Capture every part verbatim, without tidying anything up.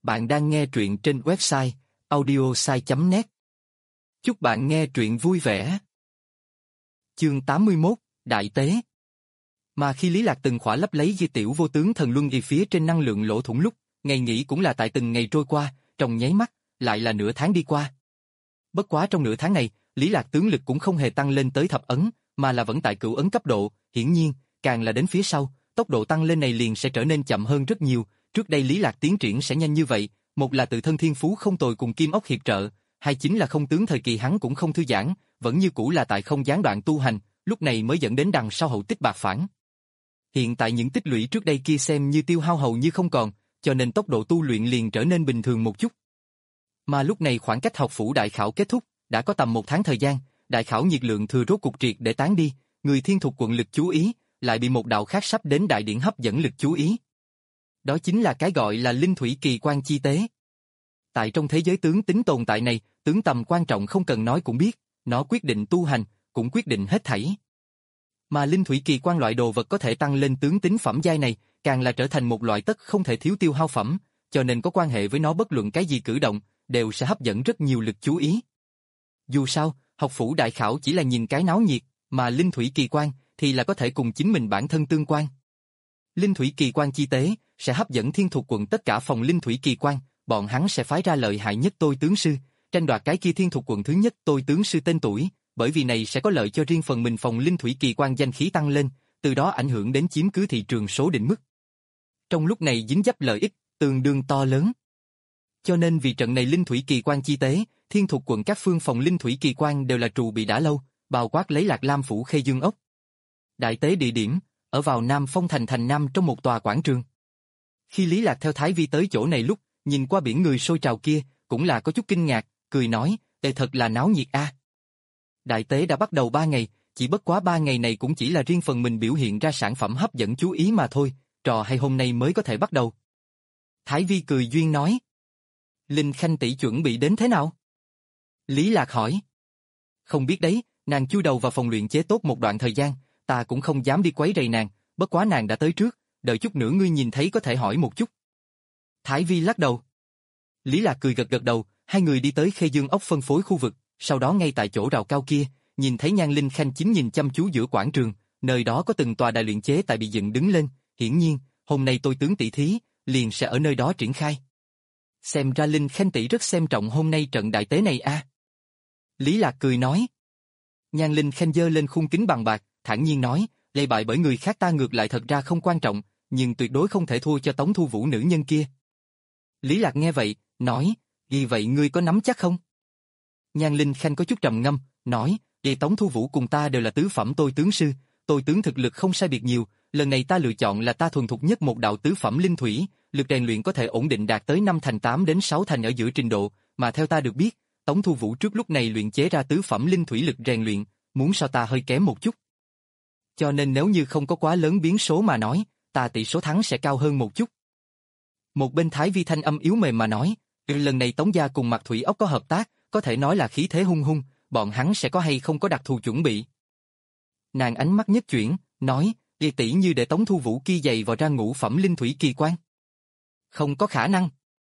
Bạn đang nghe truyện trên website audiosai chấm net. Chúc bạn nghe truyện vui vẻ. Chương tám mươi mốt, Đại Tế. Mà khi Lý Lạc từng khỏa lấp lấy di tiểu vô tướng thần luân y phía trên năng lượng lỗ thủng lúc, ngày nghỉ cũng là tại từng ngày trôi qua, trong nháy mắt, lại là nửa tháng đi qua. Bất quá trong nửa tháng này, Lý Lạc tướng lực cũng không hề tăng lên tới thập ấn, mà là vẫn tại cửu ấn cấp độ, hiển nhiên, càng là đến phía sau, tốc độ tăng lên này liền sẽ trở nên chậm hơn rất nhiều. Trước đây Lý Lạc tiến triển sẽ nhanh như vậy, một là tự thân thiên phú không tồi cùng kim ốc hiệp trợ, hai chính là không tướng thời kỳ hắn cũng không thư giãn, vẫn như cũ là tại không gián đoạn tu hành, lúc này mới dẫn đến đằng sau hậu tích bạc phản. Hiện tại những tích lũy trước đây kia xem như tiêu hao hầu như không còn, cho nên tốc độ tu luyện liền trở nên bình thường một chút. Mà lúc này khoảng cách học phủ đại khảo kết thúc, đã có tầm một tháng thời gian, đại khảo nhiệt lượng thừa rốt cục triệt để tán đi, người thiên thuộc quận lực chú ý, lại bị một đạo khác sắp đến đại điển hấp dẫn lực chú ý. Đó chính là cái gọi là linh thủy kỳ quan chi tế. Tại trong thế giới tướng tính tồn tại này, tướng tầm quan trọng không cần nói cũng biết, nó quyết định tu hành, cũng quyết định hết thảy. Mà linh thủy kỳ quan loại đồ vật có thể tăng lên tướng tính phẩm giai này, càng là trở thành một loại tất không thể thiếu tiêu hao phẩm, cho nên có quan hệ với nó bất luận cái gì cử động, đều sẽ hấp dẫn rất nhiều lực chú ý. Dù sao, học phủ đại khảo chỉ là nhìn cái náo nhiệt, mà linh thủy kỳ quan thì là có thể cùng chính mình bản thân tương quan. Linh thủy kỳ quan chi tế sẽ hấp dẫn thiên thuộc quận tất cả phòng linh thủy kỳ quan, bọn hắn sẽ phái ra lợi hại nhất tôi tướng sư, tranh đoạt cái kia thiên thuộc quận thứ nhất tôi tướng sư tên tuổi, bởi vì này sẽ có lợi cho riêng phần mình phòng linh thủy kỳ quan danh khí tăng lên, từ đó ảnh hưởng đến chiếm cứ thị trường số định mức. Trong lúc này dính dấp lợi ích, tương đương to lớn. Cho nên vì trận này linh thủy kỳ quan chi tế, thiên thuộc quận các phương phòng linh thủy kỳ quan đều là trù bị đã lâu, bao quát lấy Lạc Lam phủ Khê Dương ốc. Đại tế địa điểm, ở vào Nam Phong thành thành Nam trong một tòa quảng trường. Khi Lý Lạc theo Thái Vi tới chỗ này lúc, nhìn qua biển người sôi trào kia, cũng là có chút kinh ngạc, cười nói, "Ê thật là náo nhiệt a." Đại tế đã bắt đầu ba ngày, chỉ bất quá ba ngày này cũng chỉ là riêng phần mình biểu hiện ra sản phẩm hấp dẫn chú ý mà thôi, trò hay hôm nay mới có thể bắt đầu. Thái Vi cười duyên nói, "Linh Khanh tỷ chuẩn bị đến thế nào?" Lý Lạc hỏi. "Không biết đấy, nàng chui đầu vào phòng luyện chế tốt một đoạn thời gian, ta cũng không dám đi quấy rầy nàng, bất quá nàng đã tới trước, đợi chút nữa ngươi nhìn thấy có thể hỏi một chút." Thái Vi lắc đầu. Lý Lạc cười gật gật đầu, hai người đi tới Khê Dương ốc phân phối khu vực, sau đó ngay tại chỗ rào cao kia, nhìn thấy Nhan Linh Khanh chính nhìn chăm chú giữa quảng trường, nơi đó có từng tòa đài luyện chế tại bị dựng đứng lên, hiển nhiên, hôm nay tôi tướng tỷ thí, liền sẽ ở nơi đó triển khai. Xem ra Linh Khanh tỷ rất xem trọng hôm nay trận đại tế này a. Lý Lạc cười nói. Nhan Linh Khanh giơ lên khung kính bằng bạc, thản nhiên nói, lay bại bởi người khác ta ngược lại thật ra không quan trọng, nhưng tuyệt đối không thể thua cho Tống Thu Vũ nữ nhân kia. Lý Lạc nghe vậy, nói, vì vậy ngươi có nắm chắc không? Nhan Linh Khanh có chút trầm ngâm, nói, vì Tống Thu Vũ cùng ta đều là tứ phẩm tôi tướng sư, tôi tướng thực lực không sai biệt nhiều, lần này ta lựa chọn là ta thuần thục nhất một đạo tứ phẩm linh thủy, lực rèn luyện có thể ổn định đạt tới năm thành tám đến sáu thành ở giữa trình độ, mà theo ta được biết, Tống Thu Vũ trước lúc này luyện chế ra tứ phẩm linh thủy lực rèn luyện, muốn so ta hơi kém một chút. Cho nên nếu như không có quá lớn biến số mà nói, ta tỷ số thắng sẽ cao hơn một chút. Một bên Thái Vi thanh âm yếu mềm mà nói, lần này Tống gia cùng Mạc Thủy Ốc có hợp tác, có thể nói là khí thế hung hung, bọn hắn sẽ có hay không có đặc thù chuẩn bị. Nàng ánh mắt nhất chuyển, nói, y tỷ như để Tống Thu Vũ kia dày vào ra ngũ phẩm linh thủy kỳ quan. Không có khả năng.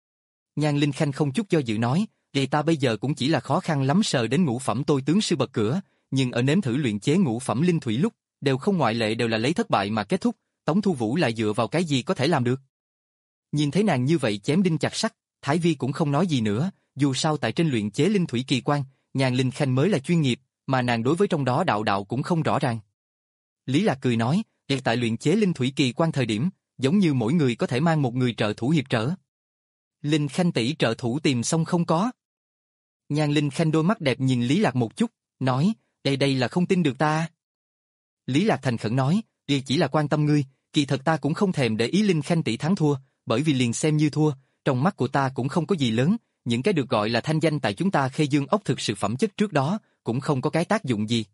Nhan Linh Khanh không chút do dự nói, vậy ta bây giờ cũng chỉ là khó khăn lắm sờ đến ngũ phẩm tôi tướng sư bậc cửa, nhưng ở nếm thử luyện chế ngũ phẩm linh thủy lúc, đều không ngoại lệ đều là lấy thất bại mà kết thúc, Tống Thu Vũ lại dựa vào cái gì có thể làm được. Nhìn thấy nàng như vậy chém đinh chặt sắt, Thái Vi cũng không nói gì nữa, dù sao tại trên luyện chế linh thủy kỳ quan, Nhan Linh Khanh mới là chuyên nghiệp, mà nàng đối với trong đó đạo đạo cũng không rõ ràng. Lý Lạc cười nói, hiện tại luyện chế linh thủy kỳ quan thời điểm, giống như mỗi người có thể mang một người trợ thủ hiệp trở. Linh Khanh tỷ trợ thủ tìm xong không có. Nhan Linh Khanh đôi mắt đẹp nhìn Lý Lạc một chút, nói, đây đây là không tin được ta. Lý Lạc thành khẩn nói, vì chỉ là quan tâm ngươi, kỳ thật ta cũng không thèm để ý Linh Khanh tỷ thắng thua, bởi vì liền xem như thua, trong mắt của ta cũng không có gì lớn, những cái được gọi là thanh danh tại chúng ta Khê Dương ốc thực sự phẩm chất trước đó, cũng không có cái tác dụng gì.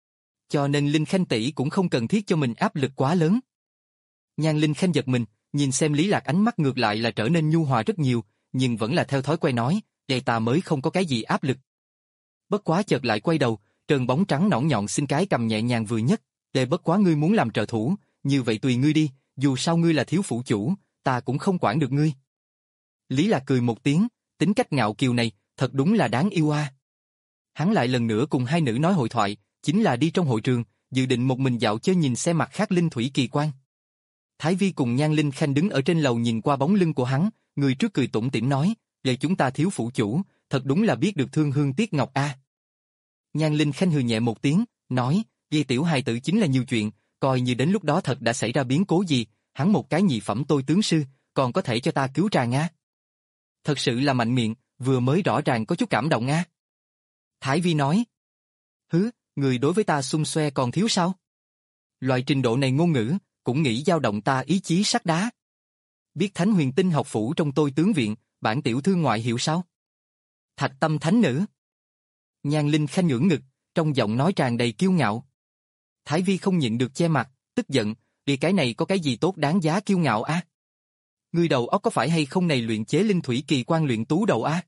Cho nên Linh Khanh tỷ cũng không cần thiết cho mình áp lực quá lớn. Nhan Linh Khanh giật mình, nhìn xem Lý Lạc ánh mắt ngược lại là trở nên nhu hòa rất nhiều, nhưng vẫn là theo thói quen nói, vậy ta mới không có cái gì áp lực. Bất quá chợt lại quay đầu, trơn bóng trắng nõn nhọn xin cái cầm nhẹ nhàng vừa nhất, để bất quá ngươi muốn làm trợ thủ, như vậy tùy ngươi đi, dù sao ngươi là thiếu phủ chủ, ta cũng không quản được ngươi. Lý Lạc cười một tiếng, tính cách ngạo kiều này, thật đúng là đáng yêu a. Hắn lại lần nữa cùng hai nữ nói hội thoại, chính là đi trong hội trường, dự định một mình dạo chơi nhìn xem mặt khác linh thủy kỳ quan. Thái Vi cùng Nhan Linh Khanh đứng ở trên lầu nhìn qua bóng lưng của hắn, người trước cười tủm tỉm nói, "Vậy chúng ta thiếu phụ chủ, thật đúng là biết được thương hương tiếc ngọc a." Nhan Linh Khanh hừ nhẹ một tiếng, nói, "Vì tiểu hài tử chính là nhiều chuyện, coi như đến lúc đó thật đã xảy ra biến cố gì, hắn một cái nhị phẩm tôi tướng sư, còn có thể cho ta cứu tràng a." Thật sự là mạnh miệng, vừa mới rõ ràng có chút cảm động a. Thái Vi nói, "Hứ, người đối với ta xung xoe còn thiếu sao? Loại trình độ này ngôn ngữ, cũng nghĩ dao động ta ý chí sắt đá. Biết Thánh Huyền Tinh học phủ trong tôi tướng viện, bản tiểu thư ngoại hiệu sao? Thạch Tâm Thánh Nữ." Nhan Linh Khanh ngưỡng ngực, trong giọng nói tràn đầy kiêu ngạo. Thái Vi không nhịn được che mặt, tức giận, "Vì cái này có cái gì tốt đáng giá kiêu ngạo a? Ngươi đầu óc có phải hay không này luyện chế linh thủy kỳ quan luyện tú đầu a?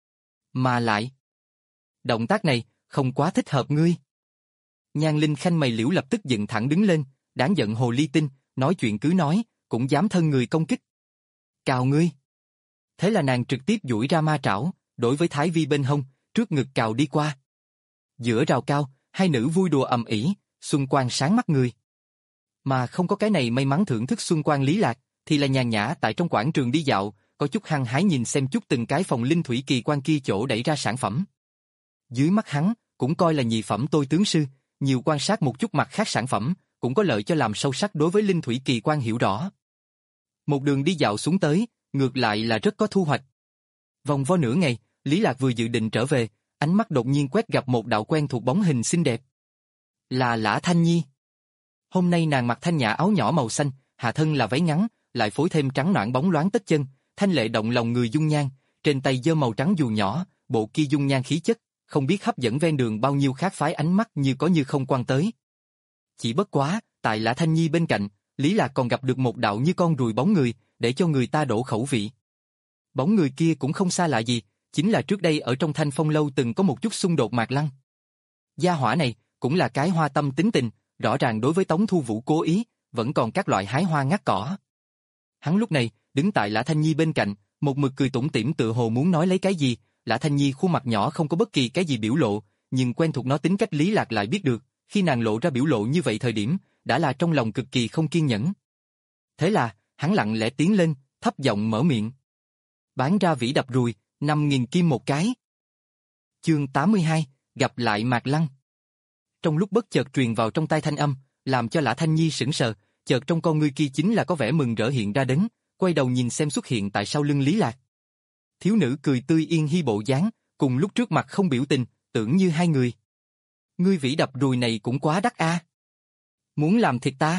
Mà lại, động tác này không quá thích hợp ngươi." Nhan Linh Khanh mày liễu lập tức dựng thẳng đứng lên, đáng giận hồ ly tinh, nói chuyện cứ nói, cũng dám thân người công kích. "Cào ngươi." Thế là nàng trực tiếp duỗi ra ma trảo, đối với Thái Vi bên hông, trước ngực cào đi qua. Giữa rào cao, hai nữ vui đùa ầm ĩ, xuân quang sáng mắt người. Mà không có cái này may mắn thưởng thức xuân quang Lý Lạc, thì là nhàn nhã tại trong quảng trường đi dạo, có chút hăng hái nhìn xem chút từng cái phòng linh thủy kỳ quan kia chỗ đẩy ra sản phẩm. Dưới mắt hắn, cũng coi là nhị phẩm tôi tướng sư, nhiều quan sát một chút mặt khác sản phẩm, cũng có lợi cho làm sâu sắc đối với linh thủy kỳ quan hiểu rõ. Một đường đi dạo xuống tới, ngược lại là rất có thu hoạch. Vòng vo nửa ngày, Lý Lạc vừa dự định trở về, ánh mắt đột nhiên quét gặp một đạo quen thuộc bóng hình xinh đẹp. Là Lã Thanh Nhi. Hôm nay nàng mặc thanh nhã áo nhỏ màu xanh, hạ thân là váy ngắn, lại phối thêm trắng nõn bóng loáng tất chân, thanh lệ động lòng người dung nhan, trên tay giơ màu trắng dù nhỏ, bộ kia dung nhan khí chất, không biết hấp dẫn ven đường bao nhiêu khác phái ánh mắt như có như không quan tới. Chỉ bất quá, tại Lã Thanh Nhi bên cạnh, Lý Lạc còn gặp được một đạo như con ruồi bóng người, để cho người ta đổ khẩu vị. Bóng người kia cũng không xa lạ gì, chính là trước đây ở trong Thanh Phong lâu từng có một chút xung đột Mạc Lăng. Gia hỏa này, cũng là cái hoa tâm tính tình, rõ ràng đối với Tống Thu Vũ cố ý, vẫn còn các loại hái hoa ngắt cỏ. Hắn lúc này, đứng tại Lã Thanh Nhi bên cạnh, một mực cười tủm tỉm tựa hồ muốn nói lấy cái gì, Lã Thanh Nhi khuôn mặt nhỏ không có bất kỳ cái gì biểu lộ, nhưng quen thuộc nó tính cách Lý Lạc lại biết được, khi nàng lộ ra biểu lộ như vậy thời điểm, đã là trong lòng cực kỳ không kiên nhẫn. Thế là, hắn lặng lẽ tiến lên, thấp giọng mở miệng. Bán ra vĩ đập ruồi, năm nghìn kim một cái. Chương tám mươi hai, gặp lại Mạc Lăng. Trong lúc bất chợt truyền vào trong tai thanh âm, làm cho Lã Thanh Nhi sững sờ, chợt trong con ngươi kia chính là có vẻ mừng rỡ hiện ra đến, quay đầu nhìn xem xuất hiện tại sau lưng Lý Lạc. Thiếu nữ cười tươi yên hi bộ dáng, cùng lúc trước mặt không biểu tình, tưởng như hai người. Ngươi vĩ đập ruồi này cũng quá đắt a. Muốn làm thịt ta?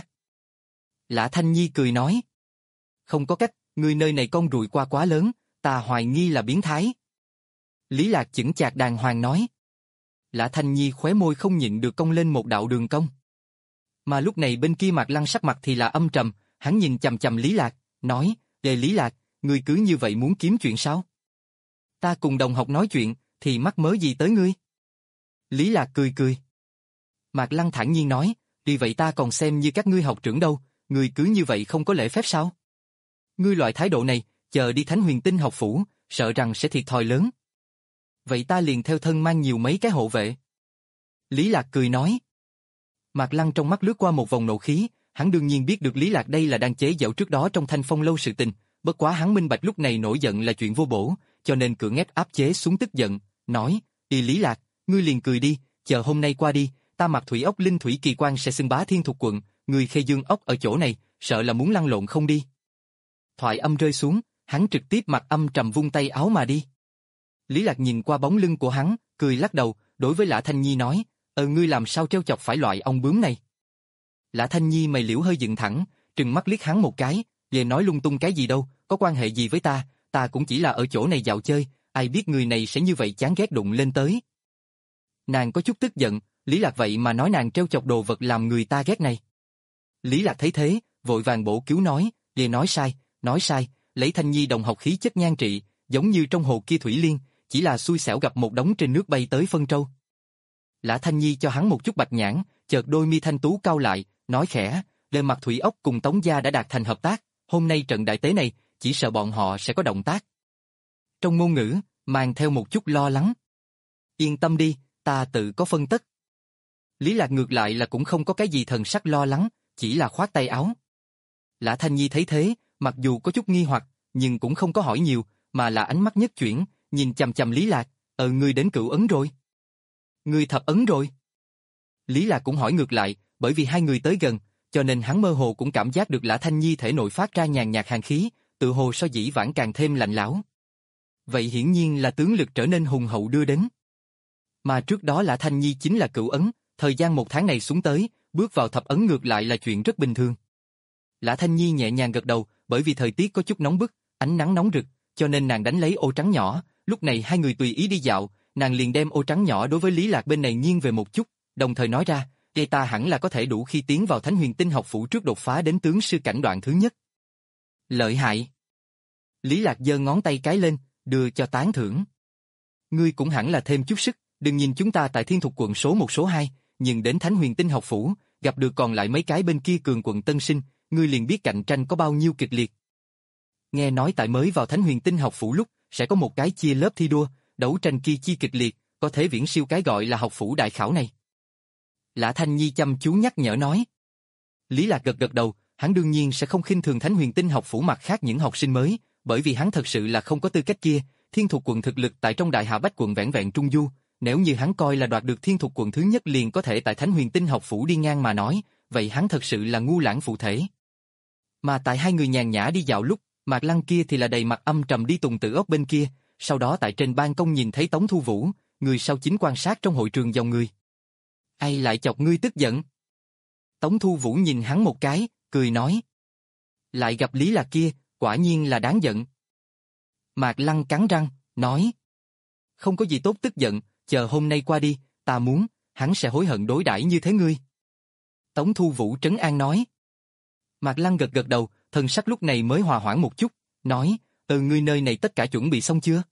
Lã Thanh Nhi cười nói. Không có cách, ngươi nơi này con ruồi qua quá lớn, ta hoài nghi là biến thái. Lý Lạc chững chạc đàng hoàng nói. Lã Thanh Nhi khóe môi không nhịn được cong lên một đạo đường cong. Mà lúc này bên kia Mạc Lăng sắc mặt thì là âm trầm, hắn nhìn chằm chằm Lý Lạc, nói, "Đề Lý Lạc, ngươi cứ như vậy muốn kiếm chuyện sao? Ta cùng đồng học nói chuyện, thì mắc mớ gì tới ngươi?" Lý Lạc cười cười. Mạc Lăng thản nhiên nói, "Vì vậy ta còn xem như các ngươi học trưởng đâu, ngươi cứ như vậy không có lễ phép sao? Ngươi loại thái độ này, chờ đi Thánh Huyền Tinh học phủ, sợ rằng sẽ thiệt thòi lớn. Vậy ta liền theo thân mang nhiều mấy cái hộ vệ." Lý Lạc cười nói. Mạc Lăng trong mắt lướt qua một vòng nộ khí, hắn đương nhiên biết được Lý Lạc đây là đang chế giễu trước đó trong Thanh Phong lâu sự tình, bất quá hắn minh bạch lúc này nổi giận là chuyện vô bổ, cho nên cưỡng ép áp chế xuống tức giận, nói, "Đi Lý Lạc, ngươi liền cười đi, chờ hôm nay qua đi, ta mặc thủy ốc linh thủy kỳ quan sẽ xưng bá thiên thuộc quận, ngươi Khê Dương ốc ở chỗ này, sợ là muốn lăn lộn không đi." Thoại âm rơi xuống, hắn trực tiếp mặt âm trầm vung tay áo mà đi. Lý Lạc nhìn qua bóng lưng của hắn, cười lắc đầu, đối với Lã Thanh Nhi nói, "Ờ ngươi làm sao trêu chọc phải loại ong bướm này?" Lã Thanh Nhi mày liễu hơi dựng thẳng, trừng mắt liếc hắn một cái, "Về nói lung tung cái gì đâu, có quan hệ gì với ta, ta cũng chỉ là ở chỗ này dạo chơi, ai biết người này sẽ như vậy chán ghét đụng lên tới." Nàng có chút tức giận, Lý Lạc vậy mà nói nàng trêu chọc đồ vật làm người ta ghét này. Lý Lạc thấy thế, vội vàng bổ cứu nói, "Về nói sai, nói sai, lấy Thanh Nhi đồng học khí chất nhan trị, giống như trong hồ kia thủy liên, chỉ là xui xẻo gặp một đống trên nước bay tới phân trâu." Lã Thanh Nhi cho hắn một chút bạch nhãn, chợt đôi mi thanh tú cau lại, nói khẽ, "Về mặt thủy ốc cùng Tống gia đã đạt thành hợp tác, hôm nay trận đại tế này, chỉ sợ bọn họ sẽ có động tác." trong ngôn ngữ, mang theo một chút lo lắng. Yên tâm đi, ta tự có phân tất. Lý Lạc ngược lại là cũng không có cái gì thần sắc lo lắng, chỉ là khoát tay áo. Lã Thanh Nhi thấy thế, mặc dù có chút nghi hoặc, nhưng cũng không có hỏi nhiều, mà là ánh mắt nhất chuyển, nhìn chằm chằm Lý Lạc, ờ ngươi đến Cửu Ấn rồi. Ngươi thập ấn rồi. Lý Lạc cũng hỏi ngược lại, bởi vì hai người tới gần, cho nên hắn mơ hồ cũng cảm giác được Lã Thanh Nhi thể nội phát ra nhàn nhạt hàn khí, tự hồ so dĩ vãng càng thêm lạnh lẽo. Vậy hiển nhiên là tướng lực trở nên hùng hậu đưa đến. Mà trước đó Lã Thanh Nhi chính là Cửu Ấn, thời gian một tháng này xuống tới, bước vào thập ấn ngược lại là chuyện rất bình thường. Lã Thanh Nhi nhẹ nhàng gật đầu, bởi vì thời tiết có chút nóng bức, ánh nắng nóng rực, cho nên nàng đánh lấy ô trắng nhỏ, lúc này hai người tùy ý đi dạo, nàng liền đem ô trắng nhỏ đối với Lý Lạc bên này nghiêng về một chút, đồng thời nói ra, "Đây ta hẳn là có thể đủ khi tiến vào Thánh Huyền Tinh học phủ trước đột phá đến tướng sư cảnh đoạn thứ nhất." Lợi hại. Lý Lạc giơ ngón tay cái lên, đưa cho tán thưởng. Ngươi cũng hẳn là thêm chút sức, đừng nhìn chúng ta tại Thiên Thục quận số một số hai, nhưng đến Thánh Huyền Tinh học phủ, gặp được còn lại mấy cái bên kia cường quận tân sinh, ngươi liền biết cạnh tranh có bao nhiêu kịch liệt. Nghe nói tại mới vào Thánh Huyền Tinh học phủ lúc, sẽ có một cái chia lớp thi đua, đấu tranh kia chi kịch liệt, có thể viễn siêu cái gọi là học phủ đại khảo này. Lã Thanh Nhi chăm chú nhắc nhở nói. Lý Lạc gật gật đầu, hắn đương nhiên sẽ không khinh thường Thánh Huyền Tinh học phủ mặt khác những học sinh mới, bởi vì hắn thật sự là không có tư cách kia, Thiên Thục quận thực lực tại trong Đại Hạ Bách quận vẻn vẹn trung du, nếu như hắn coi là đoạt được Thiên Thục quận thứ nhất liền có thể tại Thánh Huyền Tinh học phủ đi ngang mà nói, vậy hắn thật sự là ngu lãng phụ thể. Mà tại hai người nhàn nhã đi dạo lúc, Mạc Lăng kia thì là đầy mặt âm trầm đi tùng tự ốc bên kia, sau đó tại trên ban công nhìn thấy Tống Thu Vũ, người sau chính quan sát trong hội trường dòng người. Ai lại chọc ngươi tức giận? Tống Thu Vũ nhìn hắn một cái, cười nói. Lại gặp Lý Lạc kia, quả nhiên là đáng giận. Mạc Lăng cắn răng, nói. Không có gì tốt tức giận, chờ hôm nay qua đi, ta muốn, hắn sẽ hối hận đối đãi như thế ngươi. Tống Thu Vũ trấn an nói. Mạc Lăng gật gật đầu, thần sắc lúc này mới hòa hoãn một chút, nói, ừ ngươi nơi này tất cả chuẩn bị xong chưa?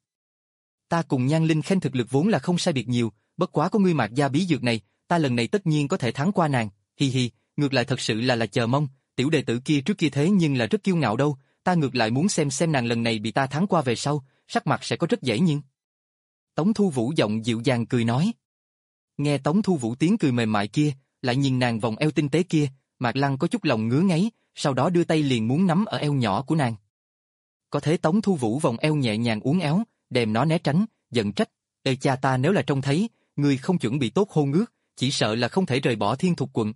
Ta cùng Nhan Linh Khanh thực lực vốn là không sai biệt nhiều, bất quá có ngươi Mạc gia bí dược này, ta lần này tất nhiên có thể thắng qua nàng, hi hi, ngược lại thật sự là là chờ mong, tiểu đệ tử kia trước kia thế nhưng là rất kiêu ngạo đâu, ta ngược lại muốn xem xem nàng lần này bị ta thắng qua về sau, sắc mặt sẽ có rất dễ nhìn. Tống Thu Vũ giọng dịu dàng cười nói. Nghe Tống Thu Vũ tiếng cười mềm mại kia, lại nhìn nàng vòng eo tinh tế kia, Mạc Lăng có chút lòng ngứa ngáy, sau đó đưa tay liền muốn nắm ở eo nhỏ của nàng. Có thể Tống Thu Vũ vòng eo nhẹ nhàng uốn éo, đem nó né tránh, giận trách, ê cha ta nếu là trông thấy, ngươi không chuẩn bị tốt hôn ước, chỉ sợ là không thể rời bỏ Thiên Thục quận.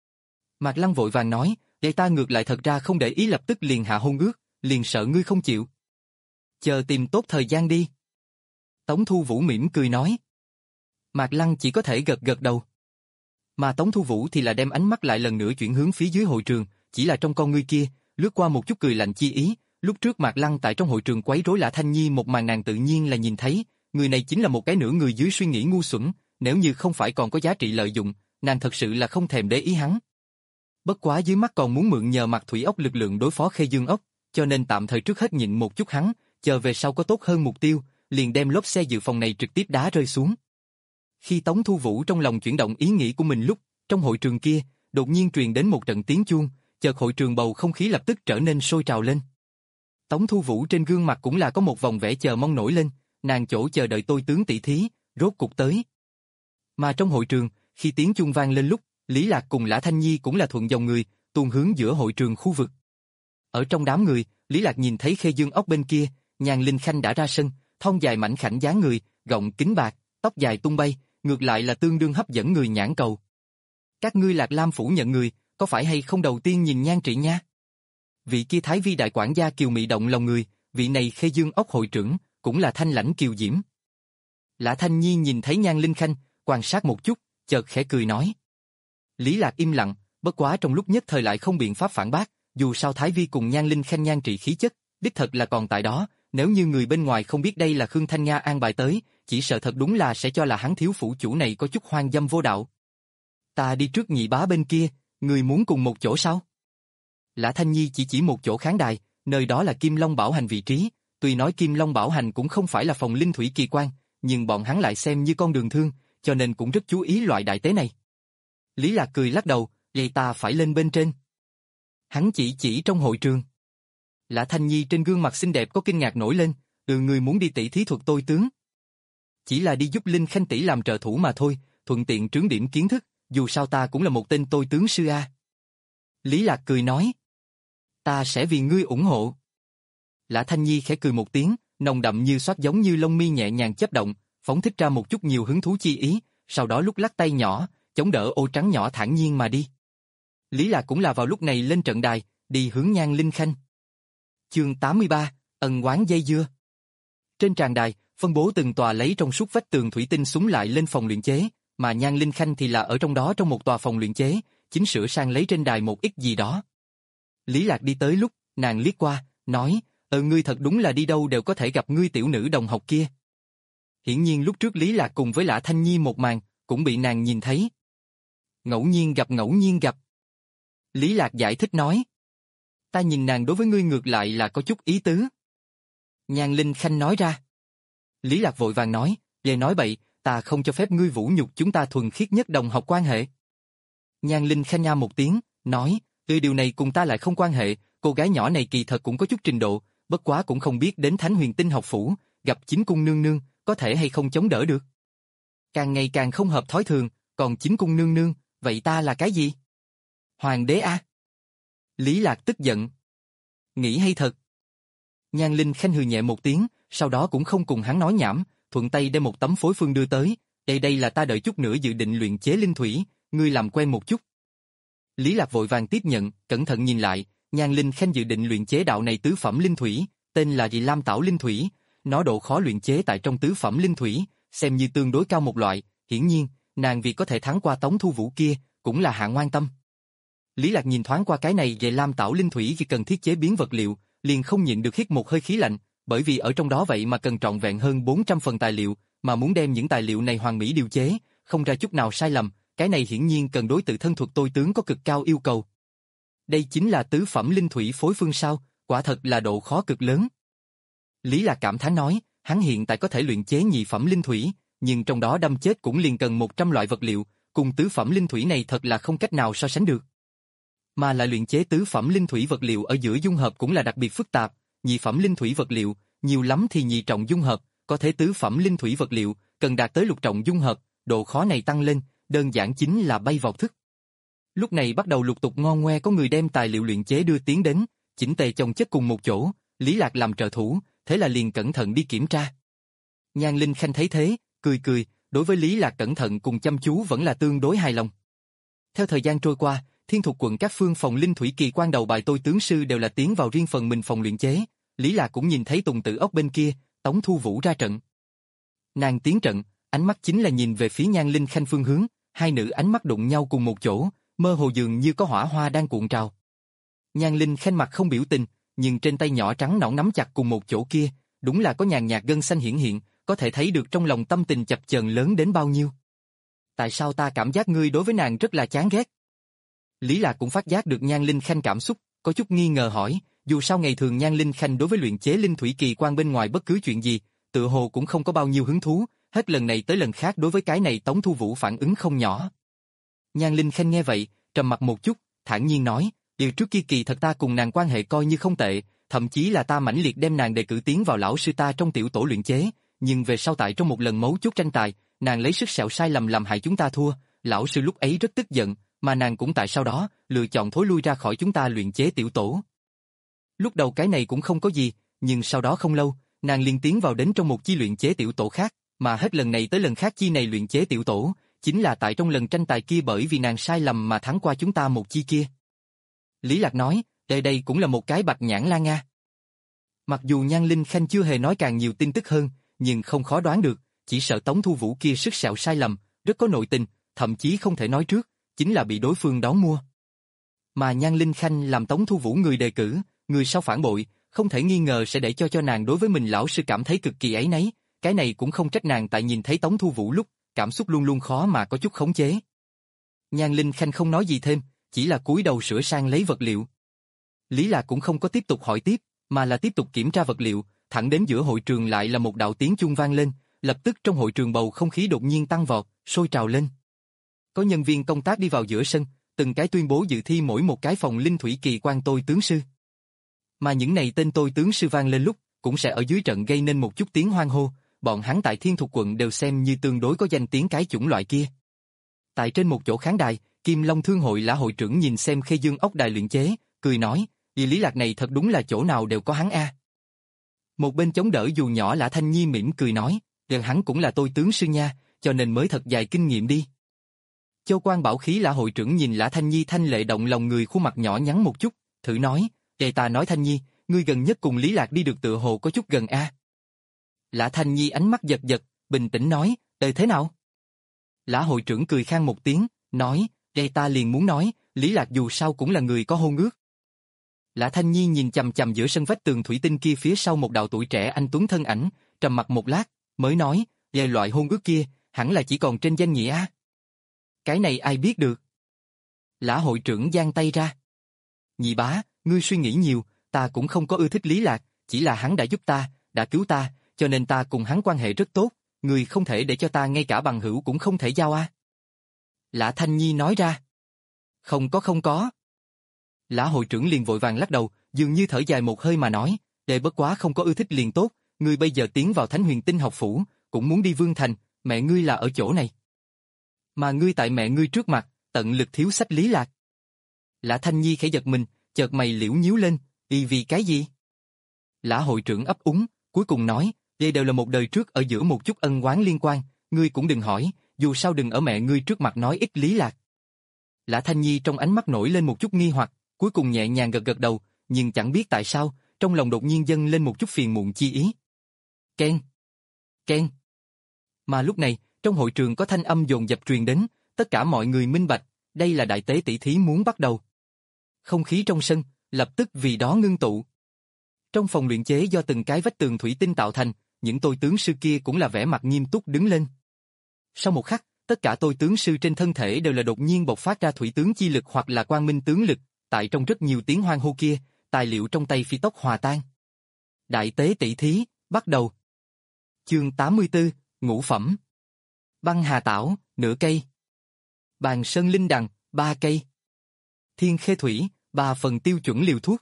Mạc Lăng vội vàng nói, để ta ngược lại thật ra không để ý lập tức liền hạ hôn ước, liền sợ ngươi không chịu. Chờ tìm tốt thời gian đi. Tống Thu Vũ mỉm cười nói. Mạc Lăng chỉ có thể gật gật đầu. Mà Tống Thu Vũ thì là đem ánh mắt lại lần nữa chuyển hướng phía dưới hội trường, chỉ là trong con ngươi kia, lướt qua một chút cười lạnh chi ý, lúc trước Mạc Lăng tại trong hội trường quấy rối Lã Thanh Nhi một màn nàng tự nhiên là nhìn thấy, người này chính là một cái nửa người dưới suy nghĩ ngu xuẩn, nếu như không phải còn có giá trị lợi dụng, nàng thật sự là không thèm để ý hắn. Bất quá dưới mắt còn muốn mượn nhờ Mạc Thủy ốc lực lượng đối phó Khê Dương ốc, cho nên tạm thời trước hết nhịn một chút hắn, chờ về sau có tốt hơn mục tiêu, liền đem lốp xe dự phòng này trực tiếp đá rơi xuống. Khi Tống Thu Vũ trong lòng chuyển động ý nghĩ của mình lúc, trong hội trường kia, đột nhiên truyền đến một trận tiếng chuông, chợt hội trường bầu không khí lập tức trở nên sôi trào lên. Tống Thu Vũ trên gương mặt cũng là có một vòng vẻ chờ mong nổi lên, nàng chỗ chờ đợi tôi tướng tỷ thí, rốt cục tới. Mà trong hội trường, khi tiếng chuông vang lên lúc, Lý Lạc cùng Lã Thanh Nhi cũng là thuận dòng người, tuôn hướng giữa hội trường khu vực. Ở trong đám người, Lý Lạc nhìn thấy Khê Dương ốc bên kia, Nhan Linh Khanh đã ra sân, thon dài mảnh khảnh dáng người, gọng kính bạc, tóc dài tung bay, ngược lại là tương đương hấp dẫn người nhãn cầu. Các ngươi Lạc Lam phủ nhận người, có phải hay không đầu tiên nhìn nhan trị nha? Vị kia Thái Vi đại quản gia kiều mị động lòng người, vị này Khê Dương ốc hội trưởng, cũng là thanh lãnh kiều diễm. Lã Thanh Nhi nhìn thấy Nhan Linh Khanh, quan sát một chút, chợt khẽ cười nói. Lý Lạc im lặng, bất quá trong lúc nhất thời lại không biện pháp phản bác, dù sao Thái Vi cùng Nhan Linh Khanh nhan trị khí chất, đích thật là còn tại đó, nếu như người bên ngoài không biết đây là Khương Thanh Nga an bài tới, chỉ sợ thật đúng là sẽ cho là hắn thiếu phủ chủ này có chút hoang dâm vô đạo. Ta đi trước nhị bá bên kia, người muốn cùng một chỗ sao? Lã Thanh Nhi chỉ chỉ một chỗ khán đài, nơi đó là Kim Long Bảo Hành vị trí, tuy nói Kim Long Bảo Hành cũng không phải là phòng linh thủy kỳ quan, nhưng bọn hắn lại xem như con đường thương, cho nên cũng rất chú ý loại đại tế này. Lý Lạc cười lắc đầu, vậy ta phải lên bên trên. Hắn chỉ chỉ trong hội trường. Lã Thanh Nhi trên gương mặt xinh đẹp có kinh ngạc nổi lên, ừ ngươi muốn đi tỷ thí thuật tôi tướng. Chỉ là đi giúp Linh Khanh tỷ làm trợ thủ mà thôi, thuận tiện trướng điểm kiến thức, dù sao ta cũng là một tên tôi tướng sư a. Lý Lạc cười nói. Ta sẽ vì ngươi ủng hộ. Lã Thanh Nhi khẽ cười một tiếng, nồng đậm như xoát giống như lông mi nhẹ nhàng chớp động, phóng thích ra một chút nhiều hứng thú chi ý, sau đó lúc lắc tay nhỏ, chống đỡ ô trắng nhỏ thản nhiên mà đi. Lý Lạc cũng là vào lúc này lên trận đài, đi hướng Nhan Linh Khanh. Chương tám mươi ba, ân oán dây dưa. Trên tràng đài, phân bố từng tòa lấy trong suốt vách tường thủy tinh súng lại lên phòng luyện chế, mà Nhan Linh Khanh thì là ở trong đó trong một tòa phòng luyện chế, chính sửa sang lấy trên đài một ít gì đó. Lý Lạc đi tới lúc, nàng liếc qua, nói, ờ ngươi thật đúng là đi đâu đều có thể gặp ngươi tiểu nữ đồng học kia. Hiển nhiên lúc trước Lý Lạc cùng với Lã Thanh Nhi một màn, cũng bị nàng nhìn thấy. Ngẫu nhiên gặp ngẫu nhiên gặp. Lý Lạc giải thích nói. Ta nhìn nàng đối với ngươi ngược lại là có chút ý tứ. Nhan Linh Khanh nói ra. Lý Lạc vội vàng nói, về nói bậy, ta không cho phép ngươi vũ nhục chúng ta thuần khiết nhất đồng học quan hệ. Nhan Linh Khanh nha một tiếng, nói, ừ điều này cùng ta lại không quan hệ, cô gái nhỏ này kỳ thật cũng có chút trình độ, bất quá cũng không biết đến Thánh Huyền Tinh học phủ, gặp chính cung nương nương, có thể hay không chống đỡ được. Càng ngày càng không hợp thói thường, còn chính cung nương nương, vậy ta là cái gì? Hoàng đế a? Lý Lạc tức giận. Nghĩ hay thật. Nhan Linh Khanh hừ nhẹ một tiếng, sau đó cũng không cùng hắn nói nhảm, thuận tay đem một tấm phối phương đưa tới, đây đây là ta đợi chút nữa dự định luyện chế linh thủy, ngươi làm quen một chút. Lý Lạc vội vàng tiếp nhận, cẩn thận nhìn lại, Nhan Linh Khanh dự định luyện chế đạo này tứ phẩm linh thủy, tên là Dị Lam Tảo linh thủy, nó độ khó luyện chế tại trong tứ phẩm linh thủy, xem như tương đối cao một loại, hiển nhiên, nàng vì có thể thắng qua Tống Thu Vũ kia, cũng là hạng ngoan tâm. Lý Lạc nhìn thoáng qua cái này Dị Lam Tảo linh thủy vì cần thiết chế biến vật liệu, liền không nhịn được hít một hơi khí lạnh, bởi vì ở trong đó vậy mà cần trọn vẹn hơn bốn trăm phần tài liệu, mà muốn đem những tài liệu này hoàn mỹ điều chế, không ra chút nào sai lầm, cái này hiển nhiên cần đối tự thân thuật tôi tướng có cực cao yêu cầu. Đây chính là tứ phẩm linh thủy phối phương sao, quả thật là độ khó cực lớn. Lý Lạc cảm thán nói, hắn hiện tại có thể luyện chế nhị phẩm linh thủy, nhưng trong đó đâm chết cũng liền cần một trăm loại vật liệu, cùng tứ phẩm linh thủy này thật là không cách nào so sánh được. Mà lại luyện chế tứ phẩm linh thủy vật liệu ở giữa dung hợp cũng là đặc biệt phức tạp, nhị phẩm linh thủy vật liệu, nhiều lắm thì nhị trọng dung hợp, có thể tứ phẩm linh thủy vật liệu, cần đạt tới lục trọng dung hợp, độ khó này tăng lên, đơn giản chính là bay vào thức. Lúc này bắt đầu lục tục ngon ngoe có người đem tài liệu luyện chế đưa tiến đến, chỉnh tề chồng chất cùng một chỗ, Lý Lạc làm trợ thủ, thế là liền cẩn thận đi kiểm tra. Nhan Linh Khanh thấy thế, cười cười, đối với Lý Lạc cẩn thận cùng chăm chú vẫn là tương đối hài lòng. Theo thời gian trôi qua, Thiên Thục quận các phương phòng linh thủy kỳ quan đầu bài tôi tướng sư đều là tiến vào riêng phần mình phòng luyện chế, Lý Lạc cũng nhìn thấy Tùng Tử Ốc bên kia, Tống Thu Vũ ra trận. Nàng tiến trận, ánh mắt chính là nhìn về phía Nhan Linh Khanh phương hướng, hai nữ ánh mắt đụng nhau cùng một chỗ, mơ hồ dường như có hỏa hoa đang cuộn trào. Nhan Linh Khanh mặt không biểu tình, nhưng trên tay nhỏ trắng nõn nắm chặt cùng một chỗ kia, đúng là có nhàn nhạt gân xanh hiển hiện, có thể thấy được trong lòng tâm tình chập chờn lớn đến bao nhiêu. Tại sao ta cảm giác ngươi đối với nàng rất là chán ghét? Lý Lạc cũng phát giác được Nhan Linh Khanh cảm xúc, có chút nghi ngờ hỏi, dù sao ngày thường Nhan Linh Khanh đối với luyện chế linh thủy kỳ quan bên ngoài bất cứ chuyện gì, tự hồ cũng không có bao nhiêu hứng thú, hết lần này tới lần khác đối với cái này Tống Thu Vũ phản ứng không nhỏ. Nhan Linh Khanh nghe vậy, trầm mặt một chút, thản nhiên nói, điều trước kia kỳ thật ta cùng nàng quan hệ coi như không tệ, thậm chí là ta mãnh liệt đem nàng đề cử tiến vào lão sư ta trong tiểu tổ luyện chế, nhưng về sau tại trong một lần mấu chốt tranh tài, nàng lấy sức sẹo sai lầm làm hại chúng ta thua, lão sư lúc ấy rất tức giận, mà nàng cũng tại sau đó, lựa chọn thối lui ra khỏi chúng ta luyện chế tiểu tổ. Lúc đầu cái này cũng không có gì, nhưng sau đó không lâu, nàng liền tiến vào đến trong một chi luyện chế tiểu tổ khác, mà hết lần này tới lần khác chi này luyện chế tiểu tổ, chính là tại trong lần tranh tài kia bởi vì nàng sai lầm mà thắng qua chúng ta một chi kia. Lý Lạc nói, đây đây cũng là một cái bạch nhãn la Nga. Mặc dù Nhan Linh Khanh chưa hề nói càng nhiều tin tức hơn, nhưng không khó đoán được, chỉ sợ Tống Thu Vũ kia sức sẹo sai lầm, rất có nội tình, thậm chí không thể nói trước, chính là bị đối phương đón mua. Mà Nhan Linh Khanh làm Tống Thu Vũ người đề cử, người sau phản bội, không thể nghi ngờ sẽ để cho cho nàng đối với mình lão sư cảm thấy cực kỳ áy náy, cái này cũng không trách nàng tại nhìn thấy Tống Thu Vũ lúc, cảm xúc luôn luôn khó mà có chút khống chế. Nhan Linh Khanh không nói gì thêm, chỉ là cúi đầu sửa sang lấy vật liệu. Lý Lạc cũng không có tiếp tục hỏi tiếp, mà là tiếp tục kiểm tra vật liệu, thẳng đến giữa hội trường lại là một đạo tiếng chuông vang lên, lập tức trong hội trường bầu không khí đột nhiên tăng vọt, sôi trào lên. Có nhân viên công tác đi vào giữa sân, từng cái tuyên bố dự thi mỗi một cái phòng linh thủy kỳ quan tôi tướng sư. Mà những này tên tôi tướng sư vang lên lúc, cũng sẽ ở dưới trận gây nên một chút tiếng hoan hô, bọn hắn tại Thiên Thục quận đều xem như tương đối có danh tiếng cái chủng loại kia. Tại trên một chỗ khán đài, Kim Long Thương hội Lã hội trưởng nhìn xem Khê Dương ốc đài luyện chế, cười nói, "Vì Lý Lạc này thật đúng là chỗ nào đều có hắn a." Một bên chống đỡ dù nhỏ Lã Thanh Nhi mỉm cười nói, "Gần hắn cũng là tôi tướng sư nha, cho nên mới thật dài kinh nghiệm đi." Châu Quan Bảo Khí Lã hội trưởng nhìn Lã Thanh Nhi thanh lệ động lòng người khuôn mặt nhỏ nhắn một chút, thử nói, "Để ta nói Thanh Nhi, ngươi gần nhất cùng Lý Lạc đi được tựa hồ có chút gần a." Lã Thanh Nhi ánh mắt giật giật, bình tĩnh nói, "Ờ thế nào?" Lã hội trưởng cười khang một tiếng, nói, "Đây ta liền muốn nói, Lý Lạc dù sao cũng là người có hôn ước." Lã Thanh Nhi nhìn chằm chằm giữa sân vách tường thủy tinh kia phía sau một đạo tuổi trẻ anh tuấn thân ảnh, trầm mặc một lát, mới nói, "Về loại hôn ước kia, hẳn là chỉ còn trên danh nghĩa a." "Cái này ai biết được?" Lã hội trưởng giang tay ra. "Nhị bá, ngươi suy nghĩ nhiều, ta cũng không có ưa thích Lý Lạc, chỉ là hắn đã giúp ta, đã cứu ta, cho nên ta cùng hắn quan hệ rất tốt, người không thể để cho ta ngay cả bằng hữu cũng không thể giao a." Lã Thanh Nhi nói ra. "Không có không có." Lã hội trưởng liền vội vàng lắc đầu, dường như thở dài một hơi mà nói, "Đệ bất quá không có ưa thích liền tốt, ngươi bây giờ tiến vào Thánh Huyền Tinh học phủ, cũng muốn đi Vương Thành, mẹ ngươi là ở chỗ này. Mà ngươi tại mẹ ngươi trước mặt, tận lực thiếu sách Lý Lạc." Lã Thanh Nhi khẽ giật mình, chợt mày liễu nhíu lên, "Y vì cái gì?" Lã hội trưởng ấp úng, cuối cùng nói, "Đây đều là một đời trước ở giữa một chút ân oán liên quan, ngươi cũng đừng hỏi, dù sao đừng ở mẹ ngươi trước mặt nói ít Lý Lạc." Lã Thanh Nhi trong ánh mắt nổi lên một chút nghi hoặc, cuối cùng nhẹ nhàng gật gật đầu, nhưng chẳng biết tại sao, trong lòng đột nhiên dâng lên một chút phiền muộn chi ý. Ken! Ken! Mà lúc này, trong hội trường có thanh âm dồn dập truyền đến, tất cả mọi người minh bạch, đây là đại tế tỷ thí muốn bắt đầu. Không khí trong sân, lập tức vì đó ngưng tụ. Trong phòng luyện chế do từng cái vách tường thủy tinh tạo thành, những tôi tướng sư kia cũng là vẻ mặt nghiêm túc đứng lên. Sau một khắc, tất cả tôi tướng sư trên thân thể đều là đột nhiên bộc phát ra thủy tướng chi lực hoặc là quang minh tướng lực, tại trong rất nhiều tiếng hoan hô kia, tài liệu trong tay phi tốc hòa tan. Đại tế tỷ thí, bắt đầu. Chương tám mươi tư, ngũ phẩm. Băng hà tảo, nửa cây. Bàn sơn linh đằng, ba cây. Thiên khê thủy, ba phần tiêu chuẩn liều thuốc.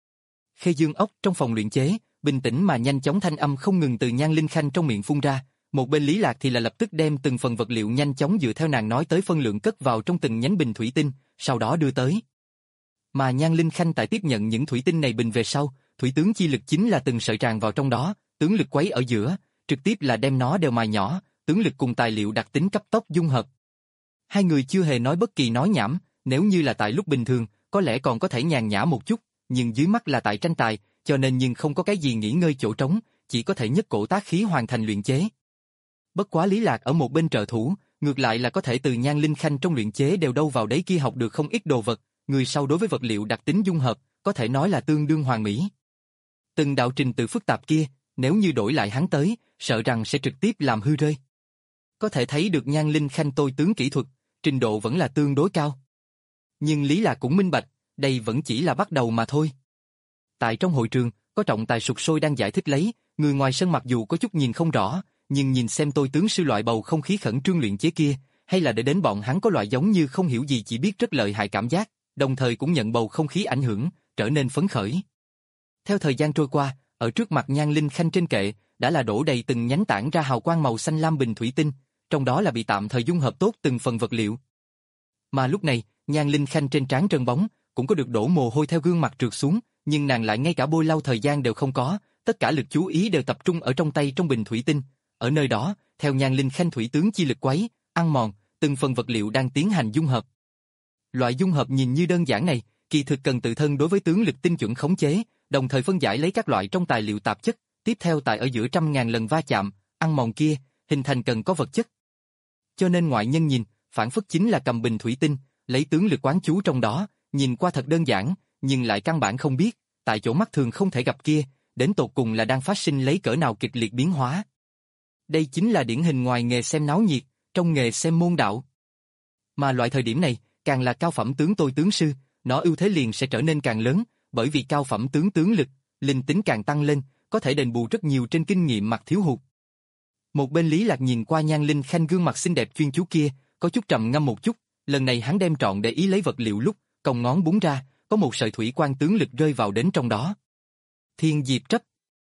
Khê Dương ốc trong phòng luyện chế, bình tĩnh mà nhanh chóng thanh âm không ngừng từ Nhan Linh Khanh trong miệng phun ra, một bên Lý Lạc thì là lập tức đem từng phần vật liệu nhanh chóng dựa theo nàng nói tới phân lượng cất vào trong từng nhánh bình thủy tinh, sau đó đưa tới. Mà Nhan Linh Khanh tại tiếp nhận những thủy tinh này bình về sau, thủy tướng chi lực chính là từng sợi tràn vào trong đó, tướng lực quấy ở giữa, trực tiếp là đem nó đều mài nhỏ, tướng lực cùng tài liệu đặc tính cấp tốc dung hợp. Hai người chưa hề nói bất kỳ nói nhảm, nếu như là tại lúc bình thường, có lẽ còn có thể nhàn nhã một chút, nhưng dưới mắt là tại tranh tài, cho nên nhưng không có cái gì nghỉ ngơi chỗ trống, chỉ có thể nhất cổ tác khí hoàn thành luyện chế. Bất quá Lý Lạc ở một bên trợ thủ, ngược lại là có thể từ Nhan Linh Khanh trong luyện chế đều đâu vào đấy kia học được không ít đồ vật, người sau đối với vật liệu đặc tính dung hợp, có thể nói là tương đương hoàn mỹ. Từng đạo trình tự phức tạp kia, nếu như đổi lại hắn tới, sợ rằng sẽ trực tiếp làm hư rơi. Có thể thấy được Nhan Linh Khanh tôi tướng kỹ thuật, trình độ vẫn là tương đối cao. Nhưng Lý Lạc cũng minh bạch, đây vẫn chỉ là bắt đầu mà thôi. Tại trong hội trường, có trọng tài sục sôi đang giải thích lấy, người ngoài sân mặc dù có chút nhìn không rõ, nhưng nhìn xem tôi tướng sư loại bầu không khí khẩn trương luyện chế kia, hay là để đến bọn hắn có loại giống như không hiểu gì chỉ biết rất lợi hại cảm giác, đồng thời cũng nhận bầu không khí ảnh hưởng, trở nên phấn khởi. Theo thời gian trôi qua, ở trước mặt Nhan Linh Khanh trên kệ, đã là đổ đầy từng nhánh tản ra hào quang màu xanh lam bình thủy tinh, trong đó là bị tạm thời dung hợp tốt từng phần vật liệu. Mà lúc này, Nhan Linh Khanh trên trán trơn bóng, cũng có được đổ mồ hôi theo gương mặt trượt xuống, nhưng nàng lại ngay cả bôi lau thời gian đều không có, tất cả lực chú ý đều tập trung ở trong tay trong bình thủy tinh. Ở nơi đó, theo Nhan Linh Khanh thủy tướng chi lực quấy, ăn mòn, từng phần vật liệu đang tiến hành dung hợp. Loại dung hợp nhìn như đơn giản này, kỳ thực cần tự thân đối với tướng lực tinh chuẩn khống chế, đồng thời phân giải lấy các loại trong tài liệu tạp chất, tiếp theo tại ở giữa trăm ngàn lần va chạm, ăn mòn kia, hình thành cần có vật chất. Cho nên ngoại nhân nhìn, phản phất chính là cầm bình thủy tinh, lấy tướng lực quán chú trong đó, nhìn qua thật đơn giản, nhưng lại căn bản không biết, tại chỗ mắt thường không thể gặp kia, đến tột cùng là đang phát sinh lấy cỡ nào kịch liệt biến hóa. Đây chính là điển hình ngoài nghề xem náo nhiệt, trong nghề xem môn đạo. Mà loại thời điểm này, càng là cao phẩm tướng tôi tướng sư, nó ưu thế liền sẽ trở nên càng lớn, bởi vì cao phẩm tướng tướng lực, linh tính càng tăng lên, có thể đền bù rất nhiều trên kinh nghiệm mặt thiếu hụt. Một bên Lý Lạc nhìn qua Nhan Linh Khanh gương mặt xinh đẹp chuyên chú kia, có chút trầm ngâm một chút, lần này hắn đem trọn để ý lấy vật liệu lúc, cong ngón búng ra, có một sợi thủy quang tướng lực rơi vào đến trong đó. Thiên diệp trấp.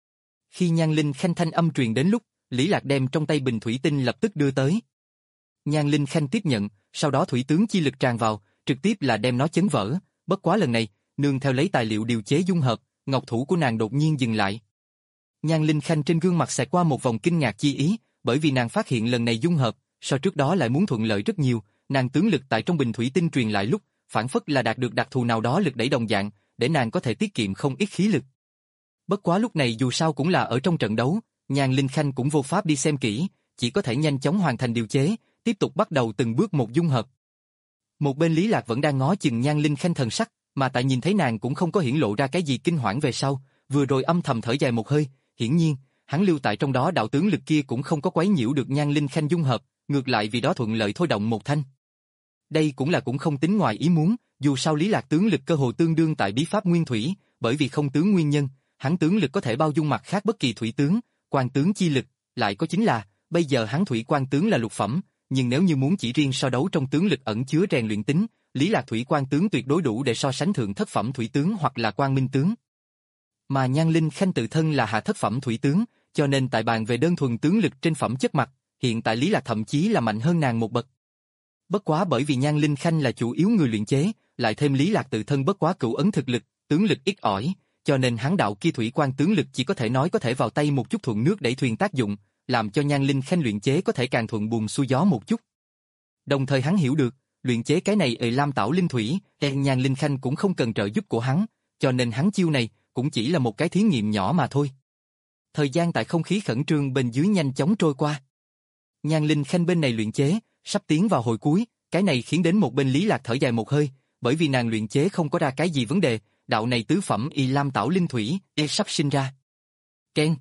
Khi Nhan Linh Khanh thanh âm truyền đến lúc, Lý Lạc đem trong tay bình thủy tinh lập tức đưa tới. Nhan Linh Khanh tiếp nhận, sau đó thủy tướng chi lực tràn vào, trực tiếp là đem nó chấn vỡ, bất quá lần này, nương theo lấy tài liệu điều chế dung hợp, ngọc thủ của nàng đột nhiên dừng lại. Nhan Linh Khanh trên gương mặt xẹt qua một vòng kinh ngạc chi ý, bởi vì nàng phát hiện lần này dung hợp, so trước đó lại muốn thuận lợi rất nhiều, nàng tướng lực tại trong bình thủy tinh truyền lại lúc, phản phất là đạt được đặc thù nào đó lực đẩy đồng dạng, để nàng có thể tiết kiệm không ít khí lực. Bất quá lúc này dù sao cũng là ở trong trận đấu, Nhan Linh Khanh cũng vô pháp đi xem kỹ, chỉ có thể nhanh chóng hoàn thành điều chế, tiếp tục bắt đầu từng bước một dung hợp. Một bên Lý Lạc vẫn đang ngó chừng Nhan Linh Khanh thần sắc, mà tại nhìn thấy nàng cũng không có hiển lộ ra cái gì kinh hoảng về sau, vừa rồi âm thầm thở dài một hơi, hiển nhiên, hắn lưu tại trong đó đạo tướng lực kia cũng không có quấy nhiễu được Nhan Linh Khanh dung hợp, ngược lại vì đó thuận lợi thôi động một thanh. Đây cũng là cũng không tính ngoài ý muốn, dù sao Lý Lạc tướng lực cơ hồ tương đương tại bí pháp nguyên thủy, bởi vì không tướng nguyên nhân, hắn tướng lực có thể bao dung mặt khác bất kỳ thủy tướng, quan tướng chi lực, lại có chính là, bây giờ hắn thủy quan tướng là lục phẩm, nhưng nếu như muốn chỉ riêng so đấu trong tướng lực ẩn chứa rèn luyện tính, Lý Lạc thủy quan tướng tuyệt đối đủ để so sánh thượng thất phẩm thủy tướng hoặc là quang minh tướng. Mà Nhan Linh Khanh tự thân là hạ thất phẩm thủy tướng, cho nên tại bàn về đơn thuần tướng lực trên phẩm chất mặt, hiện tại Lý Lạc thậm chí là mạnh hơn nàng một bậc. Bất quá bởi vì Nhan Linh Khanh là chủ yếu người luyện chế, lại thêm Lý Lạc tự thân bất quá cửu ấn thực lực, tướng lực ít ỏi, cho nên hắn đạo kia thủy quan tướng lực chỉ có thể nói có thể vào tay một chút thuận nước đẩy thuyền tác dụng, làm cho Nhan Linh Khanh luyện chế có thể càng thuận buồm xuôi gió một chút. Đồng thời hắn hiểu được, luyện chế cái này ở Lam Tảo Linh Thủy, đen Nhan Linh Khanh cũng không cần trợ giúp của hắn, cho nên hắn chiêu này cũng chỉ là một cái thí nghiệm nhỏ mà thôi. Thời gian tại không khí khẩn trương bên dưới nhanh chóng trôi qua. Nhan Linh Khanh bên này luyện chế, sắp tiến vào hồi cuối, cái này khiến đến một bên Lý Lạc thở dài một hơi, bởi vì nàng luyện chế không có ra cái gì vấn đề, đạo này tứ phẩm y Lam Tảo Linh Thủy, e sắp sinh ra. Ken.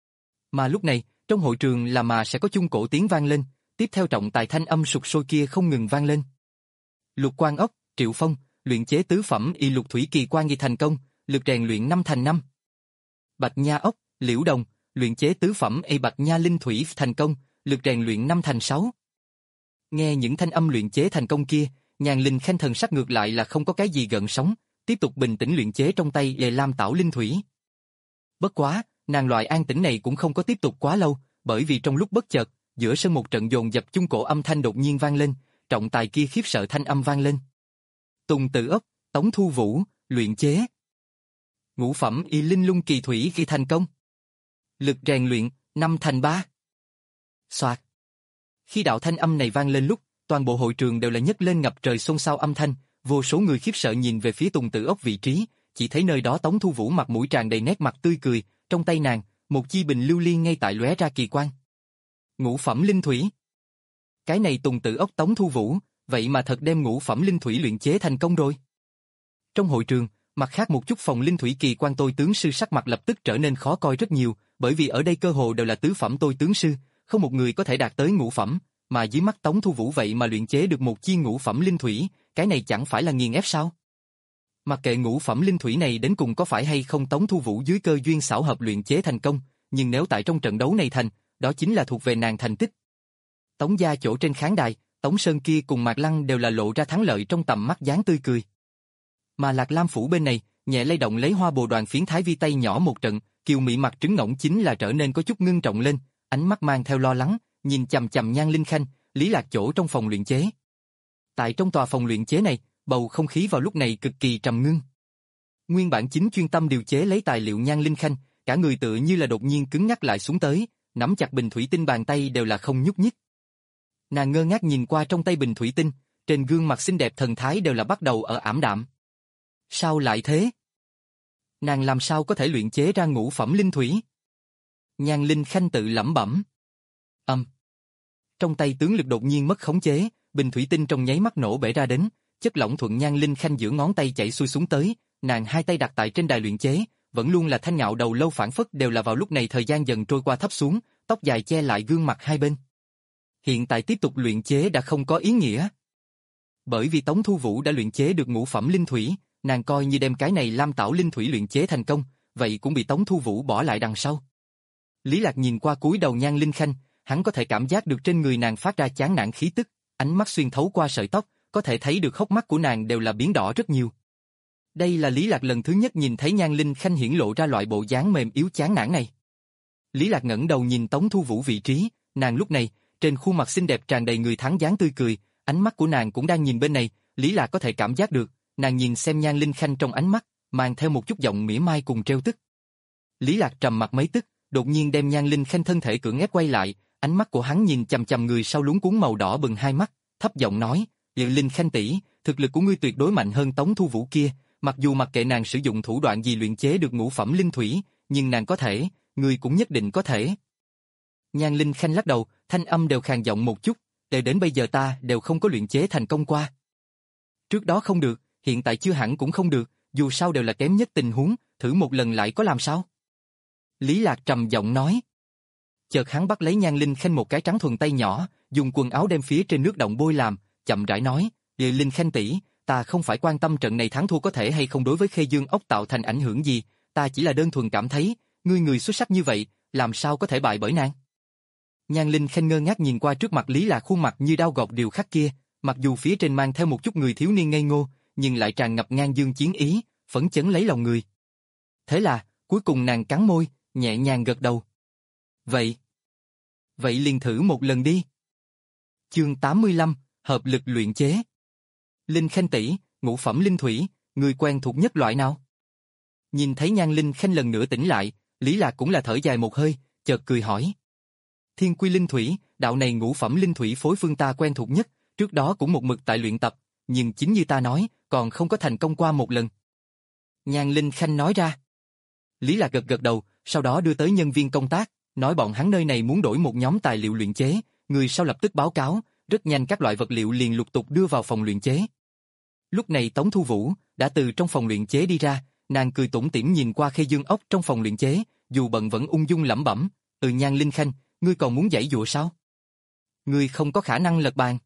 Mà lúc này, trong hội trường là mà sẽ có chung cổ tiếng vang lên, tiếp theo trọng tài thanh âm sục sôi kia không ngừng vang lên. Lục Quan Ốc, Triệu Phong, luyện chế tứ phẩm y Lục Thủy Kỳ Quan nghi thành công, lực rèn luyện năm thành năm. Bạch Nha Ốc, Liễu Đồng, luyện chế tứ phẩm y Bạch Nha Linh Thủy thành công, lực rèn luyện năm thành sáu. Nghe những thanh âm luyện chế thành công kia, Nhan Linh Khanh thần sắc ngược lại là không có cái gì gợn sóng, tiếp tục bình tĩnh luyện chế trong tay Lệ Lam Tảo Linh Thủy. Bất quá, nàng loại an tĩnh này cũng không có tiếp tục quá lâu, bởi vì trong lúc bất chợt, giữa sân một trận dồn dập chung cổ âm thanh đột nhiên vang lên, trọng tài kia khiếp sợ thanh âm vang lên. Tùng Tự Ốc, Tống Thu Vũ, luyện chế. Ngũ phẩm y Linh Lung Kỳ Thủy ghi thành công. Lực rèn luyện, năm thành ba. Soạt. Khi đạo thanh âm này vang lên lúc, toàn bộ hội trường đều là nhấc lên ngập trời xôn xao âm thanh, vô số người khiếp sợ nhìn về phía Tùng Tự Ốc vị trí, chỉ thấy nơi đó Tống Thu Vũ mặt mũi tràn đầy nét mặt tươi cười, trong tay nàng, một chi bình lưu ly ngay tại lóe ra kỳ quang. Ngũ phẩm linh thủy. Cái này Tùng Tự Ốc Tống Thu Vũ, vậy mà thật đem ngũ phẩm linh thủy luyện chế thành công rồi. Trong hội trường, mặt khác một chút phòng linh thủy kỳ quan tôi tướng sư sắc mặt lập tức trở nên khó coi rất nhiều, bởi vì ở đây cơ hồ đều là tứ phẩm tôi tướng sư, không một người có thể đạt tới ngũ phẩm, mà dưới mắt Tống Thu Vũ vậy mà luyện chế được một chi ngũ phẩm linh thủy, cái này chẳng phải là nghiền ép sao? Mặc kệ ngũ phẩm linh thủy này đến cùng có phải hay không Tống Thu Vũ dưới cơ duyên xảo hợp luyện chế thành công, nhưng nếu tại trong trận đấu này thành, đó chính là thuộc về nàng thành tích. Tống gia chỗ trên khán đài, Tống Sơn kia cùng Mạc Lăng đều là lộ ra thắng lợi trong tầm mắt dáng tươi cười. Mà Lạc Lam phủ bên này, nhẹ lay động lấy hoa bồ đoàn phiến thái vi tay nhỏ một trận, kiều mị mặt trứng ngỗng chính là trở nên có chút ngưng trọng lên, ánh mắt mang theo lo lắng, nhìn chằm chằm Nhan Linh Khanh, Lý Lạc chỗ trong phòng luyện chế. Tại trong tòa phòng luyện chế này, bầu không khí vào lúc này cực kỳ trầm ngưng. Nguyên bản chính chuyên tâm điều chế lấy tài liệu Nhan Linh Khanh, cả người tựa như là đột nhiên cứng nhắc lại xuống tới, nắm chặt bình thủy tinh bàn tay đều là không nhúc nhích. Nàng ngơ ngác nhìn qua trong tay bình thủy tinh, trên gương mặt xinh đẹp thần thái đều là bắt đầu ở ảm đạm. Sao lại thế? Nàng làm sao có thể luyện chế ra ngũ phẩm linh thủy? Nhan Linh Khanh tự lẩm bẩm. Âm. Trong tay tướng lực đột nhiên mất khống chế, bình thủy tinh trong nháy mắt nổ bể ra đến, chất lỏng thuận Nhan Linh Khanh giữa ngón tay chảy xuôi xuống tới, nàng hai tay đặt tại trên đài luyện chế, vẫn luôn là thanh ngạo đầu lâu phản phất đều là vào lúc này thời gian dần trôi qua thấp xuống, tóc dài che lại gương mặt hai bên. Hiện tại tiếp tục luyện chế đã không có ý nghĩa. Bởi vì Tống Thu Vũ đã luyện chế được ngũ phẩm linh thủy, nàng coi như đem cái này Lam Tảo Linh Thủy luyện chế thành công, vậy cũng bị Tống Thu Vũ bỏ lại đằng sau. Lý Lạc nhìn qua cúi đầu Nhan Linh Khanh, hắn có thể cảm giác được trên người nàng phát ra chán nản khí tức, ánh mắt xuyên thấu qua sợi tóc, có thể thấy được hốc mắt của nàng đều là biến đỏ rất nhiều. Đây là Lý Lạc lần thứ nhất nhìn thấy Nhan Linh Khanh hiển lộ ra loại bộ dáng mềm yếu chán nản này. Lý Lạc ngẩng đầu nhìn Tống Thu Vũ vị trí, nàng lúc này, trên khuôn mặt xinh đẹp tràn đầy người thắng dáng tươi cười, ánh mắt của nàng cũng đang nhìn bên này, Lý Lạc có thể cảm giác được, nàng nhìn xem Nhan Linh Khanh trong ánh mắt, mang theo một chút giọng mỉa mai cùng trêu tức. Lý Lạc trầm mặt mấy tức, đột nhiên đem Nhan Linh Khanh thân thể cưỡng ép quay lại, ánh mắt của hắn nhìn chằm chằm người sau luống cuống màu đỏ bừng hai mắt, thấp giọng nói, Linh Khanh tỷ, thực lực của ngươi tuyệt đối mạnh hơn Tống Thu Vũ kia, mặc dù mặc kệ nàng sử dụng thủ đoạn gì luyện chế được ngũ phẩm linh thủy, nhưng nàng có thể, ngươi cũng nhất định có thể. Nhan Linh Khanh lắc đầu, thanh âm đều khàn giọng một chút, để đến bây giờ ta đều không có luyện chế thành công qua. Trước đó không được, hiện tại chưa hẳn cũng không được, dù sao đều là kém nhất tình huống, thử một lần lại có làm sao? Lý Lạc trầm giọng nói. Chợt hắn bắt lấy Nhan Linh Khanh một cái trắng thuần tay nhỏ, dùng quần áo đem phía trên nước động bôi làm, chậm rãi nói, Linh Khanh tỷ, ta không phải quan tâm trận này thắng thua có thể hay không đối với Khê Dương ốc tạo thành ảnh hưởng gì, ta chỉ là đơn thuần cảm thấy, ngươi người xuất sắc như vậy, làm sao có thể bại bởi nàng? Nhan Linh Khanh ngơ ngác nhìn qua trước mặt Lý Lạc khuôn mặt như đao gọt điều khắc kia, mặc dù phía trên mang theo một chút người thiếu niên ngây ngô, nhưng lại tràn ngập ngang dương chiến ý, phấn chấn lấy lòng người. Thế là, cuối cùng nàng cắn môi, nhẹ nhàng gật đầu. Vậy, vậy liền thử một lần đi. Chương tám mươi lăm, hợp lực luyện chế. Linh Khanh tỷ, ngũ phẩm linh thủy, người quen thuộc nhất loại nào? Nhìn thấy Nhan Linh Khanh lần nữa tỉnh lại, Lý Lạc cũng là thở dài một hơi, chợt cười hỏi. Thiên Quy linh thủy, đạo này ngũ phẩm linh thủy phối phương ta quen thuộc nhất, trước đó cũng một mực tại luyện tập, nhưng chính như ta nói, còn không có thành công qua một lần. Nhan Linh Khanh nói ra. Lý Lạc gật gật đầu, sau đó đưa tới nhân viên công tác, nói bọn hắn nơi này muốn đổi một nhóm tài liệu luyện chế, người sau lập tức báo cáo, rất nhanh các loại vật liệu liền lục tục đưa vào phòng luyện chế. Lúc này Tống Thu Vũ đã từ trong phòng luyện chế đi ra, nàng cười tủm tỉm nhìn qua Khê Dương ốc trong phòng luyện chế, dù bận vẫn ung dung lẩm bẩm, "Ừ Nhan Linh Khanh, ngươi còn muốn giãy giụa sao? Ngươi không có khả năng lật bàn."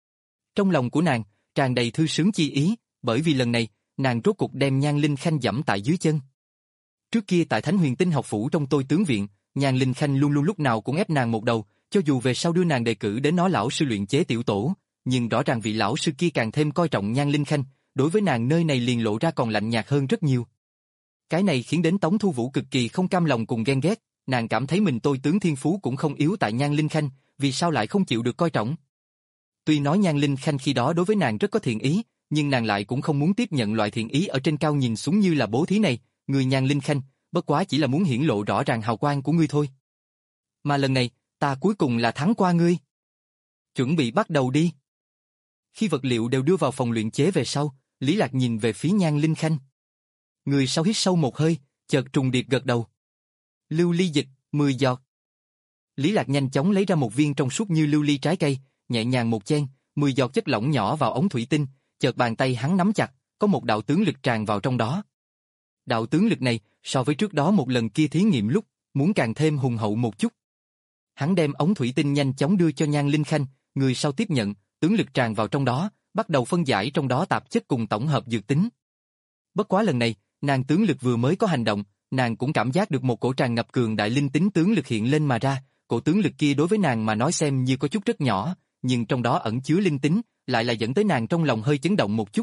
Trong lòng của nàng tràn đầy thư sướng chi ý, bởi vì lần này nàng rốt cục đem Nhan Linh Khanh giẫm tại dưới chân. Trước kia tại Thánh Huyền Tinh học phủ trong Tôi tướng viện, Nhan Linh Khanh luôn luôn lúc nào cũng ép nàng một đầu, cho dù về sau đưa nàng đề cử đến nó lão sư luyện chế tiểu tổ, nhưng rõ ràng vị lão sư kia càng thêm coi trọng Nhan Linh Khanh, đối với nàng nơi này liền lộ ra còn lạnh nhạt hơn rất nhiều. Cái này khiến đến Tống Thu Vũ cực kỳ không cam lòng cùng ghen ghét, nàng cảm thấy mình Tôi tướng thiên phú cũng không yếu tại Nhan Linh Khanh, vì sao lại không chịu được coi trọng. Tuy nói Nhan Linh Khanh khi đó đối với nàng rất có thiện ý, nhưng nàng lại cũng không muốn tiếp nhận loại thiện ý ở trên cao nhìn xuống như là bố thí này, người Nhan Linh Khanh, bất quá chỉ là muốn hiển lộ rõ ràng hào quang của ngươi thôi. Mà lần này, ta cuối cùng là thắng qua ngươi. Chuẩn bị bắt đầu đi. Khi vật liệu đều đưa vào phòng luyện chế về sau, Lý Lạc nhìn về phía Nhan Linh Khanh. Người sau hít sâu một hơi, chợt trùng điệp gật đầu. Lưu ly dịch, mười giọt. Lý Lạc nhanh chóng lấy ra một viên trong suốt như lưu ly trái cây, nhẹ nhàng một chen, mười giọt chất lỏng nhỏ vào ống thủy tinh, chợt bàn tay hắn nắm chặt, có một đạo tướng lực tràn vào trong đó. Đạo tướng lực này, so với trước đó một lần kia thí nghiệm lúc, muốn càng thêm hùng hậu một chút. Hắn đem ống thủy tinh nhanh chóng đưa cho Nhan Linh Khanh, người sau tiếp nhận, tướng lực tràn vào trong đó, bắt đầu phân giải trong đó tạp chất cùng tổng hợp dược tính. Bất quá lần này, nàng tướng lực vừa mới có hành động, nàng cũng cảm giác được một cổ tràn ngập cường đại linh tính tướng lực hiện lên mà ra, cổ tướng lực kia đối với nàng mà nói xem như có chút rất nhỏ, nhưng trong đó ẩn chứa linh tính, lại là dẫn tới nàng trong lòng hơi chấn động một chút.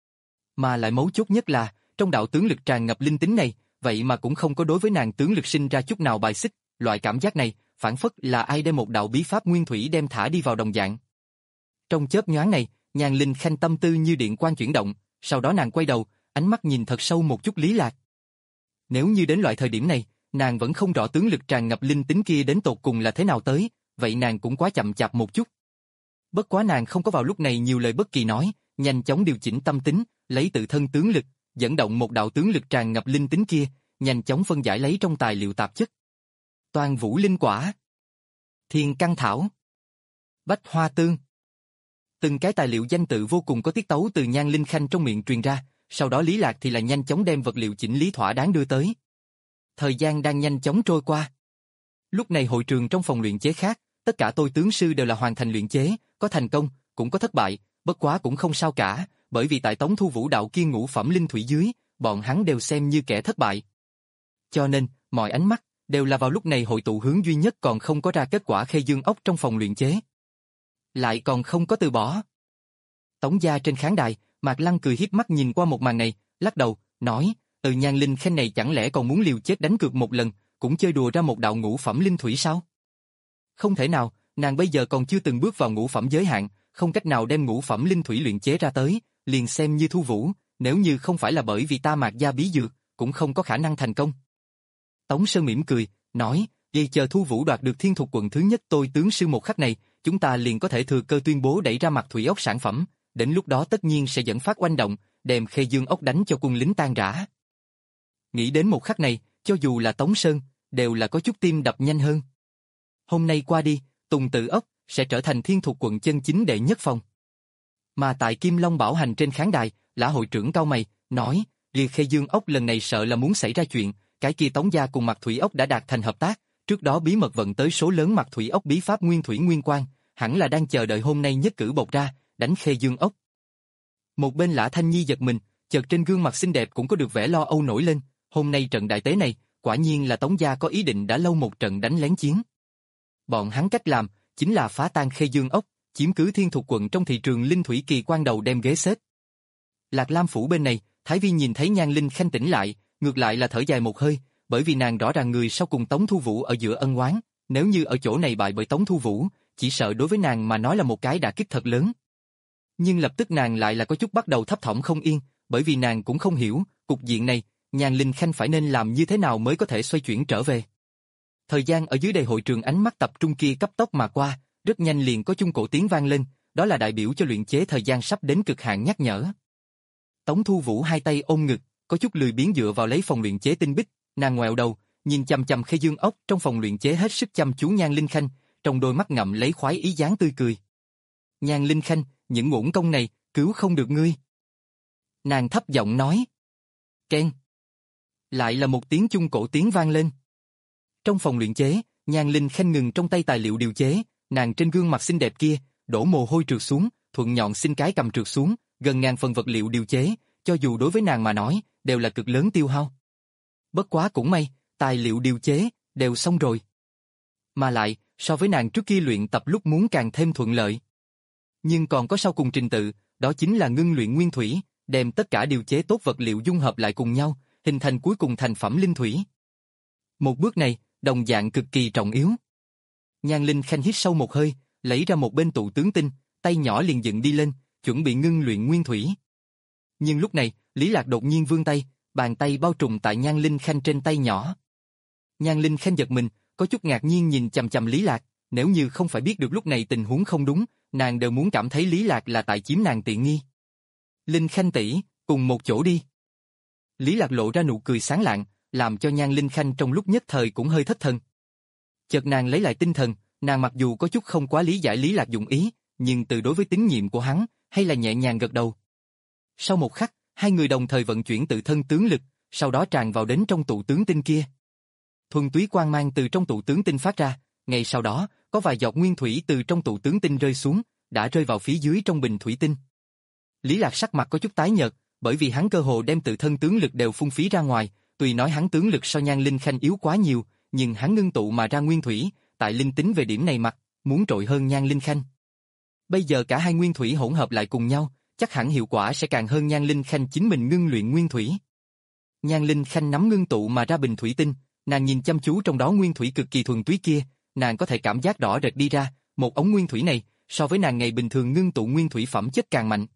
Mà lại mấu chốt nhất là, trong đạo tướng lực tràn ngập linh tính này, vậy mà cũng không có đối với nàng tướng lực sinh ra chút nào bài xích, loại cảm giác này, phản phất là ai đem một đạo bí pháp nguyên thủy đem thả đi vào đồng dạng. Trong chớp nhoáng này, Nhan Linh Khanh tâm tư như điện quang chuyển động, sau đó nàng quay đầu, ánh mắt nhìn thật sâu một chút Lý Lạc. Nếu như đến loại thời điểm này, nàng vẫn không rõ tướng lực tràn ngập linh tính kia đến tột cùng là thế nào tới, vậy nàng cũng quá chậm chạp một chút. Bất quá nàng không có vào lúc này nhiều lời bất kỳ nói, nhanh chóng điều chỉnh tâm tính, lấy tự thân tướng lực, dẫn động một đạo tướng lực tràn ngập linh tính kia, nhanh chóng phân giải lấy trong tài liệu tạp chất. Toàn vũ linh quả, thiên căn thảo, bách hoa tương. Từng cái tài liệu danh tự vô cùng có tiết tấu từ Nhan Linh Khanh trong miệng truyền ra, sau đó Lý Lạc thì là nhanh chóng đem vật liệu chỉnh lý thỏa đáng đưa tới. Thời gian đang nhanh chóng trôi qua. Lúc này hội trường trong phòng luyện chế khác, tất cả tôi tướng sư đều là hoàn thành luyện chế, có thành công, cũng có thất bại, bất quá cũng không sao cả, bởi vì tại Tống Thu Vũ đạo kia ngũ phẩm linh thủy dưới, bọn hắn đều xem như kẻ thất bại. Cho nên, mọi ánh mắt đều là vào lúc này hội tụ hướng duy nhất còn không có ra kết quả Khê Dương ốc trong phòng luyện chế. Lại còn không có từ bỏ. Tống gia trên khán đài, Mạc Lăng cười hiếp mắt nhìn qua một màn này, lắc đầu, nói, ừ Nhan Linh Khanh này chẳng lẽ còn muốn liều chết đánh cược một lần, cũng chơi đùa ra một đạo ngũ phẩm linh thủy sao? Không thể nào, nàng bây giờ còn chưa từng bước vào ngũ phẩm giới hạn, không cách nào đem ngũ phẩm linh thủy luyện chế ra tới, liền xem như Thu Vũ, nếu như không phải là bởi vì ta mạc gia bí dược, cũng không có khả năng thành công. Tống Sơn mỉm cười, nói, vậy chờ Thu Vũ đoạt được thiên thục quận thứ nhất tôi tướng sư một khắc này, chúng ta liền có thể thừa cơ tuyên bố đẩy ra mặt thủy ốc sản phẩm, đến lúc đó tất nhiên sẽ dẫn phát oanh động, đem Khê Dương ốc đánh cho quân lính tan rã. Nghĩ đến một khắc này, cho dù là Tống Sơn, đều là có chút tim đập nhanh hơn. Hôm nay qua đi, Tùng Tự ốc sẽ trở thành thiên thục quận chân chính đệ nhất phòng. Mà tại Kim Long Bảo Hành trên khán đài, Lã hội trưởng cau mày, nói, Liệt Khê Dương ốc lần này sợ là muốn xảy ra chuyện, cái kia Tống gia cùng Mặt Thủy ốc đã đạt thành hợp tác, trước đó bí mật vận tới số lớn Mặt Thủy ốc bí pháp nguyên thủy nguyên quan, hẳn là đang chờ đợi hôm nay nhất cử bộc ra, đánh Khê Dương ốc. Một bên Lã Thanh Nhi giật mình, chợt trên gương mặt xinh đẹp cũng có được vẻ lo âu nổi lên, hôm nay trận đại tế này, quả nhiên là Tống gia có ý định đã lâu một trận đánh lén chiến. Bọn hắn cách làm, chính là phá tan Khê Dương ốc, chiếm cứ thiên thục quận trong thị trường linh thủy kỳ quan đầu đem ghế xếp. Lạc Lam phủ bên này, Thái Vi nhìn thấy Nhan Linh Khanh tỉnh lại, ngược lại là thở dài một hơi, bởi vì nàng rõ ràng người sau cùng Tống Thu Vũ ở giữa ân oán, nếu như ở chỗ này bại bởi Tống Thu Vũ, chỉ sợ đối với nàng mà nói là một cái đả kích thật lớn. Nhưng lập tức nàng lại là có chút bắt đầu thấp thỏm không yên, bởi vì nàng cũng không hiểu, cục diện này, Nhan Linh Khanh phải nên làm như thế nào mới có thể xoay chuyển trở về. Thời gian ở dưới đầy hội trường ánh mắt tập trung kia cấp tốc mà qua, rất nhanh liền có chung cổ tiếng vang lên, đó là đại biểu cho luyện chế thời gian sắp đến cực hạn nhắc nhở. Tống Thu Vũ hai tay ôm ngực, có chút lười biếng dựa vào lấy phòng luyện chế tinh bích, nàng ngoẹo đầu, nhìn chằm chằm Khê Dương ốc trong phòng luyện chế hết sức chăm chú Nhan Linh Khanh, trong đôi mắt ngậm lấy khoái ý dáng tươi cười. Nhan Linh Khanh, những uổng công này, cứu không được ngươi. Nàng thấp giọng nói. Keng. Lại là một tiếng chung cổ tiếng vang lên. Trong phòng luyện chế, Nhan Linh Khanh ngừng trong tay tài liệu điều chế, nàng trên gương mặt xinh đẹp kia, đổ mồ hôi trượt xuống, thuận nhọn xin cái cầm trượt xuống, gần ngàn phần vật liệu điều chế, cho dù đối với nàng mà nói, đều là cực lớn tiêu hao. Bất quá cũng may, tài liệu điều chế, đều xong rồi. Mà lại, so với nàng trước kia luyện tập lúc muốn càng thêm thuận lợi. Nhưng còn có sau cùng trình tự, đó chính là ngưng luyện nguyên thủy, đem tất cả điều chế tốt vật liệu dung hợp lại cùng nhau, hình thành cuối cùng thành phẩm linh thủy. Một bước này, đồng dạng cực kỳ trọng yếu. Nhan Linh Khanh hít sâu một hơi, lấy ra một bên tụ tướng tinh, tay nhỏ liền dựng đi lên, chuẩn bị ngưng luyện nguyên thủy. Nhưng lúc này, Lý Lạc đột nhiên vươn tay, bàn tay bao trùm tại Nhan Linh Khanh trên tay nhỏ. Nhan Linh Khanh giật mình, có chút ngạc nhiên nhìn chằm chằm Lý Lạc, nếu như không phải biết được lúc này tình huống không đúng, nàng đều muốn cảm thấy Lý Lạc là tại chiếm nàng tiện nghi. Linh Khanh tỷ, cùng một chỗ đi. Lý Lạc lộ ra nụ cười sáng lạng, làm cho Nhan Linh Khanh trong lúc nhất thời cũng hơi thất thần. Chợt nàng lấy lại tinh thần, nàng mặc dù có chút không quá lý giải Lý Lạc dụng ý, nhưng từ đối với tín nhiệm của hắn, hay là nhẹ nhàng gật đầu. Sau một khắc, hai người đồng thời vận chuyển tự thân tướng lực, sau đó tràn vào đến trong tụ tướng tinh kia. Thuần túy quang mang từ trong tụ tướng tinh phát ra, ngay sau đó, có vài giọt nguyên thủy từ trong tụ tướng tinh rơi xuống, đã rơi vào phía dưới trong bình thủy tinh. Lý Lạc sắc mặt có chút tái nhợt, bởi vì hắn cơ hồ đem tự thân tướng lực đều phung phí ra ngoài, tuy nói hắn tướng lực so Nhan Linh Khanh yếu quá nhiều, nhưng hắn ngưng tụ mà ra nguyên thủy, tại linh tính về điểm này mặt, muốn trội hơn Nhan Linh Khanh. Bây giờ cả hai nguyên thủy hỗn hợp lại cùng nhau, chắc hẳn hiệu quả sẽ càng hơn Nhan Linh Khanh chính mình ngưng luyện nguyên thủy. Nhan Linh Khanh nắm ngưng tụ mà ra bình thủy tinh, nàng nhìn chăm chú trong đó nguyên thủy cực kỳ thuần túy kia, nàng có thể cảm giác rõ rệt đi ra, một ống nguyên thủy này, so với nàng ngày bình thường ngưng tụ nguyên thủy phẩm chất càng mạnh.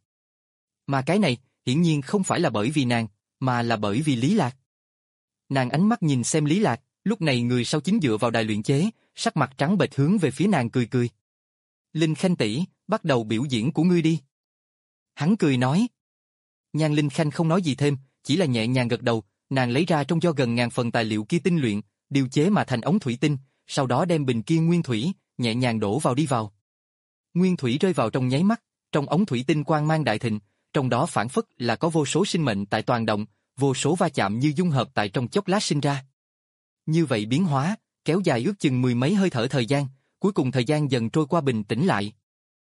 Mà cái này, hiển nhiên không phải là bởi vì nàng, mà là bởi vì Lý Lạc. Nàng ánh mắt nhìn xem Lý Lạc, lúc này người sau chính dựa vào đài luyện chế, sắc mặt trắng bệch hướng về phía nàng cười cười. Linh Khanh tỷ, bắt đầu biểu diễn của ngươi đi. Hắn cười nói. Nhan Linh Khanh không nói gì thêm, chỉ là nhẹ nhàng gật đầu, nàng lấy ra trong do gần ngàn phần tài liệu kia tinh luyện, điều chế mà thành ống thủy tinh, sau đó đem bình kia nguyên thủy, nhẹ nhàng đổ vào đi vào. Nguyên thủy rơi vào trong nháy mắt, trong ống thủy tinh quang mang đại thịnh, trong đó phản phất là có vô số sinh mệnh tại toàn động, vô số va chạm như dung hợp tại trong chốc lát sinh ra. Như vậy biến hóa, kéo dài ước chừng mười mấy hơi thở thời gian, cuối cùng thời gian dần trôi qua bình tĩnh lại.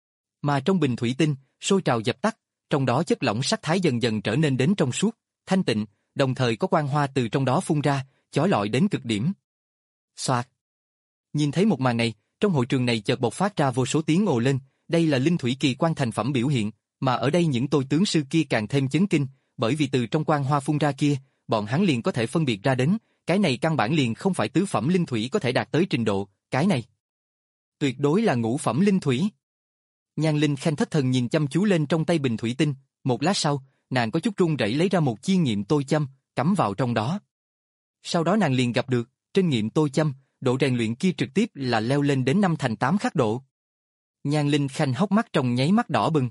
Mà trong bình thủy tinh, sôi trào dập tắt, trong đó chất lỏng sắc thái dần dần trở nên đến trong suốt, thanh tịnh, đồng thời có quang hoa từ trong đó phun ra, chói lọi đến cực điểm. Xoạt. Nhìn thấy một màn này, trong hội trường này chợt bộc phát ra vô số tiếng ồ lên, đây là linh thủy kỳ quan thành phẩm biểu hiện, mà ở đây những tôi tướng sư kia càng thêm chấn kinh, bởi vì từ trong quang hoa phun ra kia, bọn hắn liền có thể phân biệt ra đến, cái này căn bản liền không phải tứ phẩm linh thủy có thể đạt tới trình độ, cái này tuyệt đối là ngũ phẩm linh thủy. Nhan Linh Khanh thất thần nhìn chăm chú lên trong tay bình thủy tinh, một lát sau, nàng có chút run rẩy lấy ra một chiên nghiệm tôi châm, cắm vào trong đó. Sau đó nàng liền gặp được, trên nghiệm tôi châm, độ rèn luyện kia trực tiếp là leo lên đến năm thành tám khắc độ. Nhan Linh Khanh hốc mắt trong nháy mắt đỏ bừng.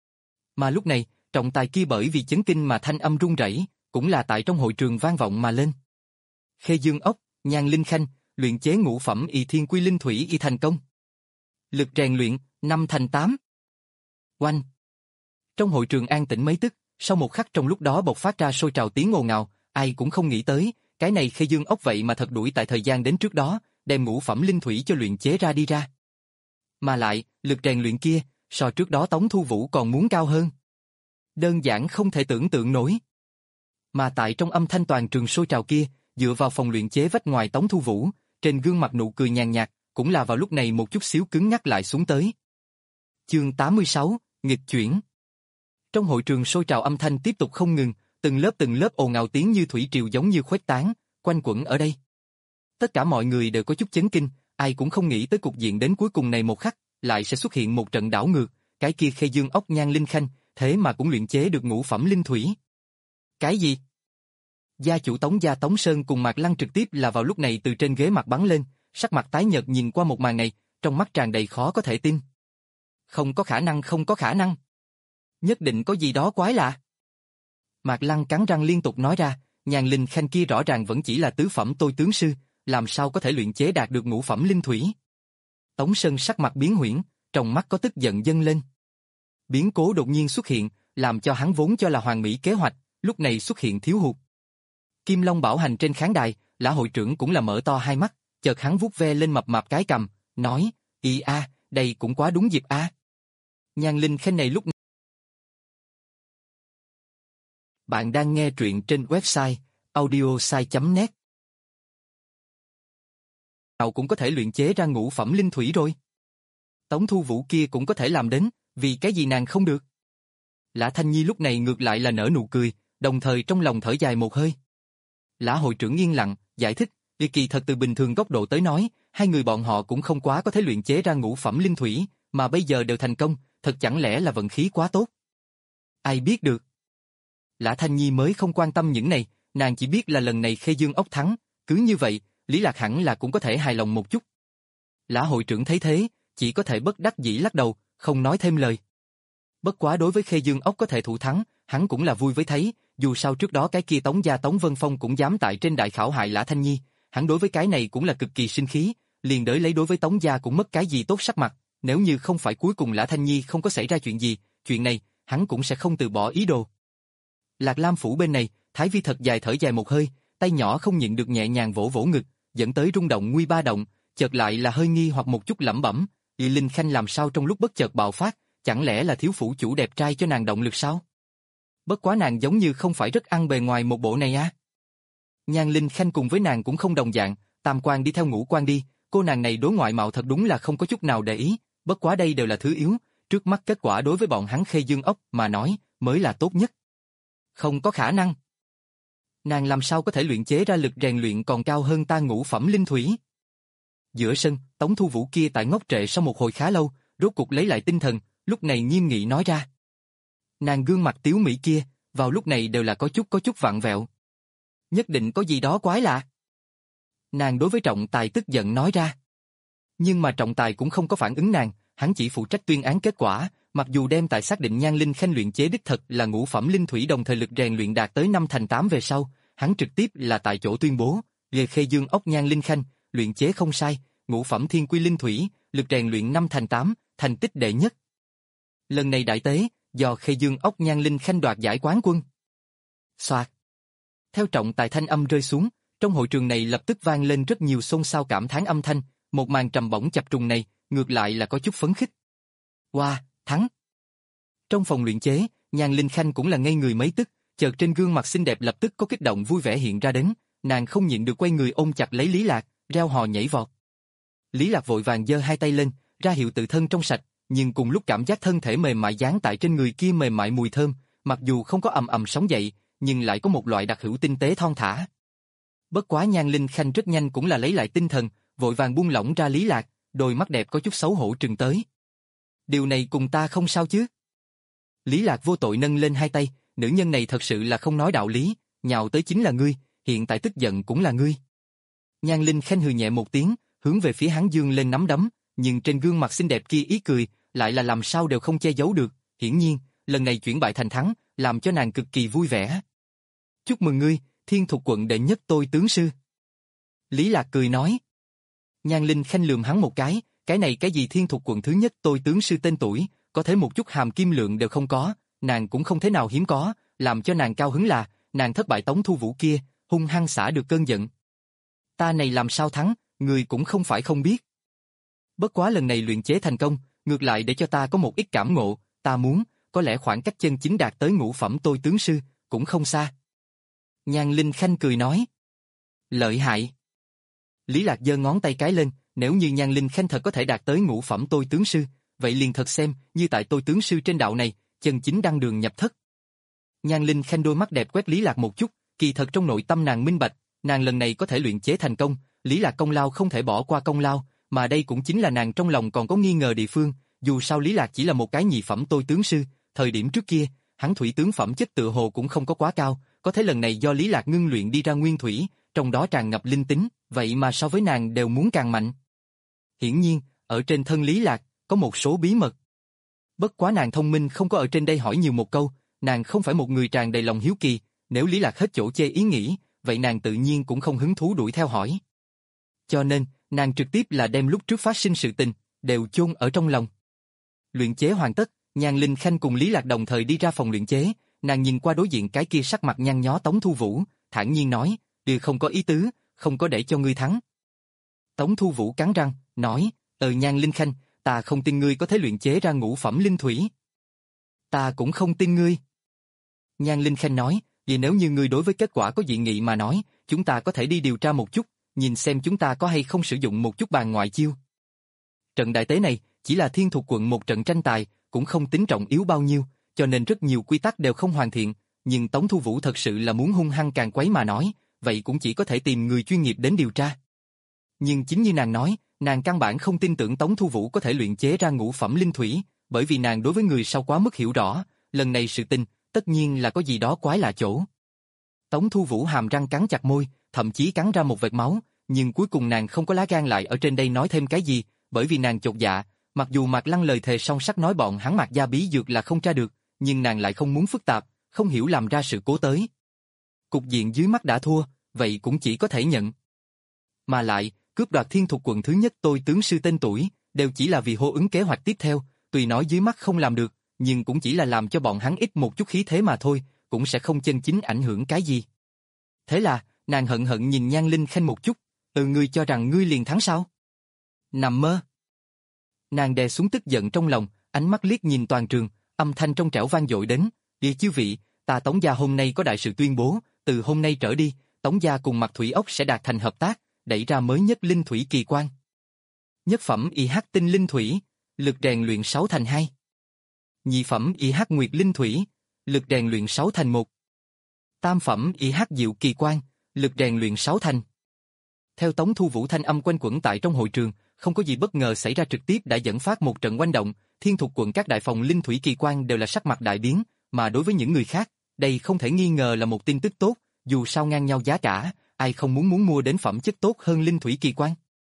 Mà lúc này, trọng tài kia bởi vì chấn kinh mà thanh âm run rẩy, cũng là tại trong hội trường vang vọng mà lên. Khê Dương Ốc, Nhan Linh Khanh, luyện chế ngũ phẩm Y Thiên Quy Linh Thủy y thành công. Lực rèn luyện, năm thành tám. Oanh! Trong hội trường an tĩnh mấy tức, sau một khắc trong lúc đó bộc phát ra sôi trào tiếng ồn ào, ai cũng không nghĩ tới, cái này Khê Dương Ốc vậy mà thật đuổi tại thời gian đến trước đó, đem ngũ phẩm linh thủy cho luyện chế ra đi ra. Mà lại, lực rèn luyện kia, so trước đó Tống Thu Vũ còn muốn cao hơn. Đơn giản không thể tưởng tượng nổi. Mà tại trong âm thanh toàn trường sôi trào kia, dựa vào phòng luyện chế vách ngoài Tống Thu Vũ, trên gương mặt nụ cười nhàn nhạt, cũng là vào lúc này một chút xíu cứng nhắc lại xuống tới. Chương tám mươi sáu, nghịch chuyển. Trong hội trường sôi trào âm thanh tiếp tục không ngừng, từng lớp từng lớp ồn ào tiếng như thủy triều giống như khuếch tán, quanh quẩn ở đây. Tất cả mọi người đều có chút chấn kinh, ai cũng không nghĩ tới cục diện đến cuối cùng này một khắc, lại sẽ xuất hiện một trận đảo ngược, cái kia Khê Dương Ốc Nhan Linh Khanh, thế mà cũng luyện chế được ngũ phẩm linh thủy. Cái gì? Gia chủ Tống gia Tống Sơn cùng Mạc Lăng trực tiếp là vào lúc này từ trên ghế mặt bắn lên, sắc mặt tái nhợt nhìn qua một màn này, trong mắt tràn đầy khó có thể tin. Không có khả năng, không có khả năng. Nhất định có gì đó quái lạ. Mạc Lăng cắn răng liên tục nói ra, Nhan Linh Khanh kia rõ ràng vẫn chỉ là tứ phẩm tôi tướng sư, làm sao có thể luyện chế đạt được ngũ phẩm linh thủy. Tống Sơn sắc mặt biến huyễn, trong mắt có tức giận dâng lên. Biến cố đột nhiên xuất hiện, làm cho hắn vốn cho là hoàn mỹ kế hoạch, lúc này xuất hiện thiếu hụt. Kim Long bảo hành trên khán đài, Lã hội trưởng cũng là mở to hai mắt, chợt hắn vuốt ve lên mập mạp cái cằm, nói, "Y a, đây cũng quá đúng dịp a." Nhan Linh Khanh này lúc Bạn đang nghe truyện trên website audiosai chấm net. Nào cũng có thể luyện chế ra ngũ phẩm linh thủy rồi. Tống Thu Vũ kia cũng có thể làm đến, vì cái gì nàng không được? Lã Thanh Nhi lúc này ngược lại là nở nụ cười, đồng thời trong lòng thở dài một hơi. Lã hội trưởng yên lặng, giải thích, đi kỳ thật từ bình thường góc độ tới nói, hai người bọn họ cũng không quá có thể luyện chế ra ngũ phẩm linh thủy, mà bây giờ đều thành công, thật chẳng lẽ là vận khí quá tốt? Ai biết được? Lã Thanh Nhi mới không quan tâm những này, nàng chỉ biết là lần này Khê Dương Ốc thắng, cứ như vậy, Lý Lạc hẳn là cũng có thể hài lòng một chút. Lã hội trưởng thấy thế, chỉ có thể bất đắc dĩ lắc đầu, không nói thêm lời. Bất quá đối với Khê Dương Ốc có thể thủ thắng, hắn cũng là vui với thấy, dù sao trước đó cái kia Tống gia Tống Vân Phong cũng dám tại trên đại khảo hại Lã Thanh Nhi, hắn đối với cái này cũng là cực kỳ sinh khí, liền đới lấy đối với Tống gia cũng mất cái gì tốt sắc mặt, nếu như không phải cuối cùng Lã Thanh Nhi không có xảy ra chuyện gì, chuyện này, hắn cũng sẽ không từ bỏ ý đồ. Lạc Lam phủ bên này, Thái Vi thật dài thở dài một hơi, tay nhỏ không nhịn được nhẹ nhàng vỗ vỗ ngực, dẫn tới rung động nguy ba động, chợt lại là hơi nghi hoặc một chút lẩm bẩm, Y Linh Khanh làm sao trong lúc bất chợt bạo phát, chẳng lẽ là thiếu phủ chủ đẹp trai cho nàng động lực sao? Bất quá nàng giống như không phải rất ăn bề ngoài một bộ này á. Nhan Linh Khanh cùng với nàng cũng không đồng dạng, tam quan đi theo ngũ quan đi, cô nàng này đối ngoại mạo thật đúng là không có chút nào để ý, bất quá đây đều là thứ yếu, trước mắt kết quả đối với bọn hắn Khê Dương Ốc mà nói, mới là tốt nhất. Không có khả năng. Nàng làm sao có thể luyện chế ra lực rèn luyện còn cao hơn ta ngũ phẩm linh thủy? Giữa sân, Tống Thu Vũ kia tại ngốc trệ sau một hồi khá lâu, rốt cục lấy lại tinh thần, lúc này nghiêm nghị nói ra. Nàng gương mặt tiếu mỹ kia, vào lúc này đều là có chút có chút vặn vẹo. Nhất định có gì đó quái lạ. Nàng đối với trọng tài tức giận nói ra. Nhưng mà trọng tài cũng không có phản ứng nàng, hắn chỉ phụ trách tuyên án kết quả, mặc dù đem tại xác định Nhan Linh Khanh luyện chế đích thật là ngũ phẩm linh thủy đồng thời lực rèn luyện đạt tới năm thành tám về sau, hắn trực tiếp là tại chỗ tuyên bố, về Khê Dương Ốc Nhan Linh Khanh, luyện chế không sai, ngũ phẩm thiên quy linh thủy, lực rèn luyện năm thành tám, thành tích đệ nhất. Lần này đại tế, do Khê Dương Ốc Nhan Linh Khanh đoạt giải quán quân. Soạt. Theo trọng tài thanh âm rơi xuống, trong hội trường này lập tức vang lên rất nhiều xôn xao cảm thán âm thanh, một màn trầm bổng chập trùng này, ngược lại là có chút phấn khích. Wow, thắng. Trong phòng luyện chế, Nhan Linh Khanh cũng là ngây người mấy tức, chợt trên gương mặt xinh đẹp lập tức có kích động vui vẻ hiện ra đến, nàng không nhịn được quay người ôm chặt lấy Lý Lạc, reo hò nhảy vọt. Lý Lạc vội vàng giơ hai tay lên, ra hiệu tự thân trong sạch, nhưng cùng lúc cảm giác thân thể mềm mại dán tại trên người kia mềm mại mùi thơm, mặc dù không có ầm ầm sóng dậy, nhưng lại có một loại đặc hữu tinh tế thon thả. Bất quá Nhan Linh Khanh rất nhanh cũng là lấy lại tinh thần, vội vàng buông lỏng ra Lý Lạc, đôi mắt đẹp có chút xấu hổ trừng tới. Điều này cùng ta không sao chứ? Lý Lạc vô tội nâng lên hai tay, nữ nhân này thật sự là không nói đạo lý, nhào tới chính là ngươi, hiện tại tức giận cũng là ngươi. Nhan Linh Khanh hừ nhẹ một tiếng, hướng về phía hắn dương lên nắm đấm, nhưng trên gương mặt xinh đẹp kia ý cười, lại là làm sao đều không che giấu được, hiển nhiên, lần này chuyển bại thành thắng, làm cho nàng cực kỳ vui vẻ. Chúc mừng ngươi, Thiên Thục quận đệ nhất tôi tướng sư. Lý Lạc cười nói. Nhan Linh Khanh lườm hắn một cái, cái này cái gì Thiên Thục quận thứ nhất tôi tướng sư tên tuổi, có thể một chút hàm kim lượng đều không có, nàng cũng không thế nào hiếm có, làm cho nàng cao hứng là, nàng thất bại Tống Thu Vũ kia, hung hăng xả được cơn giận. Ta này làm sao thắng, người cũng không phải không biết. Bất quá lần này luyện chế thành công, ngược lại để cho ta có một ít cảm ngộ, ta muốn, có lẽ khoảng cách chân chính đạt tới ngũ phẩm tôi tướng sư, cũng không xa. Nhan Linh Khanh cười nói. Lợi hại. Lý Lạc giơ ngón tay cái lên, nếu như Nhan Linh Khanh thật có thể đạt tới ngũ phẩm tôi tướng sư, vậy liền thật xem, như tại tôi tướng sư trên đạo này, chân chính đăng đường nhập thất. Nhan Linh Khanh đôi mắt đẹp quét Lý Lạc một chút, kỳ thật trong nội tâm nàng minh bạch, nàng lần này có thể luyện chế thành công, Lý Lạc công lao không thể bỏ qua công lao, mà đây cũng chính là nàng trong lòng còn có nghi ngờ địa phương, dù sao Lý Lạc chỉ là một cái nhị phẩm tôi tướng sư, thời điểm trước kia, hắn thủy tướng phẩm chất tự hồ cũng không có quá cao, có thể lần này do Lý Lạc ngưng luyện đi ra nguyên thủy, trong đó tràn ngập linh tính, vậy mà so với nàng đều muốn càng mạnh. Hiển nhiên, ở trên thân Lý Lạc, có một số bí mật. Bất quá nàng thông minh không có ở trên đây hỏi nhiều một câu, nàng không phải một người tràn đầy lòng hiếu kỳ, nếu Lý Lạc hết chỗ chê ý nghĩ, vậy nàng tự nhiên cũng không hứng thú đuổi theo hỏi. Cho nên, nàng trực tiếp là đem lúc trước phát sinh sự tình, đều chôn ở trong lòng. Luyện chế hoàn tất, Nhan Linh Khanh cùng Lý Lạc đồng thời đi ra phòng luyện chế, nàng nhìn qua đối diện cái kia sắc mặt nhăn nhó Tống Thu Vũ, thản nhiên nói, đều không có ý tứ, không có để cho ngươi thắng. Tống Thu Vũ cắn răng, nói, ờ Nhan Linh Khanh, ta không tin ngươi có thể luyện chế ra ngũ phẩm linh thủy. Ta cũng không tin ngươi. Nhan Linh Khanh nói, vì nếu như ngươi đối với kết quả có dị nghị mà nói, chúng ta có thể đi điều tra một chút, nhìn xem chúng ta có hay không sử dụng một chút bàn ngoại chiêu. Trận đại tế này, chỉ là Thiên Thục quận một trận tranh tài, cũng không tính trọng yếu bao nhiêu, cho nên rất nhiều quy tắc đều không hoàn thiện, nhưng Tống Thu Vũ thật sự là muốn hung hăng càng quấy mà nói, vậy cũng chỉ có thể tìm người chuyên nghiệp đến điều tra. Nhưng chính như nàng nói, nàng căn bản không tin tưởng Tống Thu Vũ có thể luyện chế ra ngũ phẩm linh thủy, bởi vì nàng đối với người sau quá mức hiểu rõ, lần này sự tình, tất nhiên là có gì đó quái lạ chỗ. Tống Thu Vũ hàm răng cắn chặt môi, thậm chí cắn ra một vệt máu, nhưng cuối cùng nàng không có lá gan lại ở trên đây nói thêm cái gì, bởi vì nàng chột dạ, mặc dù Mạc Lăng lời thề song sắt nói bọn hắn Mạc gia bí dược là không tra được, nhưng nàng lại không muốn phức tạp, không hiểu làm ra sự cố tới. Cục diện dưới mắt đã thua, vậy cũng chỉ có thể nhận. Mà lại, cướp đoạt Thiên Thục quận thứ nhất tôi tướng sư tên tuổi, đều chỉ là vì hô ứng kế hoạch tiếp theo, tuy nói dưới mắt không làm được, nhưng cũng chỉ là làm cho bọn hắn ít một chút khí thế mà thôi, cũng sẽ không chân chính ảnh hưởng cái gì. Thế là, nàng hận hận nhìn Nhan Linh Khanh một chút, ừ ngươi cho rằng ngươi liền thắng sao? Nằm mơ. Nàng đè xuống tức giận trong lòng, ánh mắt liếc nhìn toàn trường, âm thanh trong trẻo vang dội đến, "Địa chư vị, ta Tống gia hôm nay có đại sự tuyên bố, từ hôm nay trở đi, Tống gia cùng Mạc Thủy Ốc sẽ đạt thành hợp tác, đẩy ra mới nhất linh thủy kỳ quan. Nhất phẩm i hát tinh linh thủy, lực rèn luyện sáu thành hai. Nhị phẩm i hát nguyệt linh thủy, lực rèn luyện sáu thành một. Tam phẩm i hát diệu kỳ quan, lực rèn luyện sáu thành." Theo Tống Thu Vũ thanh âm quanh quẩn tại trong hội trường, không có gì bất ngờ xảy ra trực tiếp đã dẫn phát một trận oanh động, Thiên Thục quận các đại phòng linh thủy kỳ quan đều là sắc mặt đại biến, mà đối với những người khác, đây không thể nghi ngờ là một tin tức tốt, dù sao ngang nhau giá cả, ai không muốn muốn mua đến phẩm chất tốt hơn linh thủy kỳ quan.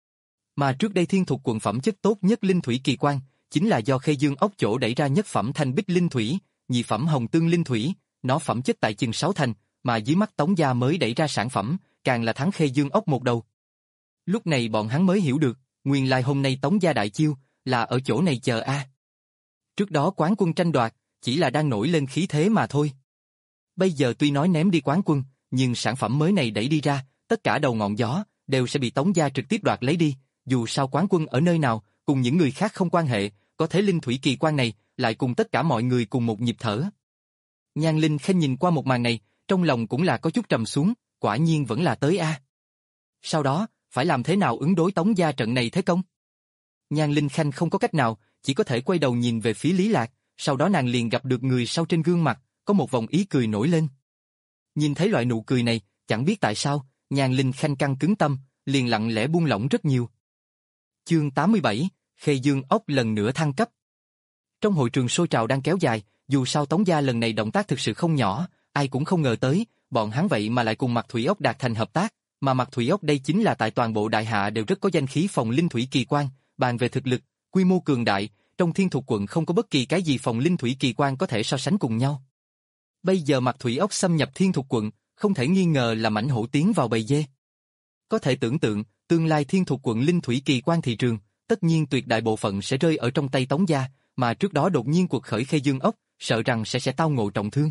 Mà trước đây Thiên Thục quận phẩm chất tốt nhất linh thủy kỳ quan, chính là do Khê Dương ốc chỗ đẩy ra nhất phẩm thanh bích linh thủy, nhị phẩm hồng tương linh thủy, nó phẩm chất tại chừng sáu thành, mà dưới mắt Tống gia mới đẩy ra sản phẩm, càng là thắng Khê Dương ốc một đầu. Lúc này bọn hắn mới hiểu được, nguyên lai hôm nay Tống gia đại chiêu, là ở chỗ này chờ a. Trước đó quán quân tranh đoạt, chỉ là đang nổi lên khí thế mà thôi. Bây giờ tuy nói ném đi quán quân, nhưng sản phẩm mới này đẩy đi ra, tất cả đầu ngọn gió, đều sẽ bị Tống gia trực tiếp đoạt lấy đi, dù sao quán quân ở nơi nào, cùng những người khác không quan hệ, có thế linh thủy kỳ quan này, lại cùng tất cả mọi người cùng một nhịp thở. Nhan Linh Khanh nhìn qua một màn này, trong lòng cũng là có chút trầm xuống, quả nhiên vẫn là tới a. Sau đó, phải làm thế nào ứng đối Tống gia trận này thế công? Nhan Linh Khanh không có cách nào, chỉ có thể quay đầu nhìn về phía Lý Lạc, sau đó nàng liền gặp được người sau trên gương mặt, có một vòng ý cười nổi lên. Nhìn thấy loại nụ cười này, chẳng biết tại sao, Nhan Linh Khanh căng cứng tâm, liền lặng lẽ buông lỏng rất nhiều. Chương tám mươi bảy, Khê Dương ốc lần nữa thăng cấp. Trong hội trường sôi trào đang kéo dài, dù sao Tống gia lần này động tác thực sự không nhỏ, ai cũng không ngờ tới, bọn hắn vậy mà lại cùng Mạc Thủy Ốc đạt thành hợp tác, mà Mạc Thủy Ốc đây chính là tại toàn bộ đại hạ đều rất có danh khí phòng linh thủy kỳ quan, bàn về thực lực, quy mô cường đại, trong Thiên Thục quận không có bất kỳ cái gì phòng linh thủy kỳ quan có thể so sánh cùng nhau. Bây giờ Mạc Thủy Ốc xâm nhập Thiên Thục quận, không thể nghi ngờ là mãnh hổ tiến vào bầy dê. Có thể tưởng tượng, tương lai Thiên Thục quận linh thủy kỳ quan thị trường, tất nhiên tuyệt đại bộ phận sẽ rơi ở trong tay Tống gia, mà trước đó đột nhiên cuộc khởi Khê Dương ốc, sợ rằng sẽ sẽ tao ngộ trọng thương.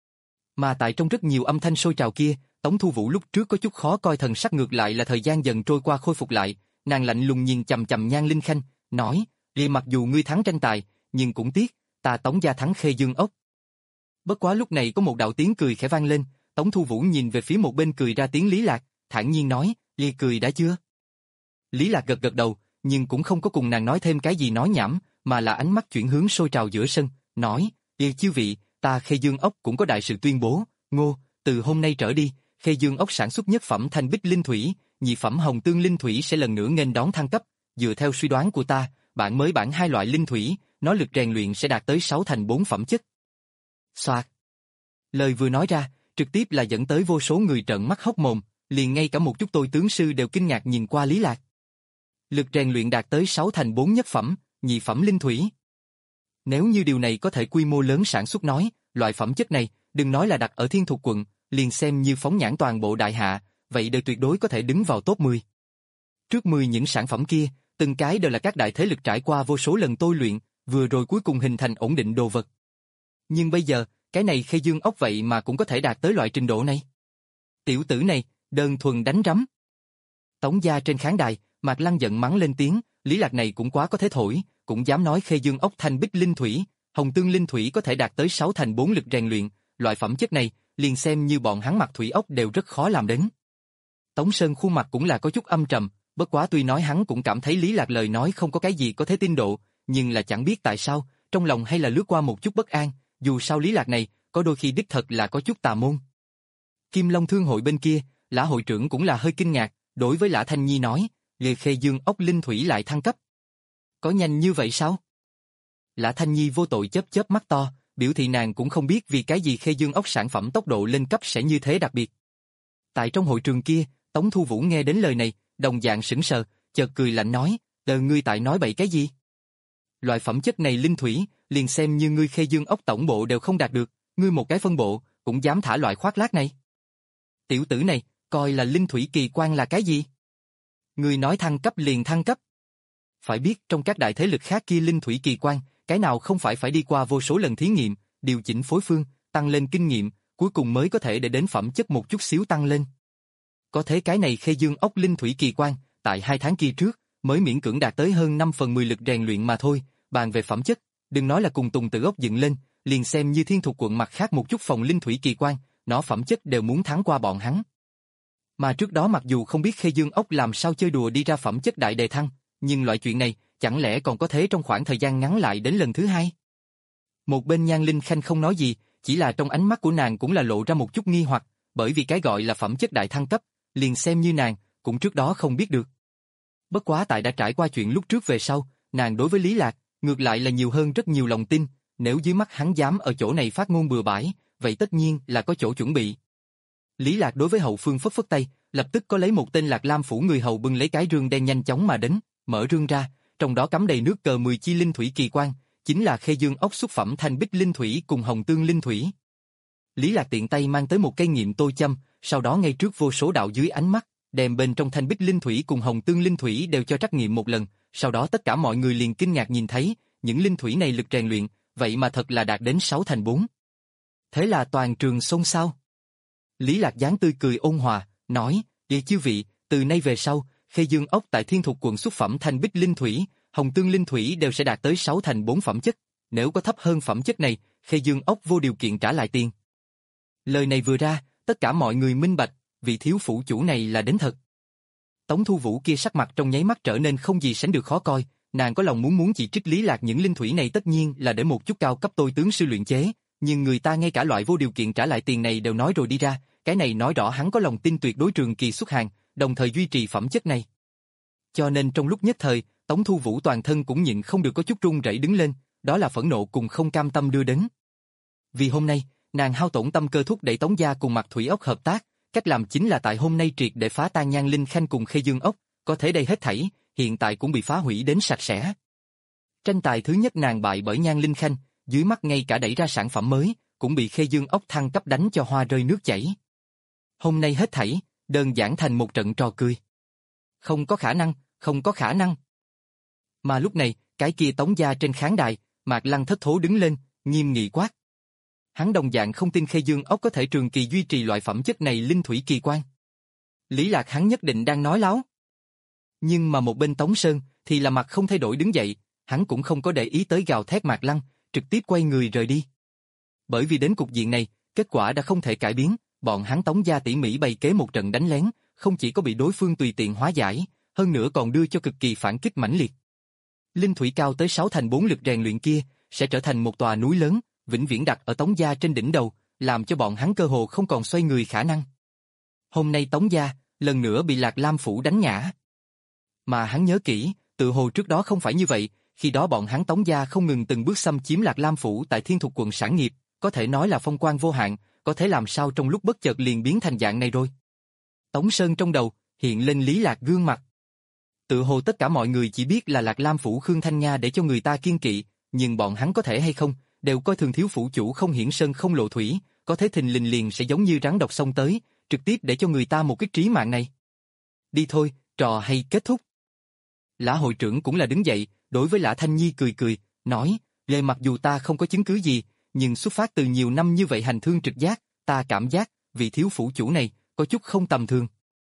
Mà tại trong rất nhiều âm thanh sôi trào kia, Tống Thu Vũ lúc trước có chút khó coi thần sắc, ngược lại là thời gian dần trôi qua khôi phục lại, nàng lạnh lùng nhìn chằm chằm Nhan Linh Khanh, nói: "Vì mặc dù ngươi thắng tranh tài, nhưng cũng tiếc, ta Tống gia thắng Khê Dương ốc." Bất quá lúc này có một đạo tiếng cười khẽ vang lên, Tống Thu Vũ nhìn về phía một bên cười ra tiếng Lý Lạc, thản nhiên nói: "Ly cười đã chưa?" Lý Lạc gật gật đầu, nhưng cũng không có cùng nàng nói thêm cái gì nói nhảm, mà là ánh mắt chuyển hướng sôi trào giữa sân, nói: "Ê chư vị, ta Khê Dương ốc cũng có đại sự tuyên bố, ngô, từ hôm nay trở đi, Khê Dương ốc sản xuất nhất phẩm Thanh Bích Linh Thủy, nhị phẩm Hồng Tương Linh Thủy sẽ lần nữa nghênh đón thăng cấp, dựa theo suy đoán của ta, bản mới bản hai loại linh thủy, nó lực rèn luyện sẽ đạt tới sáu thành bốn phẩm chất." Soạt. Lời vừa nói ra, trực tiếp là dẫn tới vô số người trợn mắt hốc mồm, liền ngay cả một chút tôi tướng sư đều kinh ngạc nhìn qua Lý Lạc. Lực rèn luyện đạt tới sáu thành bốn nhất phẩm, nhị phẩm linh thủy. Nếu như điều này có thể quy mô lớn sản xuất nói, loại phẩm chất này, đừng nói là đặt ở Thiên Thục quận, liền xem như phóng nhãn toàn bộ đại hạ, vậy đều tuyệt đối có thể đứng vào top mười. Trước mười những sản phẩm kia, từng cái đều là các đại thế lực trải qua vô số lần tôi luyện, vừa rồi cuối cùng hình thành ổn định đồ vật. Nhưng bây giờ, cái này Khê Dương ốc vậy mà cũng có thể đạt tới loại trình độ này. Tiểu tử này, đơn thuần đánh rắm. Tống gia trên khán đài, Mạc Lăng giận mắng lên tiếng, Lý Lạc này cũng quá có thế thổi, cũng dám nói Khê Dương ốc Thanh Bích Linh Thủy, Hồng Tương Linh Thủy có thể đạt tới sáu thành bốn lực rèn luyện, loại phẩm chất này, liền xem như bọn hắn Mạc Thủy ốc đều rất khó làm đến. Tống Sơn khuôn mặt cũng là có chút âm trầm, bất quá tuy nói hắn cũng cảm thấy Lý Lạc lời nói không có cái gì có thể tin độ, nhưng là chẳng biết tại sao, trong lòng hay là lướt qua một chút bất an, dù sao Lý Lạc này, có đôi khi đích thật là có chút tà môn. Kim Long Thương hội bên kia, Lã hội trưởng cũng là hơi kinh ngạc, đối với Lã Thanh Nhi nói, Lê Khê Dương ốc linh thủy lại thăng cấp. Có nhanh như vậy sao? Lã Thanh Nhi vô tội chớp chớp mắt to, biểu thị nàng cũng không biết vì cái gì Khê Dương ốc sản phẩm tốc độ lên cấp sẽ như thế đặc biệt. Tại trong hội trường kia, Tống Thu Vũ nghe đến lời này, đồng dạng sững sờ, chợt cười lạnh nói, "Tờ ngươi tại nói bậy cái gì? Loại phẩm chất này linh thủy, liền xem như ngươi Khê Dương ốc tổng bộ đều không đạt được, ngươi một cái phân bộ, cũng dám thả loại khoác lác này. Tiểu tử này, coi là linh thủy kỳ quan là cái gì? Ngươi nói thăng cấp liền thăng cấp. Phải biết trong các đại thế lực khác kia linh thủy kỳ quan, cái nào không phải phải đi qua vô số lần thí nghiệm, điều chỉnh phối phương, tăng lên kinh nghiệm, cuối cùng mới có thể để đến phẩm chất một chút xíu tăng lên. Có thế cái này Khê Dương ốc linh thủy kỳ quan, tại hai tháng kia trước, mới miễn cưỡng đạt tới hơn năm phần mười lực rèn luyện mà thôi, bàn về phẩm chất, đừng nói là cùng Tùng Tự ốc dựng lên, liền xem như Thiên Thục quận mặt khác một chút phòng linh thủy kỳ quan, nó phẩm chất đều muốn thắng qua bọn hắn. Mà trước đó mặc dù không biết Khê Dương ốc làm sao chơi đùa đi ra phẩm chất đại đề thăng, nhưng loại chuyện này, chẳng lẽ còn có thế trong khoảng thời gian ngắn lại đến lần thứ hai? Một bên Nhan Linh Khanh không nói gì, chỉ là trong ánh mắt của nàng cũng là lộ ra một chút nghi hoặc, bởi vì cái gọi là phẩm chất đại thăng cấp, liền xem như nàng, cũng trước đó không biết được. Bất quá tại đã trải qua chuyện lúc trước về sau, nàng đối với Lý Lạc, ngược lại là nhiều hơn rất nhiều lòng tin, nếu dưới mắt hắn dám ở chỗ này phát ngôn bừa bãi, vậy tất nhiên là có chỗ chuẩn bị. Lý Lạc đối với hậu phương phất phất tay, lập tức có lấy một tên Lạc Lam phủ người hầu bưng lấy cái rương đen nhanh chóng mà đến, mở rương ra, trong đó cắm đầy nước cờ mười chi linh thủy kỳ quan, chính là Khê Dương ốc xuất phẩm Thanh Bích Linh Thủy cùng Hồng Tương Linh Thủy. Lý Lạc tiện tay mang tới một cây nghiệm tôi châm, sau đó ngay trước vô số đạo dưới ánh mắt, đem bên trong Thanh Bích Linh Thủy cùng Hồng Tương Linh Thủy đều cho trắc nghiệm một lần, sau đó tất cả mọi người liền kinh ngạc nhìn thấy, những linh thủy này lực rèn luyện, vậy mà thật là đạt đến sáu thành bốn. Thế là toàn trường xôn xao. Lý Lạc dáng tươi cười ôn hòa, nói, "Vậy chư vị, từ nay về sau, Khê Dương ốc tại Thiên Thục quận xuất phẩm Thanh Bích Linh Thủy, Hồng Tương Linh Thủy đều sẽ đạt tới sáu thành bốn phẩm chất, nếu có thấp hơn phẩm chất này, Khê Dương ốc vô điều kiện trả lại tiền." Lời này vừa ra, tất cả mọi người minh bạch, vị thiếu phủ chủ này là đến thật. Tống Thu Vũ kia sắc mặt trong nháy mắt trở nên không gì sánh được khó coi, nàng có lòng muốn muốn chỉ trích Lý Lạc những linh thủy này tất nhiên là để một chút cao cấp tôi tướng sư luyện chế, nhưng người ta ngay cả loại vô điều kiện trả lại tiền này đều nói rồi đi ra, cái này nói rõ hắn có lòng tin tuyệt đối trường kỳ xuất hàng, đồng thời duy trì phẩm chất này. Cho nên trong lúc nhất thời, Tống Thu Vũ toàn thân cũng nhịn không được có chút run rẩy đứng lên, đó là phẫn nộ cùng không cam tâm đưa đến. Vì hôm nay, nàng hao tổn tâm cơ thúc đẩy Tống gia cùng Mạc Thủy Ốc hợp tác, cách làm chính là tại hôm nay triệt để phá tan Nhan Linh Khanh cùng Khê Dương Ốc, có thể đây hết thảy, hiện tại cũng bị phá hủy đến sạch sẽ. Tranh tài thứ nhất nàng bại bởi Nhan Linh Khanh, dưới mắt ngay cả đẩy ra sản phẩm mới, cũng bị Khê Dương Ốc thăng cấp đánh cho hoa rơi nước chảy. Hôm nay hết thảy, đơn giản thành một trận trò cười. Không có khả năng, không có khả năng. Mà lúc này, cái kia Tống gia trên khán đài, Mạc Lăng thất thố đứng lên, nghiêm nghị quát. Hắn đồng dạng không tin Khê Dương Ốc có thể trường kỳ duy trì loại phẩm chất này linh thủy kỳ quan. Lý Lạc hắn nhất định đang nói láo. Nhưng mà một bên Tống Sơn, thì là mặt không thay đổi đứng dậy, hắn cũng không có để ý tới gào thét Mạc Lăng, trực tiếp quay người rời đi. Bởi vì đến cục diện này, kết quả đã không thể cải biến, bọn hắn Tống gia tỉ mỉ bày kế một trận đánh lén, không chỉ có bị đối phương tùy tiện hóa giải, hơn nữa còn đưa cho cực kỳ phản kích mãnh liệt. Linh thủy cao tới sáu thành bốn lực rèn luyện kia, sẽ trở thành một tòa núi lớn, vĩnh viễn đặt ở Tống gia trên đỉnh đầu, làm cho bọn hắn cơ hồ không còn xoay người khả năng. Hôm nay Tống gia, lần nữa bị Lạc Lam phủ đánh ngã. Mà hắn nhớ kỹ, tự hồ trước đó không phải như vậy, khi đó bọn hắn Tống gia không ngừng từng bước xâm chiếm Lạc Lam phủ tại Thiên Thục quận sản nghiệp, có thể nói là phong quang vô hạn, có thể làm sao trong lúc bất chợt liền biến thành dạng này rồi. Tống Sơn trong đầu, hiện lên Lý Lạc gương mặt. Tự hồ tất cả mọi người chỉ biết là Lạc Lam phủ Khương Thanh Nha để cho người ta kiên kỵ, nhưng bọn hắn có thể hay không, đều coi thường thiếu phủ chủ không hiển sơn không lộ thủy, có thế thình lình liền sẽ giống như rắn độc xông tới, trực tiếp để cho người ta một cái trí mạng này. Đi thôi, trò hay kết thúc. Lã hội trưởng cũng là đứng dậy, đối với Lã Thanh Nhi cười cười, nói, Lê mặc dù ta không có chứng cứ gì, nhưng xuất phát từ nhiều năm như vậy hành thương trực giác, ta cảm giác, vị thiếu phủ chủ này, có chút không tầm thường.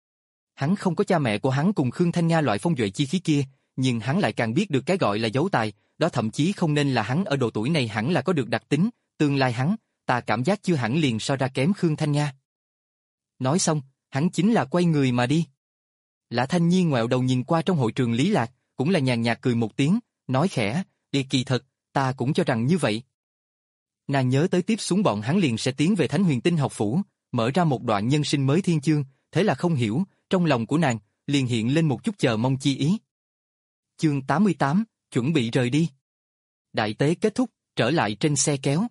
Hắn không có cha mẹ của hắn cùng Khương Thanh Nga loại phong duệ chi khí kia, nhưng hắn lại càng biết được cái gọi là dấu tài, đó thậm chí không nên là hắn ở độ tuổi này hẳn là có được đặc tính, tương lai hắn, ta cảm giác chưa hẳn liền so ra kém Khương Thanh Nga. Nói xong, hắn chính là quay người mà đi. Lã Thanh Nhi ngoẹo đầu nhìn qua trong hội trường Lý Lạc, cũng là nhàn nhạt cười một tiếng, nói khẽ, đi kỳ thật, ta cũng cho rằng như vậy. Nàng nhớ tới tiếp xuống bọn hắn liền sẽ tiến về Thánh Huyền Tinh học phủ, mở ra một đoạn nhân sinh mới thiên chương, thế là không hiểu, trong lòng của nàng, liền hiện lên một chút chờ mong chi ý. Chương tám mươi tám, chuẩn bị rời đi. Đại tế kết thúc, trở lại trên xe kéo.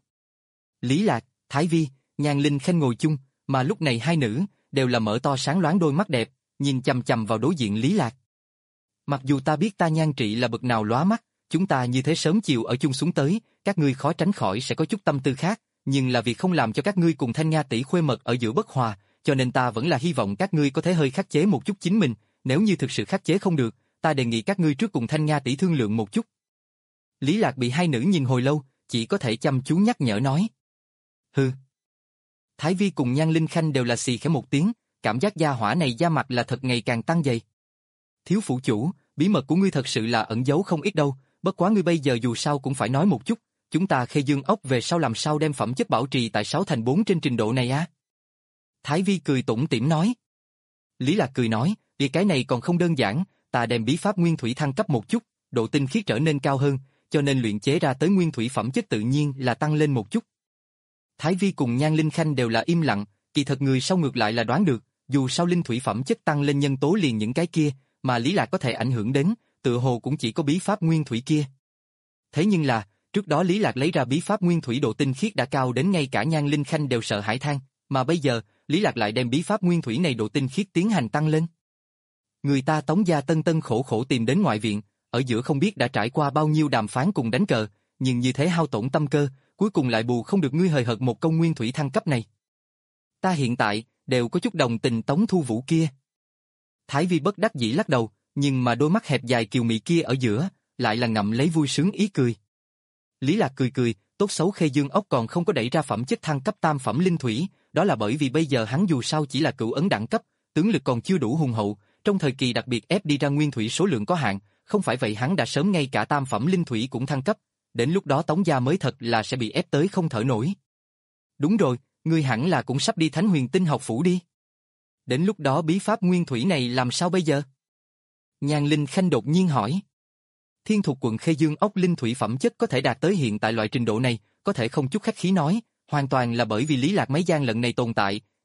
Lý Lạc, Thái Vi, Nhan Linh Khanh ngồi chung, mà lúc này hai nữ, đều là mở to sáng loáng đôi mắt đẹp, nhìn chằm chằm vào đối diện Lý Lạc. Mặc dù ta biết ta Nhan Trị là bậc nào lóa mắt, chúng ta như thế sớm chiều ở chung xuống tới, các ngươi khó tránh khỏi sẽ có chút tâm tư khác, nhưng là vì không làm cho các ngươi cùng Thanh Nga tỷ khuê mật ở giữa bất hòa, cho nên ta vẫn là hy vọng các ngươi có thể hơi khắc chế một chút chính mình, nếu như thực sự khắc chế không được, ta đề nghị các ngươi trước cùng Thanh Nga tỷ thương lượng một chút. Lý Lạc bị hai nữ nhìn hồi lâu, chỉ có thể chăm chú nhắc nhở nói. Hừ. Thái Vi cùng Nhan Linh Khanh đều là xì khẽ một tiếng, cảm giác gia hỏa này da mặt là thật ngày càng tăng dày. Thiếu phủ chủ, bí mật của ngươi thật sự là ẩn giấu không ít đâu, bất quá ngươi bây giờ dù sao cũng phải nói một chút, chúng ta Khê Dương ốc về sau làm sao đem phẩm chất bảo trì tại sáu thành bốn trên trình độ này á? Thái Vi cười tủm tỉm nói. Lý Lạc cười nói, vì cái này còn không đơn giản, ta đem bí pháp nguyên thủy thăng cấp một chút, độ tinh khiết trở nên cao hơn, cho nên luyện chế ra tới nguyên thủy phẩm chất tự nhiên là tăng lên một chút. Thái Vi cùng Nhan Linh Khanh đều là im lặng, kỳ thật người sau ngược lại là đoán được, dù sao linh thủy phẩm chất tăng lên nhân tố liền những cái kia, mà Lý Lạc có thể ảnh hưởng đến, tự hồ cũng chỉ có bí pháp nguyên thủy kia. Thế nhưng là, trước đó Lý Lạc lấy ra bí pháp nguyên thủy độ tinh khiết đã cao đến ngay cả Nhan Linh Khanh đều sợ hãi than, mà bây giờ, Lý Lạc lại đem bí pháp nguyên thủy này độ tinh khiết tiến hành tăng lên. Người ta Tống gia tân tân khổ khổ tìm đến ngoại viện, ở giữa không biết đã trải qua bao nhiêu đàm phán cùng đánh cờ, nhưng như thế hao tổn tâm cơ, cuối cùng lại bù không được ngươi hời hợt một công nguyên thủy thăng cấp này. Ta hiện tại, đều có chút đồng tình Tống Thu Vũ kia. Thái Vi bất đắc dĩ lắc đầu, nhưng mà đôi mắt hẹp dài kiều mị kia ở giữa, lại là ngậm lấy vui sướng ý cười. Lý Lạc cười cười, tốt xấu Khê Dương ốc còn không có đẩy ra phẩm chất thăng cấp tam phẩm linh thủy, đó là bởi vì bây giờ hắn dù sao chỉ là cửu ấn đẳng cấp, tướng lực còn chưa đủ hùng hậu, trong thời kỳ đặc biệt ép đi ra nguyên thủy số lượng có hạn, không phải vậy hắn đã sớm ngay cả tam phẩm linh thủy cũng thăng cấp, đến lúc đó Tống gia mới thật là sẽ bị ép tới không thở nổi. Đúng rồi, ngươi hẳn là cũng sắp đi Thánh Huyền Tinh học phủ đi. Đến lúc đó bí pháp nguyên thủy này làm sao bây giờ? Nhan Linh Khanh đột nhiên hỏi. Thiên Thục quận Khê Dương ốc linh thủy phẩm chất có thể đạt tới hiện tại loại trình độ này, có thể không chút khách khí nói, hoàn toàn là bởi vì Lý Lạc mấy gian lận này tồn tại,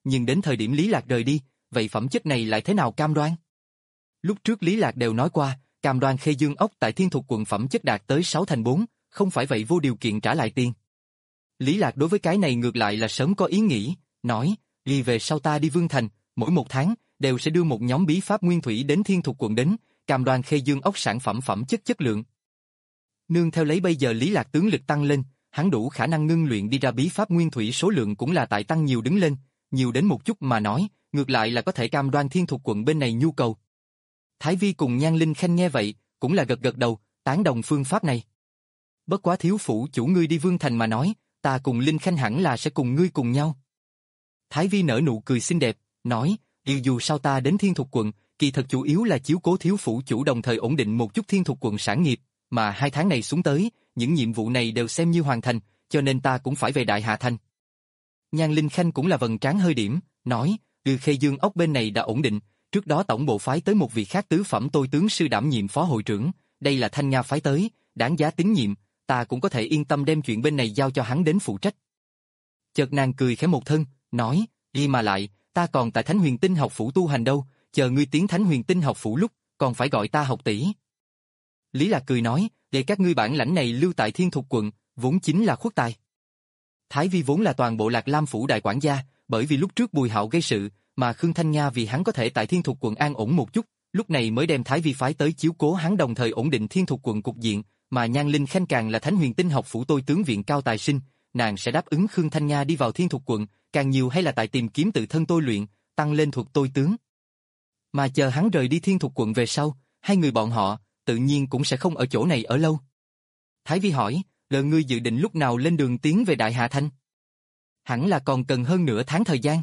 nhưng đến thời điểm Lý Lạc rời đi, vậy phẩm chất này lại thế nào cam đoan? Lúc trước Lý Lạc đều nói qua, cam đoan Khê Dương ốc tại Thiên Thục quận phẩm chất đạt tới sáu thành bốn, không phải vậy vô điều kiện trả lại tiền. Lý Lạc đối với cái này ngược lại là sớm có ý nghĩ, nói, ghi về sau ta đi Vương Thành, mỗi một tháng, đều sẽ đưa một nhóm bí pháp nguyên thủy đến Thiên Thục quận đến, cam đoan Khê Dương ốc sản phẩm phẩm chất chất lượng. Nương theo lấy bây giờ Lý Lạc tướng lực tăng lên, hắn đủ khả năng ngưng luyện đi ra bí pháp nguyên thủy số lượng cũng là tại tăng nhiều đứng lên, nhiều đến một chút mà nói, ngược lại là có thể cam đoan Thiên Thục quận bên này nhu cầu. Thái Vi cùng Nhan Linh Khanh nghe vậy, cũng là gật gật đầu, tán đồng phương pháp này. Bất quá thiếu phủ chủ ngươi đi Vương Thành mà nói, ta cùng Linh Khanh hẳn là sẽ cùng ngươi cùng nhau. Thái Vi nở nụ cười xinh đẹp, nói, dù dù sao ta đến Thiên Thục quận, kỳ thật chủ yếu là chiếu cố thiếu phủ chủ đồng thời ổn định một chút Thiên Thục quận sản nghiệp, mà hai tháng này xuống tới, những nhiệm vụ này đều xem như hoàn thành, cho nên ta cũng phải về Đại Hà Thành. Nhan Linh Khanh cũng là vầng trán hơi điểm, nói, từ Khê Dương ốc bên này đã ổn định, trước đó tổng bộ phái tới một vị khác tứ phẩm tôi tướng sư đảm nhiệm phó hội trưởng, đây là Thanh Nga phái tới, đáng giá tín nhiệm, ta cũng có thể yên tâm đem chuyện bên này giao cho hắn đến phụ trách. Chợt nàng cười khẽ một thân, nói, đi mà lại, ta còn tại Thánh Huyền Tinh học phủ tu hành đâu, chờ ngươi tiến Thánh Huyền Tinh học phủ lúc, còn phải gọi ta học tỷ. Lý Lạc cười nói, để các ngươi bản lãnh này lưu tại Thiên Thục quận, vốn chính là khuất tài. Thái Vi vốn là toàn bộ Lạc Lam phủ đại quản gia, bởi vì lúc trước Bùi Hạo gây sự, mà Khương Thanh Nga vì hắn có thể tại Thiên Thục quận an ổn một chút, lúc này mới đem Thái Vi phái tới chiếu cố hắn đồng thời ổn định Thiên Thục quận cục diện, mà Nhan Linh Khanh càng là Thánh Huyền Tinh học phủ tôi tướng viện cao tài sinh, nàng sẽ đáp ứng Khương Thanh Nga đi vào Thiên Thục quận, càng nhiều hay là tại tìm kiếm tự thân tôi luyện, tăng lên thuật tôi tướng. Mà chờ hắn rời đi Thiên Thục quận về sau, hai người bọn họ tự nhiên cũng sẽ không ở chỗ này ở lâu. Thái Vi hỏi, lỡ ngươi dự định lúc nào lên đường tiến về Đại Hà Thành? Hẳn là còn cần hơn nửa tháng thời gian.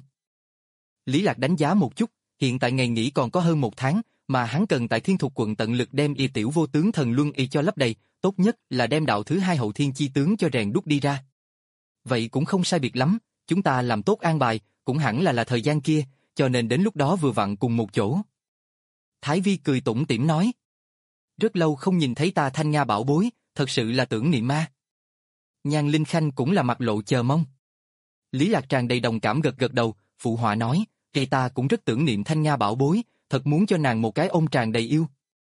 Lý Lạc đánh giá một chút, hiện tại ngày nghỉ còn có hơn một tháng, mà hắn cần tại Thiên Thục quận tận lực đem y tiểu vô tướng thần luân y cho lấp đầy, tốt nhất là đem đạo thứ hai hậu thiên chi tướng cho rèn đúc đi ra. Vậy cũng không sai biệt lắm, chúng ta làm tốt an bài, cũng hẳn là là thời gian kia, cho nên đến lúc đó vừa vặn cùng một chỗ. Thái Vi cười tủm tỉm nói, rất lâu không nhìn thấy ta Thanh Nga bảo bối, thật sự là tưởng niệm ma. Nhan Linh Khanh cũng là mặt lộ chờ mong. Lý Lạc tràn đầy đồng cảm gật gật đầu, phụ họa nói, cây ta cũng rất tưởng niệm Thanh Nga bảo bối, thật muốn cho nàng một cái ôm tràn đầy yêu.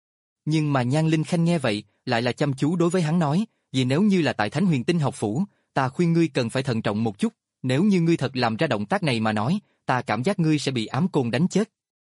Nhưng mà Nhan Linh Khanh nghe vậy, lại là chăm chú đối với hắn nói, vì nếu như là tại Thánh Huyền Tinh học phủ, ta khuyên ngươi cần phải thận trọng một chút, nếu như ngươi thật làm ra động tác này mà nói, ta cảm giác ngươi sẽ bị ám côn đánh chết.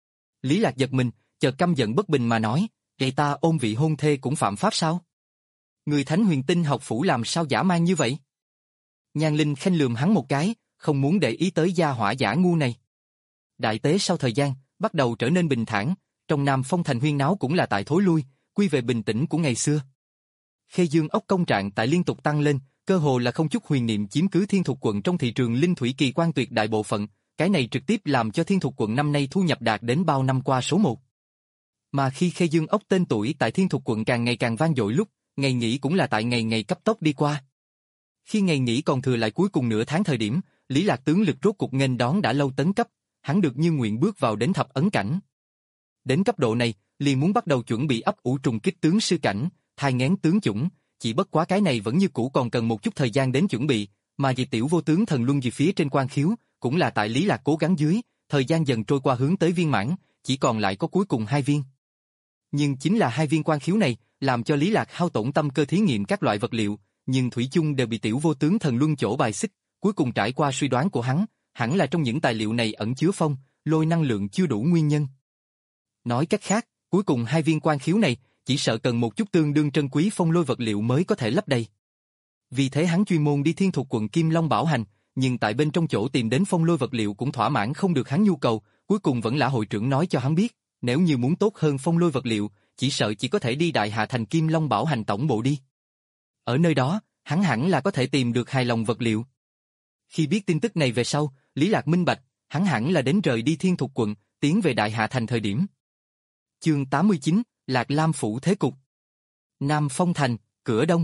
Lý Lạc giật mình, chợt căm giận bất bình mà nói, vậy ta ôm vị hôn thê cũng phạm pháp sao? Người Thánh Huyền Tinh học phủ làm sao dã man như vậy? Nhan Linh Khanh lườm hắn một cái, không muốn để ý tới gia hỏa giả ngu này. Đại tế sau thời gian, bắt đầu trở nên bình thản, trong Nam Phong thành huyên náo cũng là tại thối lui, quy về bình tĩnh của ngày xưa. Khê Dương ốc công trạng tại liên tục tăng lên, cơ hồ là không chút huyền niệm chiếm cứ Thiên Thục quận trong thị trường linh thủy kỳ quan tuyệt đại bộ phận, cái này trực tiếp làm cho Thiên Thục quận năm nay thu nhập đạt đến bao năm qua số một. Mà khi Khê Dương ốc tên tuổi tại Thiên Thục quận càng ngày càng vang dội lúc, ngày nghỉ cũng là tại ngày ngày cấp tốc đi qua. Khi ngày nghỉ còn thừa lại cuối cùng nửa tháng thời điểm, Lý Lạc tướng lực rốt cục nghênh đón đã lâu tấn cấp, hắn được như nguyện bước vào đến thập ấn cảnh. Đến cấp độ này, liền muốn bắt đầu chuẩn bị ấp ủ trùng kích tướng sư cảnh, thai nghén tướng chủng, chỉ bất quá cái này vẫn như cũ còn cần một chút thời gian đến chuẩn bị, mà vì tiểu vô tướng thần luân gì phía trên quan khiếu, cũng là tại Lý Lạc cố gắng dưới, thời gian dần trôi qua hướng tới viên mãn, chỉ còn lại có cuối cùng hai viên. Nhưng chính là hai viên quan khiếu này, làm cho Lý Lạc hao tổn tâm cơ thí nghiệm các loại vật liệu, nhưng thủy chung đều bị tiểu vô tướng thần luân chỗ bài xích, cuối cùng trải qua suy đoán của hắn, hẳn là trong những tài liệu này ẩn chứa phong, lôi năng lượng chưa đủ nguyên nhân. Nói cách khác, cuối cùng hai viên quan khiếu này, chỉ sợ cần một chút tương đương trân quý phong lôi vật liệu mới có thể lấp đầy. Vì thế hắn chuyên môn đi Thiên Thục quận Kim Long bảo hành, nhưng tại bên trong chỗ tìm đến phong lôi vật liệu cũng thỏa mãn không được hắn nhu cầu, cuối cùng vẫn là hội trưởng nói cho hắn biết, nếu như muốn tốt hơn phong lôi vật liệu, chỉ sợ chỉ có thể đi Đại Hà Thành Kim Long bảo hành tổng bộ đi. Ở nơi đó, hắn hẳn là có thể tìm được hài lòng vật liệu. Khi biết tin tức này về sau, Lý Lạc minh bạch, hắn hẳn là đến rời đi Thiên Thục quận, tiến về Đại Hà Thành thời điểm. Chương tám mươi chín, Lạc Lam phủ thế cục. Nam Phong Thành, cửa đông.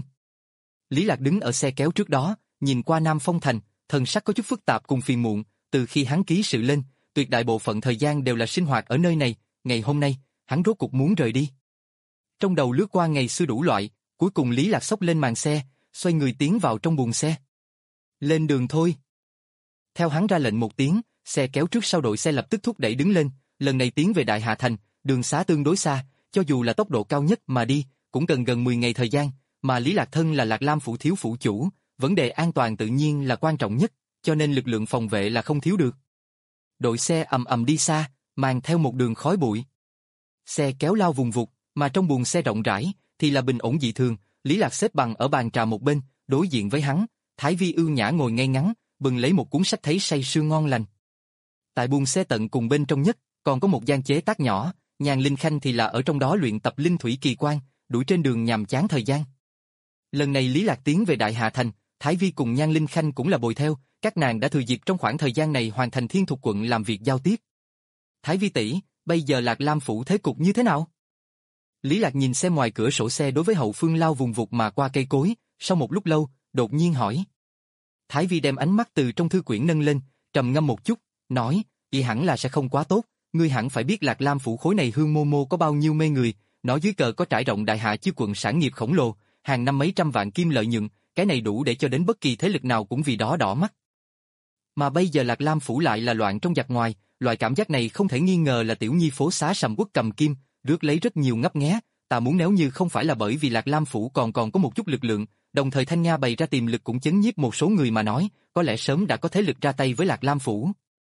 Lý Lạc đứng ở xe kéo trước đó, nhìn qua Nam Phong Thành, thần sắc có chút phức tạp cùng phiền muộn, từ khi hắn ký sự lên, tuyệt đại bộ phận thời gian đều là sinh hoạt ở nơi này, ngày hôm nay, hắn rốt cuộc muốn rời đi. Trong đầu lướt qua ngày xưa đủ loại, cuối cùng Lý Lạc xốc lên màn xe, xoay người tiến vào trong buồng xe. Lên đường thôi. Theo hắn ra lệnh một tiếng, xe kéo trước sau đội xe lập tức thúc đẩy đứng lên, lần này tiến về Đại Hà Thành, đường xá tương đối xa, cho dù là tốc độ cao nhất mà đi, cũng cần gần mười ngày thời gian, mà Lý Lạc thân là Lạc Lam phủ thiếu phủ chủ, vấn đề an toàn tự nhiên là quan trọng nhất, cho nên lực lượng phòng vệ là không thiếu được. Đội xe ầm ầm đi xa, mang theo một đường khói bụi. Xe kéo lao vùng vụt, mà trong buồng xe rộng rãi, thì là bình ổn dị thường, Lý Lạc xếp bằng ở bàn trà một bên, đối diện với hắn, Thái Vi ưu nhã ngồi ngay ngắn, bưng lấy một cuốn sách thấy say sưa ngon lành. Tại buồng xe tận cùng bên trong nhất, còn có một gian chế tác nhỏ, Nhàn Linh Khanh thì là ở trong đó luyện tập linh thủy kỳ quan, đuổi trên đường nhàm chán thời gian. Lần này Lý Lạc tiến về Đại Hà Thành, Thái Vi cùng Nhan Linh Khanh cũng là bồi theo, các nàng đã thừa dịp trong khoảng thời gian này hoàn thành Thiên Thục quận làm việc giao tiếp. Thái Vi tỷ, bây giờ Lạc Lam phủ thế cục như thế nào? Lý Lạc nhìn xem ngoài cửa sổ xe đối với hậu phương lao vùng vụt mà qua cây cối, sau một lúc lâu, đột nhiên hỏi. Thái Vi đem ánh mắt từ trong thư quyển nâng lên, trầm ngâm một chút, nói, y hẳn là sẽ không quá tốt, ngươi hẳn phải biết Lạc Lam phủ khối này hương mô mô có bao nhiêu mê người, nó dưới cờ có trải rộng đại hạ chi quận sản nghiệp khổng lồ, hàng năm mấy trăm vạn kim lợi nhuận, cái này đủ để cho đến bất kỳ thế lực nào cũng vì đó đỏ mắt. Mà bây giờ Lạc Lam phủ lại là loạn trong giặc ngoài, loại cảm giác này không thể nghi ngờ là tiểu nhi phố xá sầm uất cầm kim, rước lấy rất nhiều ngấp nghé, ta muốn nếu như không phải là bởi vì Lạc Lam phủ còn còn có một chút lực lượng, đồng thời Thanh Nha bày ra tiềm lực cũng chấn nhiếp một số người mà nói, có lẽ sớm đã có thế lực ra tay với Lạc Lam phủ.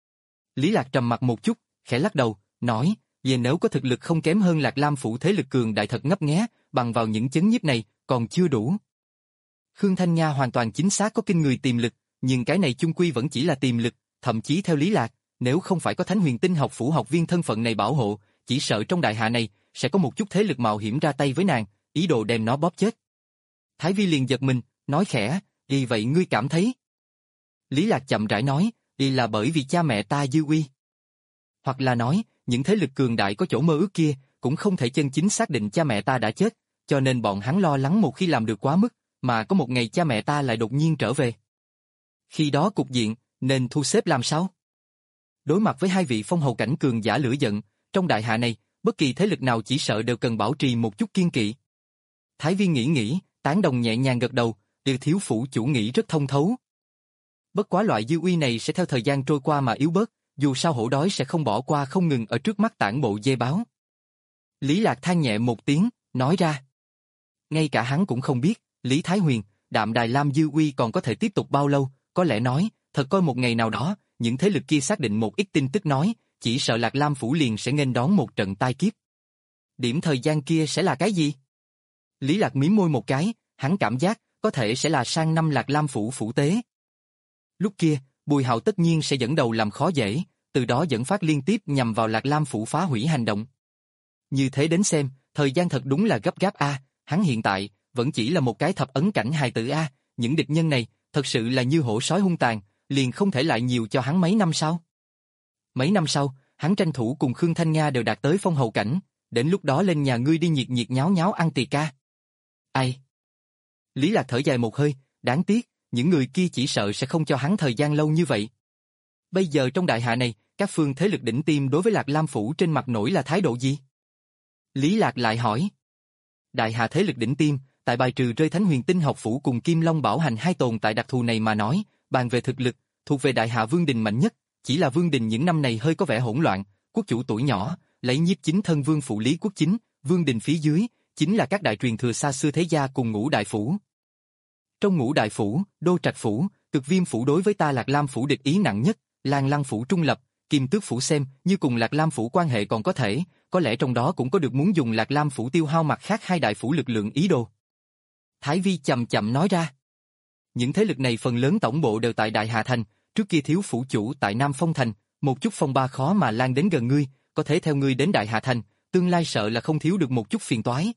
Lý Lạc trầm mặt một chút, khẽ lắc đầu, nói, về nếu có thực lực không kém hơn Lạc Lam phủ thế lực cường đại thật ngấp nghé, bằng vào những chấn nhiếp này, còn chưa đủ. Khương Thanh Nha hoàn toàn chính xác có kinh người tiềm lực, nhưng cái này chung quy vẫn chỉ là tiềm lực, thậm chí theo Lý Lạc, nếu không phải có Thánh Huyền Tinh học phủ học viên thân phận này bảo hộ, chỉ sợ trong đại hạ này sẽ có một chút thế lực mạo hiểm ra tay với nàng, ý đồ đem nó bóp chết. Thái Vi liền giật mình, nói khẽ, vì vậy ngươi cảm thấy? Lý Lạc chậm rãi nói, đi là bởi vì cha mẹ ta dư uy. Hoặc là nói, những thế lực cường đại có chỗ mơ ước kia, cũng không thể chân chính xác định cha mẹ ta đã chết, cho nên bọn hắn lo lắng một khi làm được quá mức, mà có một ngày cha mẹ ta lại đột nhiên trở về. Khi đó cục diện, nên thu xếp làm sao? Đối mặt với hai vị phong hầu cảnh cường giả lửa giận, trong đại hạ này, bất kỳ thế lực nào chỉ sợ đều cần bảo trì một chút kiên kỵ. Thái Vi nghĩ nghĩ, tán đồng nhẹ nhàng gật đầu, Tiêu thiếu phủ chủ nghĩ rất thông thấu. Bất quá loại dư uy này sẽ theo thời gian trôi qua mà yếu bớt, dù sao hổ đói sẽ không bỏ qua không ngừng ở trước mắt tản bộ dê báo. Lý Lạc than nhẹ một tiếng, nói ra. Ngay cả hắn cũng không biết, Lý Thái Huyền, Đạm Đài Lam dư uy còn có thể tiếp tục bao lâu, có lẽ nói, thật coi một ngày nào đó, những thế lực kia xác định một ít tin tức nói, chỉ sợ Lạc Lam phủ liền sẽ nghênh đón một trận tai kiếp. Điểm thời gian kia sẽ là cái gì? Lý Lạc mím môi một cái, hắn cảm giác, có thể sẽ là sang năm Lạc Lam phủ phủ tế. Lúc kia, Bùi Hạo tất nhiên sẽ dẫn đầu làm khó dễ, từ đó dẫn phát liên tiếp nhằm vào Lạc Lam phủ phá hủy hành động. Như thế đến xem, thời gian thật đúng là gấp gáp a, hắn hiện tại vẫn chỉ là một cái thập ấn cảnh hài tử a, những địch nhân này thật sự là như hổ sói hung tàn, liền không thể lại nhiều cho hắn mấy năm sau. Mấy năm sau, hắn tranh thủ cùng Khương Thanh Nga đều đạt tới phong hầu cảnh, đến lúc đó lên nhà ngươi đi nhiệt nhiệt nháo nháo ăn tiệc ca. Ai? Lý Lạc thở dài một hơi, đáng tiếc, những người kia chỉ sợ sẽ không cho hắn thời gian lâu như vậy. Bây giờ trong đại hạ này, các phương thế lực đỉnh tiêm đối với Lạc Lam phủ trên mặt nổi là thái độ gì? Lý Lạc lại hỏi. Đại hạ thế lực đỉnh tiêm, tại bài trừ rơi Thánh Huyền Tinh học phủ cùng Kim Long Bảo Hành hai tồn tại đặc thù này mà nói, bàn về thực lực, thuộc về đại hạ Vương Đình mạnh nhất, chỉ là Vương Đình những năm này hơi có vẻ hỗn loạn, quốc chủ tuổi nhỏ, lấy nhiếp chính thân Vương phụ Lý Quốc Chính, Vương Đình phía dưới, chính là các đại truyền thừa xa xưa thế gia cùng Ngũ Đại phủ. Trong Ngũ Đại phủ, Đô Trạch phủ, Cực Viêm phủ đối với ta Lạc Lam phủ địch ý nặng nhất, Lan Lăng phủ trung lập, Kim Tước phủ xem như cùng Lạc Lam phủ quan hệ còn có thể, có lẽ trong đó cũng có được muốn dùng Lạc Lam phủ tiêu hao mặt khác hai đại phủ lực lượng ý đồ. Thái Vi chậm chậm nói ra. Những thế lực này phần lớn tổng bộ đều tại Đại Hà Thành, trước kia thiếu phủ chủ tại Nam Phong Thành, một chút phong ba khó mà lan đến gần ngươi, có thể theo ngươi đến Đại Hà Thành, tương lai sợ là không thiếu được một chút phiền toái.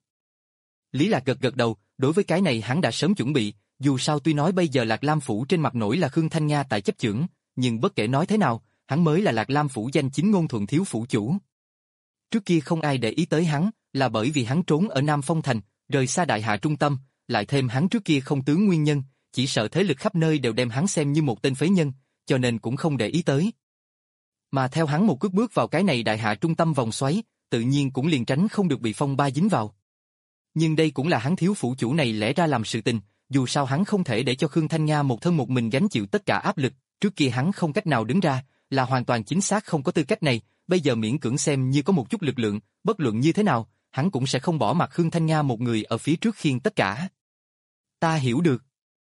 Lý Lạc gật gật đầu, đối với cái này hắn đã sớm chuẩn bị, dù sao tuy nói bây giờ Lạc Lam phủ trên mặt nổi là Khương Thanh Nga tại chấp chưởng, nhưng bất kể nói thế nào, hắn mới là Lạc Lam phủ danh chính ngôn thuận thiếu phủ chủ. Trước kia không ai để ý tới hắn, là bởi vì hắn trốn ở Nam Phong Thành, rời xa đại hạ trung tâm, lại thêm hắn trước kia không tướng nguyên nhân, chỉ sợ thế lực khắp nơi đều đem hắn xem như một tên phế nhân, cho nên cũng không để ý tới. Mà theo hắn một cước bước vào cái này đại hạ trung tâm vòng xoáy, tự nhiên cũng liền tránh không được bị phong ba dính vào. Nhưng đây cũng là hắn thiếu phủ chủ này lẽ ra làm sự tình, dù sao hắn không thể để cho Khương Thanh Nga một thân một mình gánh chịu tất cả áp lực, trước kia hắn không cách nào đứng ra, là hoàn toàn chính xác không có tư cách này, bây giờ miễn cưỡng xem như có một chút lực lượng, bất luận như thế nào, hắn cũng sẽ không bỏ mặc Khương Thanh Nga một người ở phía trước khiêng tất cả. Ta hiểu được.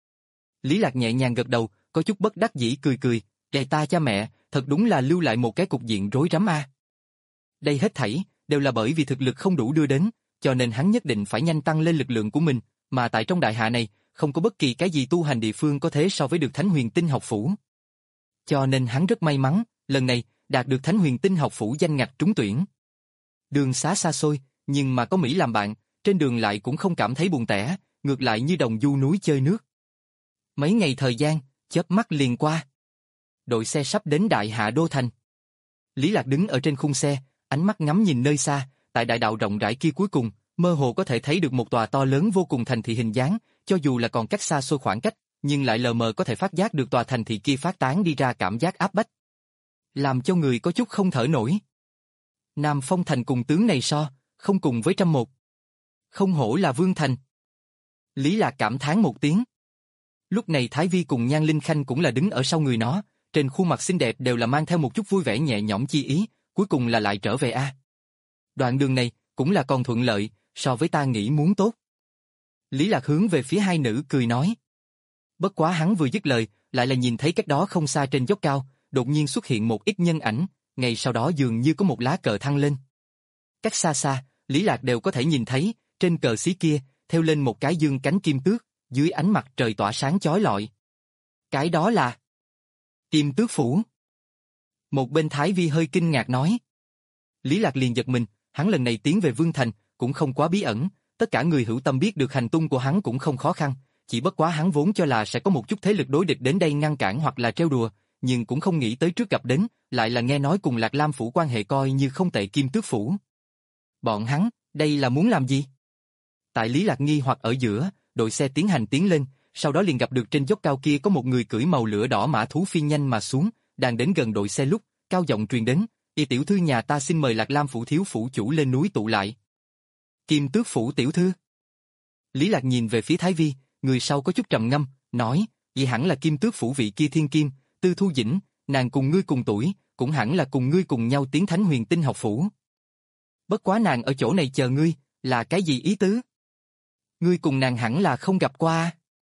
Lý Lạc nhẹ nhàng gật đầu, có chút bất đắc dĩ cười cười, "Đè ta cha mẹ, thật đúng là lưu lại một cái cục diện rối rắm a." Đây hết thảy đều là bởi vì thực lực không đủ đưa đến, cho nên hắn nhất định phải nhanh tăng lên lực lượng của mình, mà tại trong đại hạ này, không có bất kỳ cái gì tu hành địa phương có thể so với được Thánh Huyền Tinh học phủ. Cho nên hắn rất may mắn, lần này đạt được Thánh Huyền Tinh học phủ danh ngạch trúng tuyển. Đường xá xa xôi, nhưng mà có Mỹ làm bạn, trên đường lại cũng không cảm thấy buồn tẻ, ngược lại như đồng du núi chơi nước. Mấy ngày thời gian, chớp mắt liền qua. Đội xe sắp đến Đại Hạ Đô Thành. Lý Lạc đứng ở trên khung xe, ánh mắt ngắm nhìn nơi xa, tại đại đạo rộng rãi kia cuối cùng, mơ hồ có thể thấy được một tòa to lớn vô cùng thành thị hình dáng, cho dù là còn cách xa xôi khoảng cách, nhưng lại lờ mờ có thể phát giác được tòa thành thị kia phát tán đi ra cảm giác áp bách, làm cho người có chút không thở nổi. Nam Phong thành cùng tướng này so, không cùng với trăm một. Không hổ là vương thành. Lý Lạc cảm thán một tiếng. Lúc này Thái Vi cùng Nhan Linh Khanh cũng là đứng ở sau người nó, trên khuôn mặt xinh đẹp đều là mang theo một chút vui vẻ nhẹ nhõm chi ý, cuối cùng là lại trở về a. Đoạn đường này cũng là còn thuận lợi, so với ta nghĩ muốn tốt. Lý Lạc hướng về phía hai nữ cười nói. Bất quá hắn vừa dứt lời, lại là nhìn thấy cách đó không xa trên dốc cao, đột nhiên xuất hiện một ít nhân ảnh, ngay sau đó dường như có một lá cờ thăng lên. Cách xa xa, Lý Lạc đều có thể nhìn thấy, trên cờ xí kia, theo lên một cái dương cánh kim tước, dưới ánh mặt trời tỏa sáng chói lọi. Cái đó là Kim Tước Phủ. Một bên Thái Vi hơi kinh ngạc nói. Lý Lạc liền giật mình, hắn lần này tiến về Vương Thành, cũng không quá bí ẩn, tất cả người hữu tâm biết được hành tung của hắn cũng không khó khăn, chỉ bất quá hắn vốn cho là sẽ có một chút thế lực đối địch đến đây ngăn cản hoặc là trêu đùa, nhưng cũng không nghĩ tới trước gặp đến, lại là nghe nói cùng Lạc Lam Phủ quan hệ coi như không tệ Kim Tước Phủ. Bọn hắn, đây là muốn làm gì? Tại Lý Lạc nghi hoặc ở giữa, đội xe tiến hành tiến lên, sau đó liền gặp được trên dốc cao kia có một người cưỡi màu lửa đỏ mã thú phi nhanh mà xuống, đang đến gần đội xe lúc, cao giọng truyền đến, "Y tiểu thư nhà ta xin mời Lạc Lam Phủ thiếu phủ chủ lên núi tụ lại." Kim Tước Phủ tiểu thư. Lý Lạc nhìn về phía Thái Vi, người sau có chút trầm ngâm, nói, "Vậy hẳn là Kim Tước Phủ vị kia thiên kim, Tư Thu Dĩnh, nàng cùng ngươi cùng tuổi, cũng hẳn là cùng ngươi cùng nhau tiến Thánh Huyền Tinh học phủ. Bất quá nàng ở chỗ này chờ ngươi, là cái gì ý tứ? Ngươi cùng nàng hẳn là không gặp qua."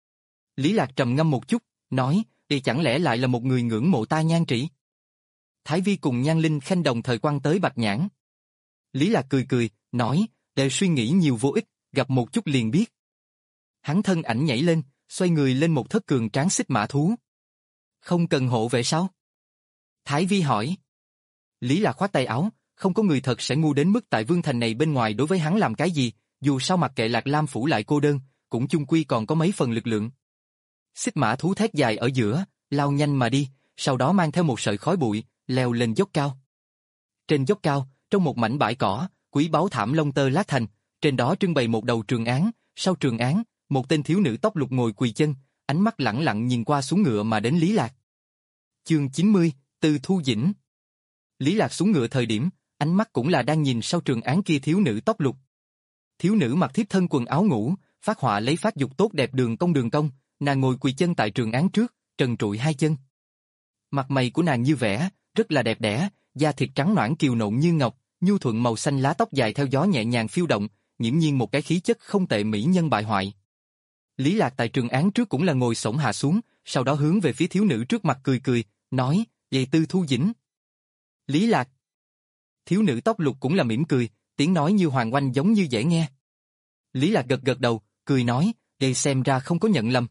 Lý Lạc trầm ngâm một chút, nói, "Thì chẳng lẽ lại là một người ngưỡng mộ ta nhan trị?" Thái Vi cùng Nhan Linh Khanh đồng thời quăng tới bạch nhãn. Lý Lạc cười cười, nói, "Đều suy nghĩ nhiều vô ích, gặp một chút liền biết." Hắn thân ảnh nhảy lên, xoay người lên một thất cường tráng xích mã thú. "Không cần hộ vệ sao?" Thái Vi hỏi. Lý Lạc khoát tay áo, không có người thật sẽ ngu đến mức tại Vương Thành này bên ngoài đối với hắn làm cái gì, dù sao mặc kệ Lạc Lam Phủ lại cô đơn, cũng chung quy còn có mấy phần lực lượng. Xích mã thú thét dài ở giữa, lao nhanh mà đi, sau đó mang theo một sợi khói bụi, leo lên dốc cao. Trên dốc cao, trong một mảnh bãi cỏ, quý báu thảm lông tơ lát thành, trên đó trưng bày một đầu trường án, sau trường án, một tên thiếu nữ tóc lục ngồi quỳ chân, ánh mắt lẳng lặng nhìn qua xuống ngựa mà đến Lý Lạc. Chương chín mươi, Tư Thu Dĩnh. Lý Lạc xuống ngựa thời điểm, ánh mắt cũng là đang nhìn sau trường án kia thiếu nữ tóc lục. Thiếu nữ mặc thiếp thân quần áo ngủ, phát họa lấy phát dục tốt đẹp đường cong đường cong, nàng ngồi quỳ chân tại trường án trước, trần trụi hai chân. Mặt mày của nàng như vẽ, rất là đẹp đẽ, da thịt trắng nõn kiều nộn như ngọc, nhu thuận màu xanh lá tóc dài theo gió nhẹ nhàng phiêu động, nghiễm nhiên một cái khí chất không tệ mỹ nhân bại hoại. Lý Lạc tại trường án trước cũng là ngồi xổm hạ xuống, sau đó hướng về phía thiếu nữ trước mặt cười cười, nói, "Vậy Tư Thu Dĩnh." Lý Lạc. Thiếu nữ tóc lục cũng là mỉm cười, tiếng nói như hoàng oanh giống như dễ nghe. Lý Lạc gật gật đầu, cười nói, "Vậy xem ra không có nhận lầm.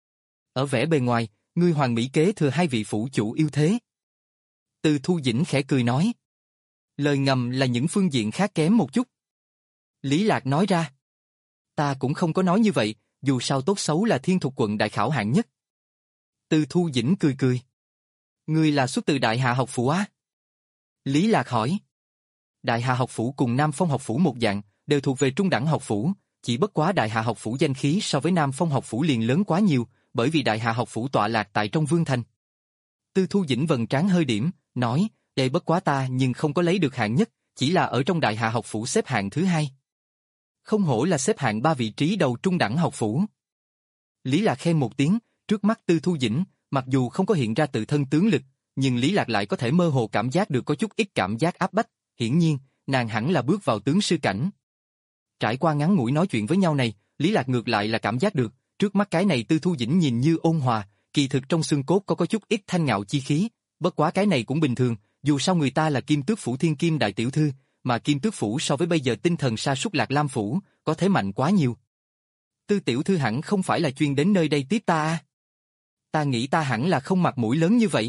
Ở vẻ bề ngoài, ngươi hoàng mỹ kế thừa hai vị phủ chủ yêu thế." Tư Thu Dĩnh khẽ cười nói, "Lời ngầm là những phương diện khác kém một chút." Lý Lạc nói ra, "Ta cũng không có nói như vậy, dù sao tốt xấu là Thiên Thục quận đại khảo hạng nhất." Tư Thu Dĩnh cười cười, "Ngươi là xuất từ Đại Hạ học phủ á?" Lý Lạc hỏi. Đại Hạ học phủ cùng Nam Phong học phủ một dạng, đều thuộc về trung đẳng học phủ, chỉ bất quá Đại Hạ học phủ danh khí so với Nam Phong học phủ liền lớn quá nhiều, bởi vì Đại Hạ học phủ tọa lạc tại trong Vương Thành. Tư Thu Dĩnh vầng trán hơi điểm, nói, "Đây bất quá ta nhưng không có lấy được hạng nhất, chỉ là ở trong Đại Hạ học phủ xếp hạng thứ hai. Không hổ là xếp hạng ba vị trí đầu trung đẳng học phủ." Lý Lạc khen một tiếng, trước mắt Tư Thu Dĩnh, mặc dù không có hiện ra tự thân tướng lực, nhưng Lý Lạc lại có thể mơ hồ cảm giác được có chút ít cảm giác áp bách, hiển nhiên, nàng hẳn là bước vào tướng sư cảnh. Trải qua ngắn ngủi nói chuyện với nhau này, Lý Lạc ngược lại là cảm giác được, trước mắt cái này Tư Thu Dĩnh nhìn như ôn hòa, kỳ thực trong xương cốt có có chút ít thanh ngạo chi khí, bất quá cái này cũng bình thường, dù sao người ta là Kim Tước phủ thiên kim đại tiểu thư, mà Kim Tước phủ so với bây giờ tinh thần sa sút Lạc Lam phủ, có thế mạnh quá nhiều. Tư tiểu thư hẳn không phải là chuyên đến nơi đây tiếp ta à? Ta nghĩ ta hẳn là không mặt mũi lớn như vậy.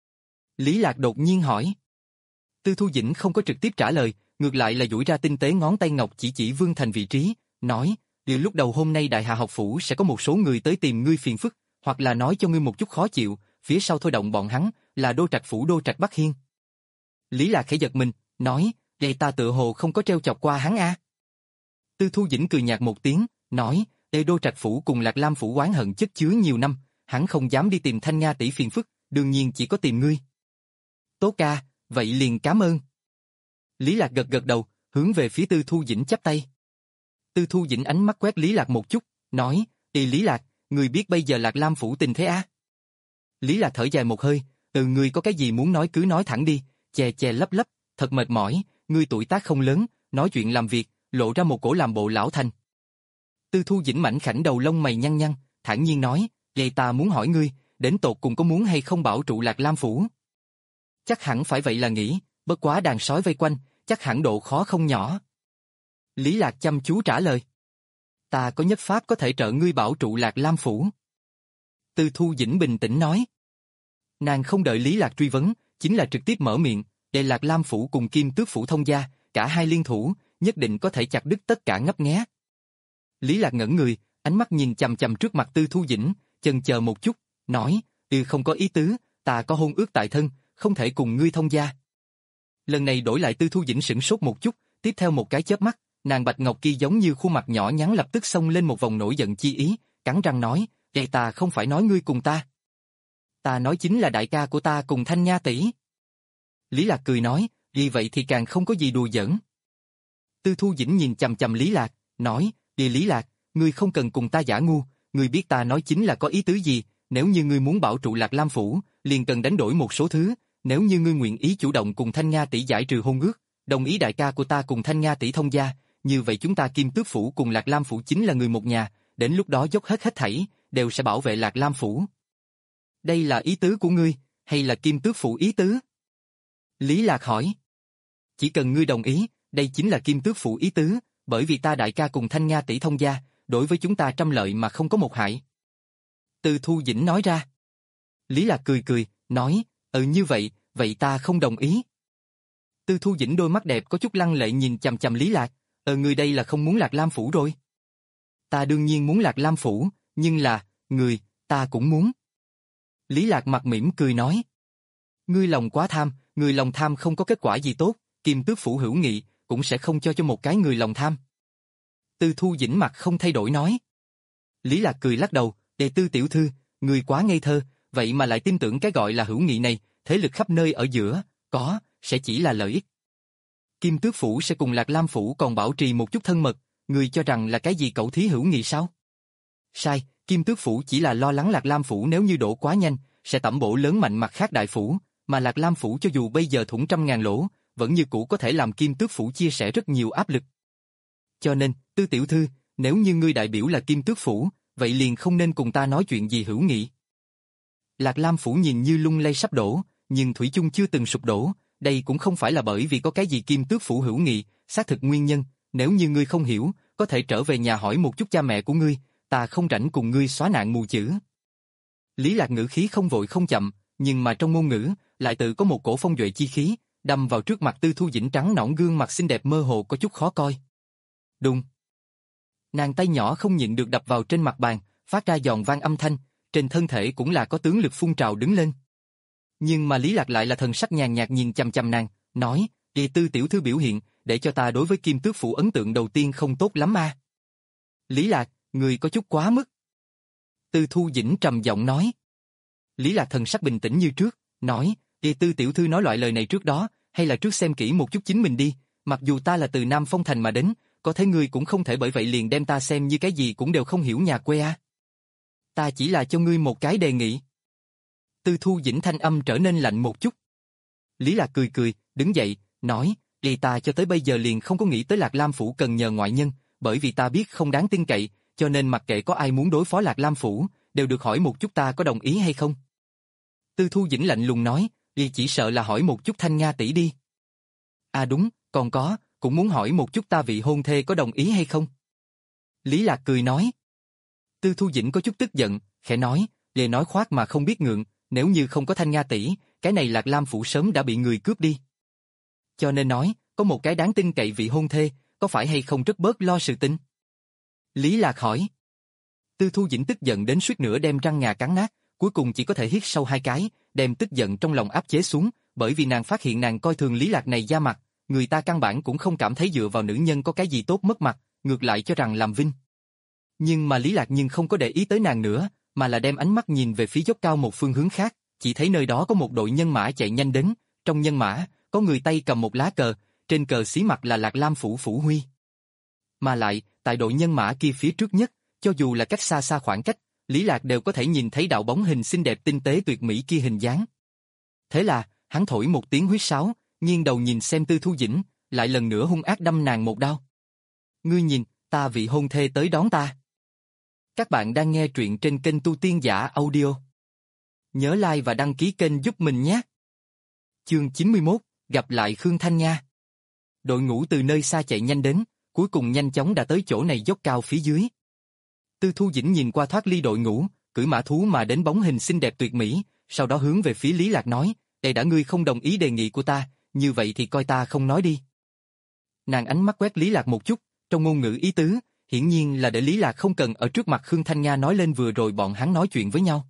Lý Lạc đột nhiên hỏi. Tư Thu Dĩnh không có trực tiếp trả lời, ngược lại là duỗi ra tinh tế ngón tay ngọc chỉ chỉ Vương Thành vị trí, nói, điều lúc đầu hôm nay Đại Hà học phủ sẽ có một số người tới tìm ngươi phiền phức, hoặc là nói cho ngươi một chút khó chịu, phía sau thôi động bọn hắn, là Đô Trạch phủ Đô Trạch Bắc Hiên. Lý Lạc khẽ giật mình, nói, vậy ta tự hồ không có treo chọc qua hắn a. À? Tư Thu Dĩnh cười nhạt một tiếng, nói, Ê Đô Trạch phủ cùng Lạc Lam phủ oán hận chất chứa nhiều năm, hắn không dám đi tìm Thanh Nga tỷ phiền phức, đương nhiên chỉ có tìm ngươi. Tốt ca, vậy liền cảm ơn. Lý Lạc gật gật đầu, hướng về phía Tư Thu Dĩnh chắp tay. Tư Thu Dĩnh ánh mắt quét Lý Lạc một chút, nói, Ê Lý Lạc, người biết bây giờ Lạc Lam phủ tình thế á? À? Lý Lạc thở dài một hơi, từ người có cái gì muốn nói cứ nói thẳng đi, chè chè lấp lấp, thật mệt mỏi, ngươi tuổi tác không lớn, nói chuyện làm việc, lộ ra một cổ làm bộ lão thành. Tư Thu Dĩnh mảnh khảnh đầu lông mày nhăn nhăn, thản nhiên nói, vậy ta muốn hỏi ngươi, đến tột cùng có muốn hay không bảo trụ Lạc Lam phủ? Chắc hẳn phải vậy là nghĩ, bất quá đàn sói vây quanh, chắc hẳn độ khó không nhỏ. Lý Lạc chăm chú trả lời. Ta có nhất pháp có thể trợ ngươi bảo trụ Lạc Lam phủ. Tư Thu Dĩnh bình tĩnh nói. Nàng không đợi Lý Lạc truy vấn, chính là trực tiếp mở miệng, để Lạc Lam phủ cùng Kim Tước phủ thông gia, cả hai liên thủ, nhất định có thể chặt đứt tất cả ngấp nghé. Lý Lạc ngẩn người, ánh mắt nhìn chằm chằm trước mặt Tư Thu Dĩnh, chần chờ một chút, nói, ừ không có ý tứ, ta có hôn ước tại thân, không thể cùng ngươi thông gia. Lần này đổi lại Tư Thu Dĩnh sửng sốt một chút, tiếp theo một cái chớp mắt, nàng bạch ngọc kia giống như khuôn mặt nhỏ nhắn lập tức xông lên một vòng nổi giận chi ý, cắn răng nói, vậy ta không phải nói ngươi cùng ta. Ta nói chính là đại ca của ta cùng Thanh Nha tỷ. Lý Lạc cười nói, vì vậy thì càng không có gì đùa giỡn. Tư Thu Dĩnh nhìn chằm chằm Lý Lạc, nói, đi Lý Lạc, ngươi không cần cùng ta giả ngu, ngươi biết ta nói chính là có ý tứ gì, nếu như ngươi muốn bảo trụ Lạc Lam phủ, liền cần đánh đổi một số thứ, nếu như ngươi nguyện ý chủ động cùng Thanh Nga tỷ giải trừ hôn ước, đồng ý đại ca của ta cùng Thanh Nga tỷ thông gia, như vậy chúng ta Kim Tước phủ cùng Lạc Lam phủ chính là người một nhà, đến lúc đó dốc hết hết thảy, đều sẽ bảo vệ Lạc Lam phủ. Đây là ý tứ của ngươi, hay là Kim Tước phủ ý tứ? Lý Lạc hỏi. Chỉ cần ngươi đồng ý, đây chính là Kim Tước phủ ý tứ, bởi vì ta đại ca cùng Thanh Nga tỷ thông gia, đối với chúng ta trăm lợi mà không có một hại. Tư Thu Dĩnh nói ra. Lý Lạc cười cười, nói, ừ như vậy, vậy ta không đồng ý. Tư Thu Dĩnh đôi mắt đẹp có chút lăng lệ nhìn chằm chằm Lý Lạc, ờ người đây là không muốn Lạc Lam phủ rồi. Ta đương nhiên muốn Lạc Lam phủ, nhưng là, người, ta cũng muốn. Lý Lạc mặt mỉm cười nói. Ngươi lòng quá tham, người lòng tham không có kết quả gì tốt, Kim Tước phủ hữu nghị, cũng sẽ không cho cho một cái người lòng tham. Tư Thu Dĩnh mặt không thay đổi nói. Lý Lạc cười lắc đầu, đệ Tư tiểu thư, người quá ngây thơ, vậy mà lại tin tưởng cái gọi là hữu nghị này, thế lực khắp nơi ở giữa, có, sẽ chỉ là lợi ích. Kim Tước phủ sẽ cùng Lạc Lam phủ còn bảo trì một chút thân mật, người cho rằng là cái gì cẩu thí hữu nghị sao? Sai, Kim Tước phủ chỉ là lo lắng Lạc Lam phủ nếu như đổ quá nhanh, sẽ tẩm bổ lớn mạnh mặt khác đại phủ, mà Lạc Lam phủ cho dù bây giờ thủng trăm ngàn lỗ, vẫn như cũ có thể làm Kim Tước phủ chia sẻ rất nhiều áp lực. Cho nên, Tư tiểu thư, nếu như ngươi đại biểu là Kim Tước phủ, vậy liền không nên cùng ta nói chuyện gì hữu nghị. Lạc Lam phủ nhìn như lung lay sắp đổ, nhưng thủy chung chưa từng sụp đổ, đây cũng không phải là bởi vì có cái gì Kim Tước phủ hữu nghị, xác thực nguyên nhân, nếu như ngươi không hiểu, có thể trở về nhà hỏi một chút cha mẹ của ngươi, ta không rảnh cùng ngươi xóa nạn mù chữ. Lý Lạc ngữ khí không vội không chậm, nhưng mà trong ngôn ngữ, lại tự có một cổ phong duệ chi khí, đâm vào trước mặt Tư Thu Dĩnh trắng nõn gương mặt xinh đẹp mơ hồ có chút khó coi. Đùng. Nàng tay nhỏ không nhịn được đập vào trên mặt bàn, phát ra giòn vang âm thanh, trên thân thể cũng là có tướng lực phun trào đứng lên. Nhưng mà Lý Lạc lại là thần sắc nhàn nhạt nhìn chằm chằm nàng, nói, "Kỳ Tư tiểu thư biểu hiện, để cho ta đối với Kim Tước phủ ấn tượng đầu tiên không tốt lắm a." À? Lý Lạc, người có chút quá mức. Tư Thu Dĩnh trầm giọng nói. Lý Lạc thần sắc bình tĩnh như trước, nói, "Kỳ Tư tiểu thư nói loại lời này trước đó, hay là trước xem kỹ một chút chính mình đi, mặc dù ta là từ Nam Phong Thành mà đến, có thể ngươi cũng không thể bởi vậy liền đem ta xem như cái gì cũng đều không hiểu nhà quê a. À. Ta chỉ là cho ngươi một cái đề nghị." Tư Thu Dĩnh thanh âm trở nên lạnh một chút. Lý Lạc cười cười, đứng dậy, nói, "Ê ta cho tới bây giờ liền không có nghĩ tới Lạc Lam Phủ cần nhờ ngoại nhân, bởi vì ta biết không đáng tin cậy, cho nên mặc kệ có ai muốn đối phó Lạc Lam Phủ, đều được hỏi một chút ta có đồng ý hay không." Tư Thu Dĩnh lạnh lùng nói, "Y chỉ sợ là hỏi một chút Thanh Nga tỷ đi." "À đúng, còn có, cũng muốn hỏi một chút ta vị hôn thê có đồng ý hay không?" Lý Lạc cười nói. Tư Thu Dĩnh có chút tức giận, khẽ nói, "Lề nói khoác mà không biết ngượng, nếu như không có Thanh Nga tỷ, cái này Lạc Lam Phủ sớm đã bị người cướp đi. Cho nên nói, có một cái đáng tin cậy vị hôn thê, có phải hay không rất bớt lo sự tình?" Lý Lạc hỏi. Tư Thu Dĩnh tức giận đến suýt nữa đem răng ngà cắn nát, cuối cùng chỉ có thể hít sâu hai cái, đem tức giận trong lòng áp chế xuống, bởi vì nàng phát hiện nàng coi thường Lý Lạc này da mặt, người ta căn bản cũng không cảm thấy dựa vào nữ nhân có cái gì tốt mất mặt, ngược lại cho rằng làm vinh. Nhưng mà Lý Lạc nhưng không có để ý tới nàng nữa, mà là đem ánh mắt nhìn về phía dốc cao một phương hướng khác, chỉ thấy nơi đó có một đội nhân mã chạy nhanh đến, trong nhân mã, có người tay cầm một lá cờ, trên cờ xí mặt là Lạc Lam Phủ Phủ Huy. Mà lại, tại đội nhân mã kia phía trước nhất, cho dù là cách xa xa khoảng cách, Lý Lạc đều có thể nhìn thấy đạo bóng hình xinh đẹp tinh tế tuyệt mỹ kia hình dáng. Thế là, hắn thổi một tiếng huýt sáo, nghiêng đầu nhìn xem Tư Thu Dĩnh, lại lần nữa hung ác đâm nàng một đao. "Ngươi nhìn, ta vị hôn thê tới đón ta." Các bạn đang nghe truyện trên kênh Tu Tiên Giả Audio. Nhớ like và đăng ký kênh giúp mình nhé. Chương chín mươi mốt, gặp lại Khương Thanh Nga. Đội ngũ từ nơi xa chạy nhanh đến, cuối cùng nhanh chóng đã tới chỗ này dốc cao phía dưới. Tư Thu Dĩnh nhìn qua thoát ly đội ngũ, cưỡi mã thú mà đến bóng hình xinh đẹp tuyệt mỹ, sau đó hướng về phía Lý Lạc nói, "Đây đã ngươi không đồng ý đề nghị của ta, như vậy thì coi ta không nói đi." Nàng ánh mắt quét Lý Lạc một chút, trong ngôn ngữ ý tứ, hiển nhiên là để Lý Lạc không cần ở trước mặt Khương Thanh Nga nói lên vừa rồi bọn hắn nói chuyện với nhau.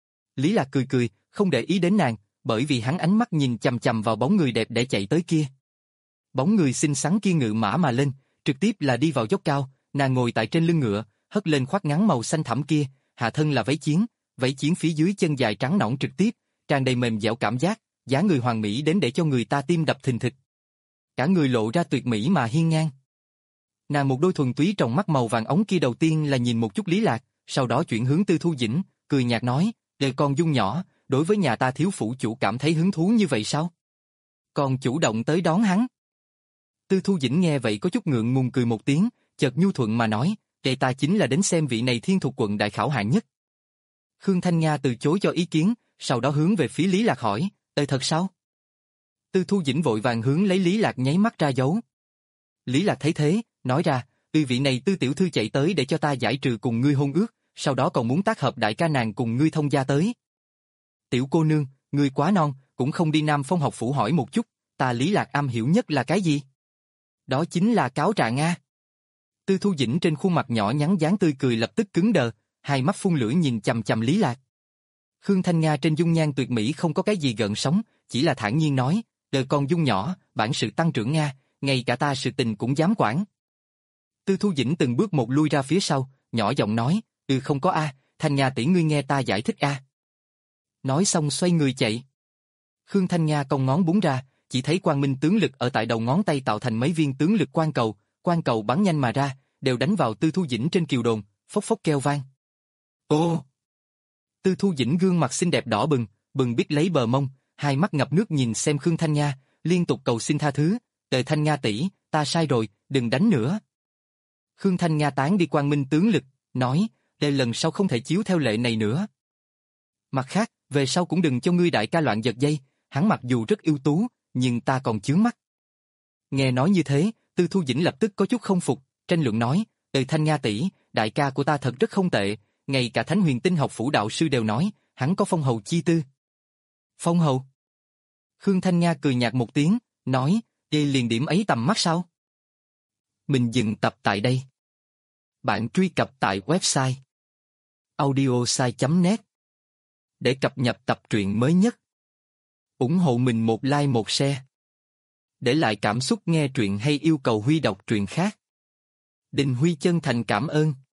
Lý Lạc cười cười, không để ý đến nàng, bởi vì hắn ánh mắt nhìn chằm chằm vào bóng người đẹp để chạy tới kia. Bóng người xinh xắn kia ngự mã mà lên, trực tiếp là đi vào dốc cao, nàng ngồi tại trên lưng ngựa, hất lên khoác ngắn màu xanh thẳm kia, hạ thân là váy chiến, váy chiến phía dưới chân dài trắng nõn trực tiếp, tràn đầy mềm dẻo cảm giác, dáng người hoàn mỹ đến để cho người ta tim đập thình thịch. Cả người lộ ra tuyệt mỹ mà hiên ngang. Nàng một đôi thuần túy trong mắt màu vàng ống kia đầu tiên là nhìn một chút Lý Lạc, sau đó chuyển hướng Tư Thu Dĩnh, cười nhạt nói, "Để con dung nhỏ, đối với nhà ta thiếu phủ chủ cảm thấy hứng thú như vậy sao? Còn chủ động tới đón hắn." Tư Thu Dĩnh nghe vậy có chút ngượng ngùng cười một tiếng, chợt nhu thuận mà nói, "Để ta chính là đến xem vị này thiên thuộc quận đại khảo hạng nhất." Khương Thanh Nga từ chối cho ý kiến, sau đó hướng về phía Lý Lạc hỏi, "Ê thật sao?" Tư Thu Dĩnh vội vàng hướng lấy Lý Lạc nháy mắt ra dấu. Lý Lạc thấy thế, nói ra, "Tư vị này Tư tiểu thư chạy tới để cho ta giải trừ cùng ngươi hôn ước, sau đó còn muốn tác hợp đại ca nàng cùng ngươi thông gia tới. Tiểu cô nương, ngươi quá non, cũng không đi Nam Phong học phủ hỏi một chút, ta Lý Lạc am hiểu nhất là cái gì?" "Đó chính là cáo trạng Nga." Tư Thu Dĩnh trên khuôn mặt nhỏ nhắn dáng tươi cười lập tức cứng đờ, hai mắt phun lửa nhìn chằm chằm Lý Lạc. Khương Thanh Nga trên dung nhan tuyệt mỹ không có cái gì gợn sóng, chỉ là thản nhiên nói, "Đời con dung nhỏ, bản sự tăng trưởng Nga, ngay cả ta sự tình cũng dám quản." Tư Thu Dĩnh từng bước một lui ra phía sau, nhỏ giọng nói, "Ừ không có a, Thanh Nga tỷ ngươi nghe ta giải thích a." Nói xong xoay người chạy. Khương Thanh Nga cong ngón búng ra, chỉ thấy quang minh tướng lực ở tại đầu ngón tay tạo thành mấy viên tướng lực quang cầu, quang cầu bắn nhanh mà ra, đều đánh vào Tư Thu Dĩnh trên kiều đồn, phốc phốc kêu vang. Ô! Tư Thu Dĩnh gương mặt xinh đẹp đỏ bừng, bừng biết lấy bờ mông, hai mắt ngập nước nhìn xem Khương Thanh Nga, liên tục cầu xin tha thứ, "Đời Thanh Nga tỷ, ta sai rồi, đừng đánh nữa." Khương Thanh Nga tán đi quang minh tướng lực, nói, "Để lần sau không thể chiếu theo lệ này nữa. Mặt khác, về sau cũng đừng cho ngươi đại ca loạn giật dây, hắn mặc dù rất ưu tú, nhưng ta còn chướng mắt." Nghe nói như thế, Tư Thu Dĩnh lập tức có chút không phục, tranh luận nói, "Đời Thanh Nga tỷ, đại ca của ta thật rất không tệ, ngay cả Thánh Huyền Tinh học phủ đạo sư đều nói, hắn có phong hầu chi tư." "Phong hầu?" Khương Thanh Nga cười nhạt một tiếng, nói, "Đây liền điểm ấy tầm mắt sao?" Mình dừng tập tại đây. Bạn truy cập tại website audiosai chấm net để cập nhật tập truyện mới nhất. Ủng hộ mình một like một share. Để lại cảm xúc nghe truyện hay yêu cầu Huy đọc truyện khác. Đình Huy chân thành cảm ơn.